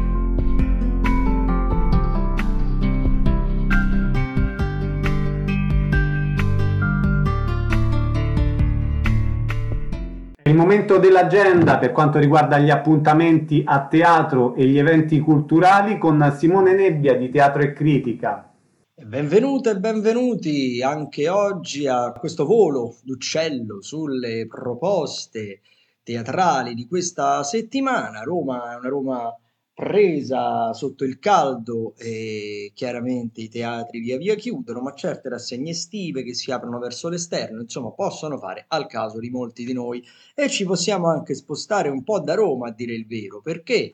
È il momento dell'agenda per quanto riguarda gli appuntamenti a teatro e gli eventi culturali con Simone Nebbia di Teatro e Critica. Benvenute e benvenuti anche oggi a questo volo d'uccello sulle proposte teatrali di questa settimana. Roma è una Roma presa sotto il caldo e chiaramente i teatri via via chiudono, ma certe rassegne estive che si aprono verso l'esterno, insomma, possono fare al caso di molti di noi e ci possiamo anche spostare un po' da Roma, a dire il vero, perché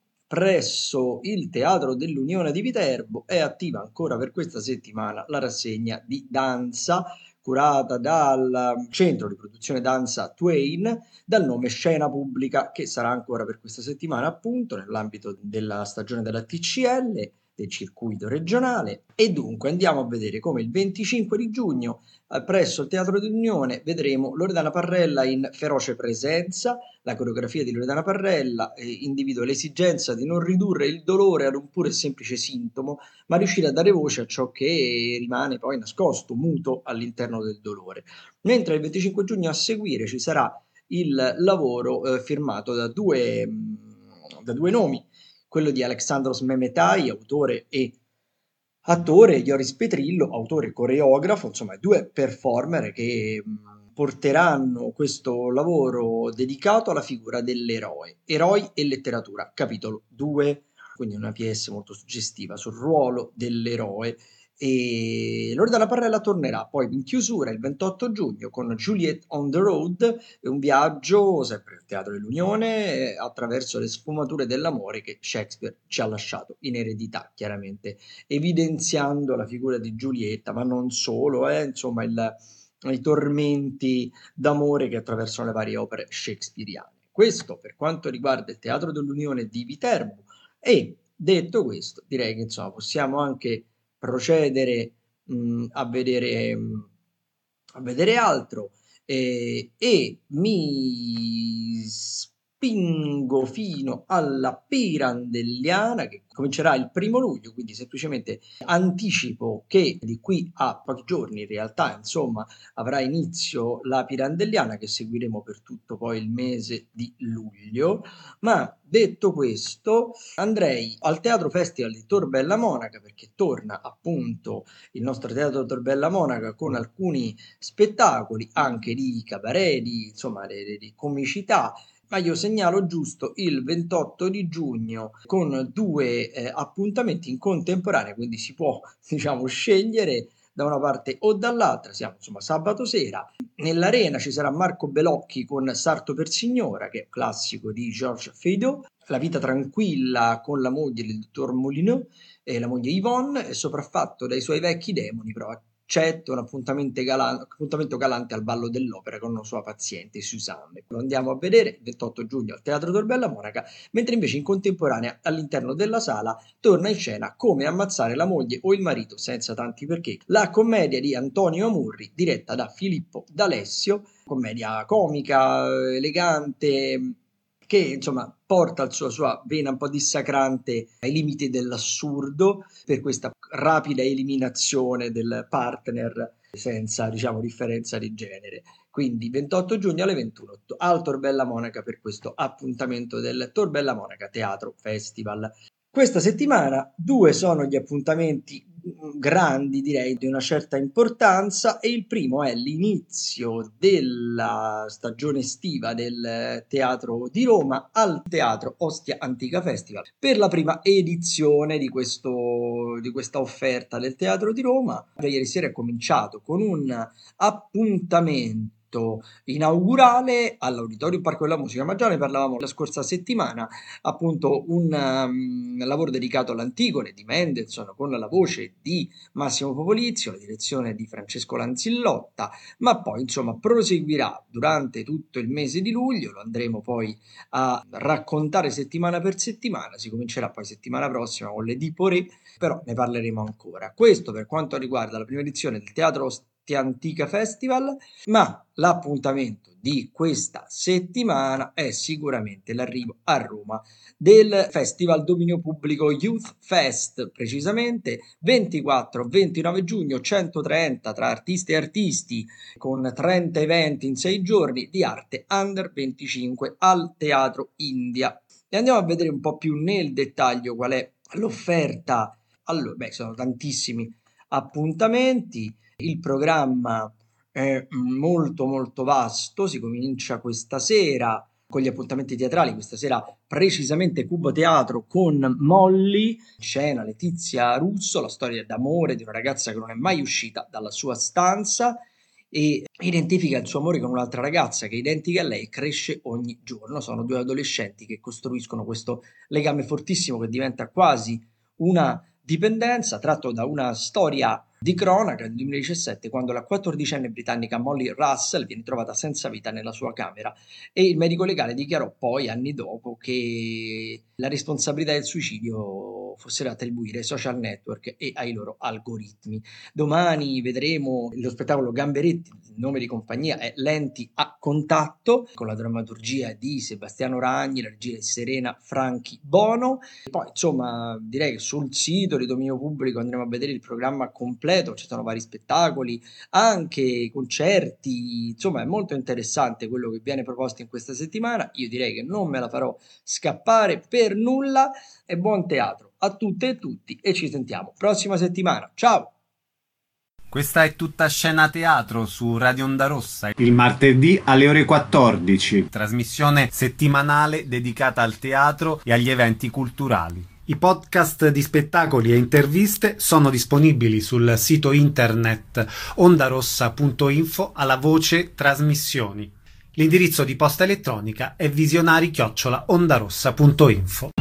presso il Teatro dell'Unione di Viterbo è attiva ancora per questa settimana la rassegna di danza curata dal centro di produzione danza Twain, dal nome Scena Pubblica, che sarà ancora per questa settimana appunto nell'ambito della stagione della T C L, del circuito regionale. E dunque andiamo a vedere come il venticinque di giugno eh, presso il Teatro dell'Unione vedremo Loredana Parrella in Feroce Presenza. La coreografia di Loredana Parrella eh, individua l'esigenza di non ridurre il dolore ad un puro e semplice sintomo, ma riuscire a dare voce a ciò che rimane poi nascosto, muto all'interno del dolore. Mentre il venticinque giugno a seguire ci sarà il lavoro eh, firmato da due, mh, da due nomi, quello di Alexandros Memetai, autore e attore, Ioris Petrillo, autore e coreografo, insomma due performer che mh, porteranno questo lavoro dedicato alla figura dell'eroe. Eroi e letteratura, capitolo due, quindi una pièce molto suggestiva sul ruolo dell'eroe. E Loredana Parrella tornerà poi in chiusura il ventotto giugno con Juliet on the Road, un viaggio sempre al Teatro dell'Unione eh, attraverso le sfumature dell'amore che Shakespeare ci ha lasciato in eredità, chiaramente evidenziando la figura di Giulietta, ma non solo, eh, insomma il, i tormenti d'amore che attraversano le varie opere shakespeariane. Questo per quanto riguarda il Teatro dell'Unione di Viterbo. E detto questo, direi che insomma possiamo anche procedere mh, a vedere mh, a vedere altro eh, e mi spingo fino alla Pirandelliana che comincerà il primo luglio, quindi semplicemente anticipo che di qui a pochi giorni in realtà insomma avrà inizio la Pirandelliana che seguiremo per tutto poi il mese di luglio. Ma detto questo andrei al Teatro Festival di Tor Bella Monaca, perché torna appunto il nostro Teatro Tor Bella Monaca con alcuni spettacoli anche di cabaret, di, insomma di, di comicità. Ma io segnalo giusto il ventotto di giugno con due eh, appuntamenti in contemporanea, quindi si può diciamo scegliere da una parte o dall'altra. Siamo insomma sabato sera, nell'Arena ci sarà Marco Bellocchi con Sarto per Signora, che è un classico di Georges Feydeau, La vita tranquilla con la moglie del dottor Moulineux e la moglie Yvonne, è sopraffatto dai suoi vecchi demoni, però accetta un appuntamento galante, appuntamento galante al ballo dell'opera con una sua paziente Susanne. Lo andiamo a vedere il ventotto giugno al Teatro Tor Bella Monaca, mentre invece in contemporanea all'interno della sala torna in scena Come ammazzare la moglie o il marito senza tanti perché, la commedia di Antonio Amurri diretta da Filippo D'Alessio, commedia comica, elegante, che insomma porta la sua, sua vena un po' dissacrante ai limiti dell'assurdo per questa rapida eliminazione del partner senza diciamo differenza di genere. Quindi ventotto giugno alle ventuno al Tor Bella Monaca per questo appuntamento del Tor Bella Monaca Teatro Festival. Questa settimana due sono gli appuntamenti grandi, direi, di una certa importanza, e il primo è l'inizio della stagione estiva del Teatro di Roma al Teatro Ostia Antica Festival per la prima edizione di, questo, di questa offerta del Teatro di Roma. Ieri sera è cominciato con un appuntamento evento inaugurale all'Auditorium Parco della Musica, ma già ne parlavamo la scorsa settimana, appunto un um, lavoro dedicato all'Antigone di Mendelssohn con la voce di Massimo Popolizio, la direzione di Francesco Lanzillotta, ma poi insomma proseguirà durante tutto il mese di luglio, lo andremo poi a raccontare settimana per settimana, si comincerà poi settimana prossima con le Dipore, però ne parleremo ancora. Questo per quanto riguarda la prima edizione del Teatro Ostia Antica Festival, ma l'appuntamento di questa settimana è sicuramente l'arrivo a Roma del Festival Dominio Pubblico Youth Fest, precisamente ventiquattro ventinove giugno, centotrenta tra artisti e artisti, con trenta eventi in sei giorni di arte under venticinque al Teatro India. E andiamo a vedere un po' più nel dettaglio qual è l'offerta. Allora, beh, sono tantissimi appuntamenti, il programma è molto molto vasto, si comincia questa sera con gli appuntamenti teatrali, questa sera precisamente Cubo Teatro con Molly, scena Letizia Russo, la storia d'amore di una ragazza che non è mai uscita dalla sua stanza e identifica il suo amore con un'altra ragazza che è identica a lei e cresce ogni giorno. Sono due adolescenti che costruiscono questo legame fortissimo che diventa quasi una dipendenza, tratto da una storia di cronaca del duemiladiciassette, quando la quattordicenne britannica Molly Russell viene trovata senza vita nella sua camera e il medico legale dichiarò poi anni dopo che la responsabilità del suicidio fosse da attribuire ai social network e ai loro algoritmi. Domani vedremo lo spettacolo Gamberetti, il nome di compagnia è Lenti a contatto, con la drammaturgia di Sebastiano Ragni, la regia di Serena Franchi Bono. Poi insomma direi che sul sito di Dominio Pubblico andremo a vedere il programma completo, ci sono vari spettacoli, anche concerti, insomma è molto interessante quello che viene proposto in questa settimana. Io direi che non me la farò scappare per nulla e buon teatro a tutte e tutti e ci sentiamo prossima settimana. Ciao! Questa è Tutta Scena Teatro su Radio Onda Rossa, il martedì alle ore quattordici, trasmissione settimanale dedicata al teatro e agli eventi culturali. I podcast di spettacoli e interviste sono disponibili sul sito internet ondarossa punto info alla voce trasmissioni. L'indirizzo di posta elettronica è visionari chiocciola ondarossa punto info.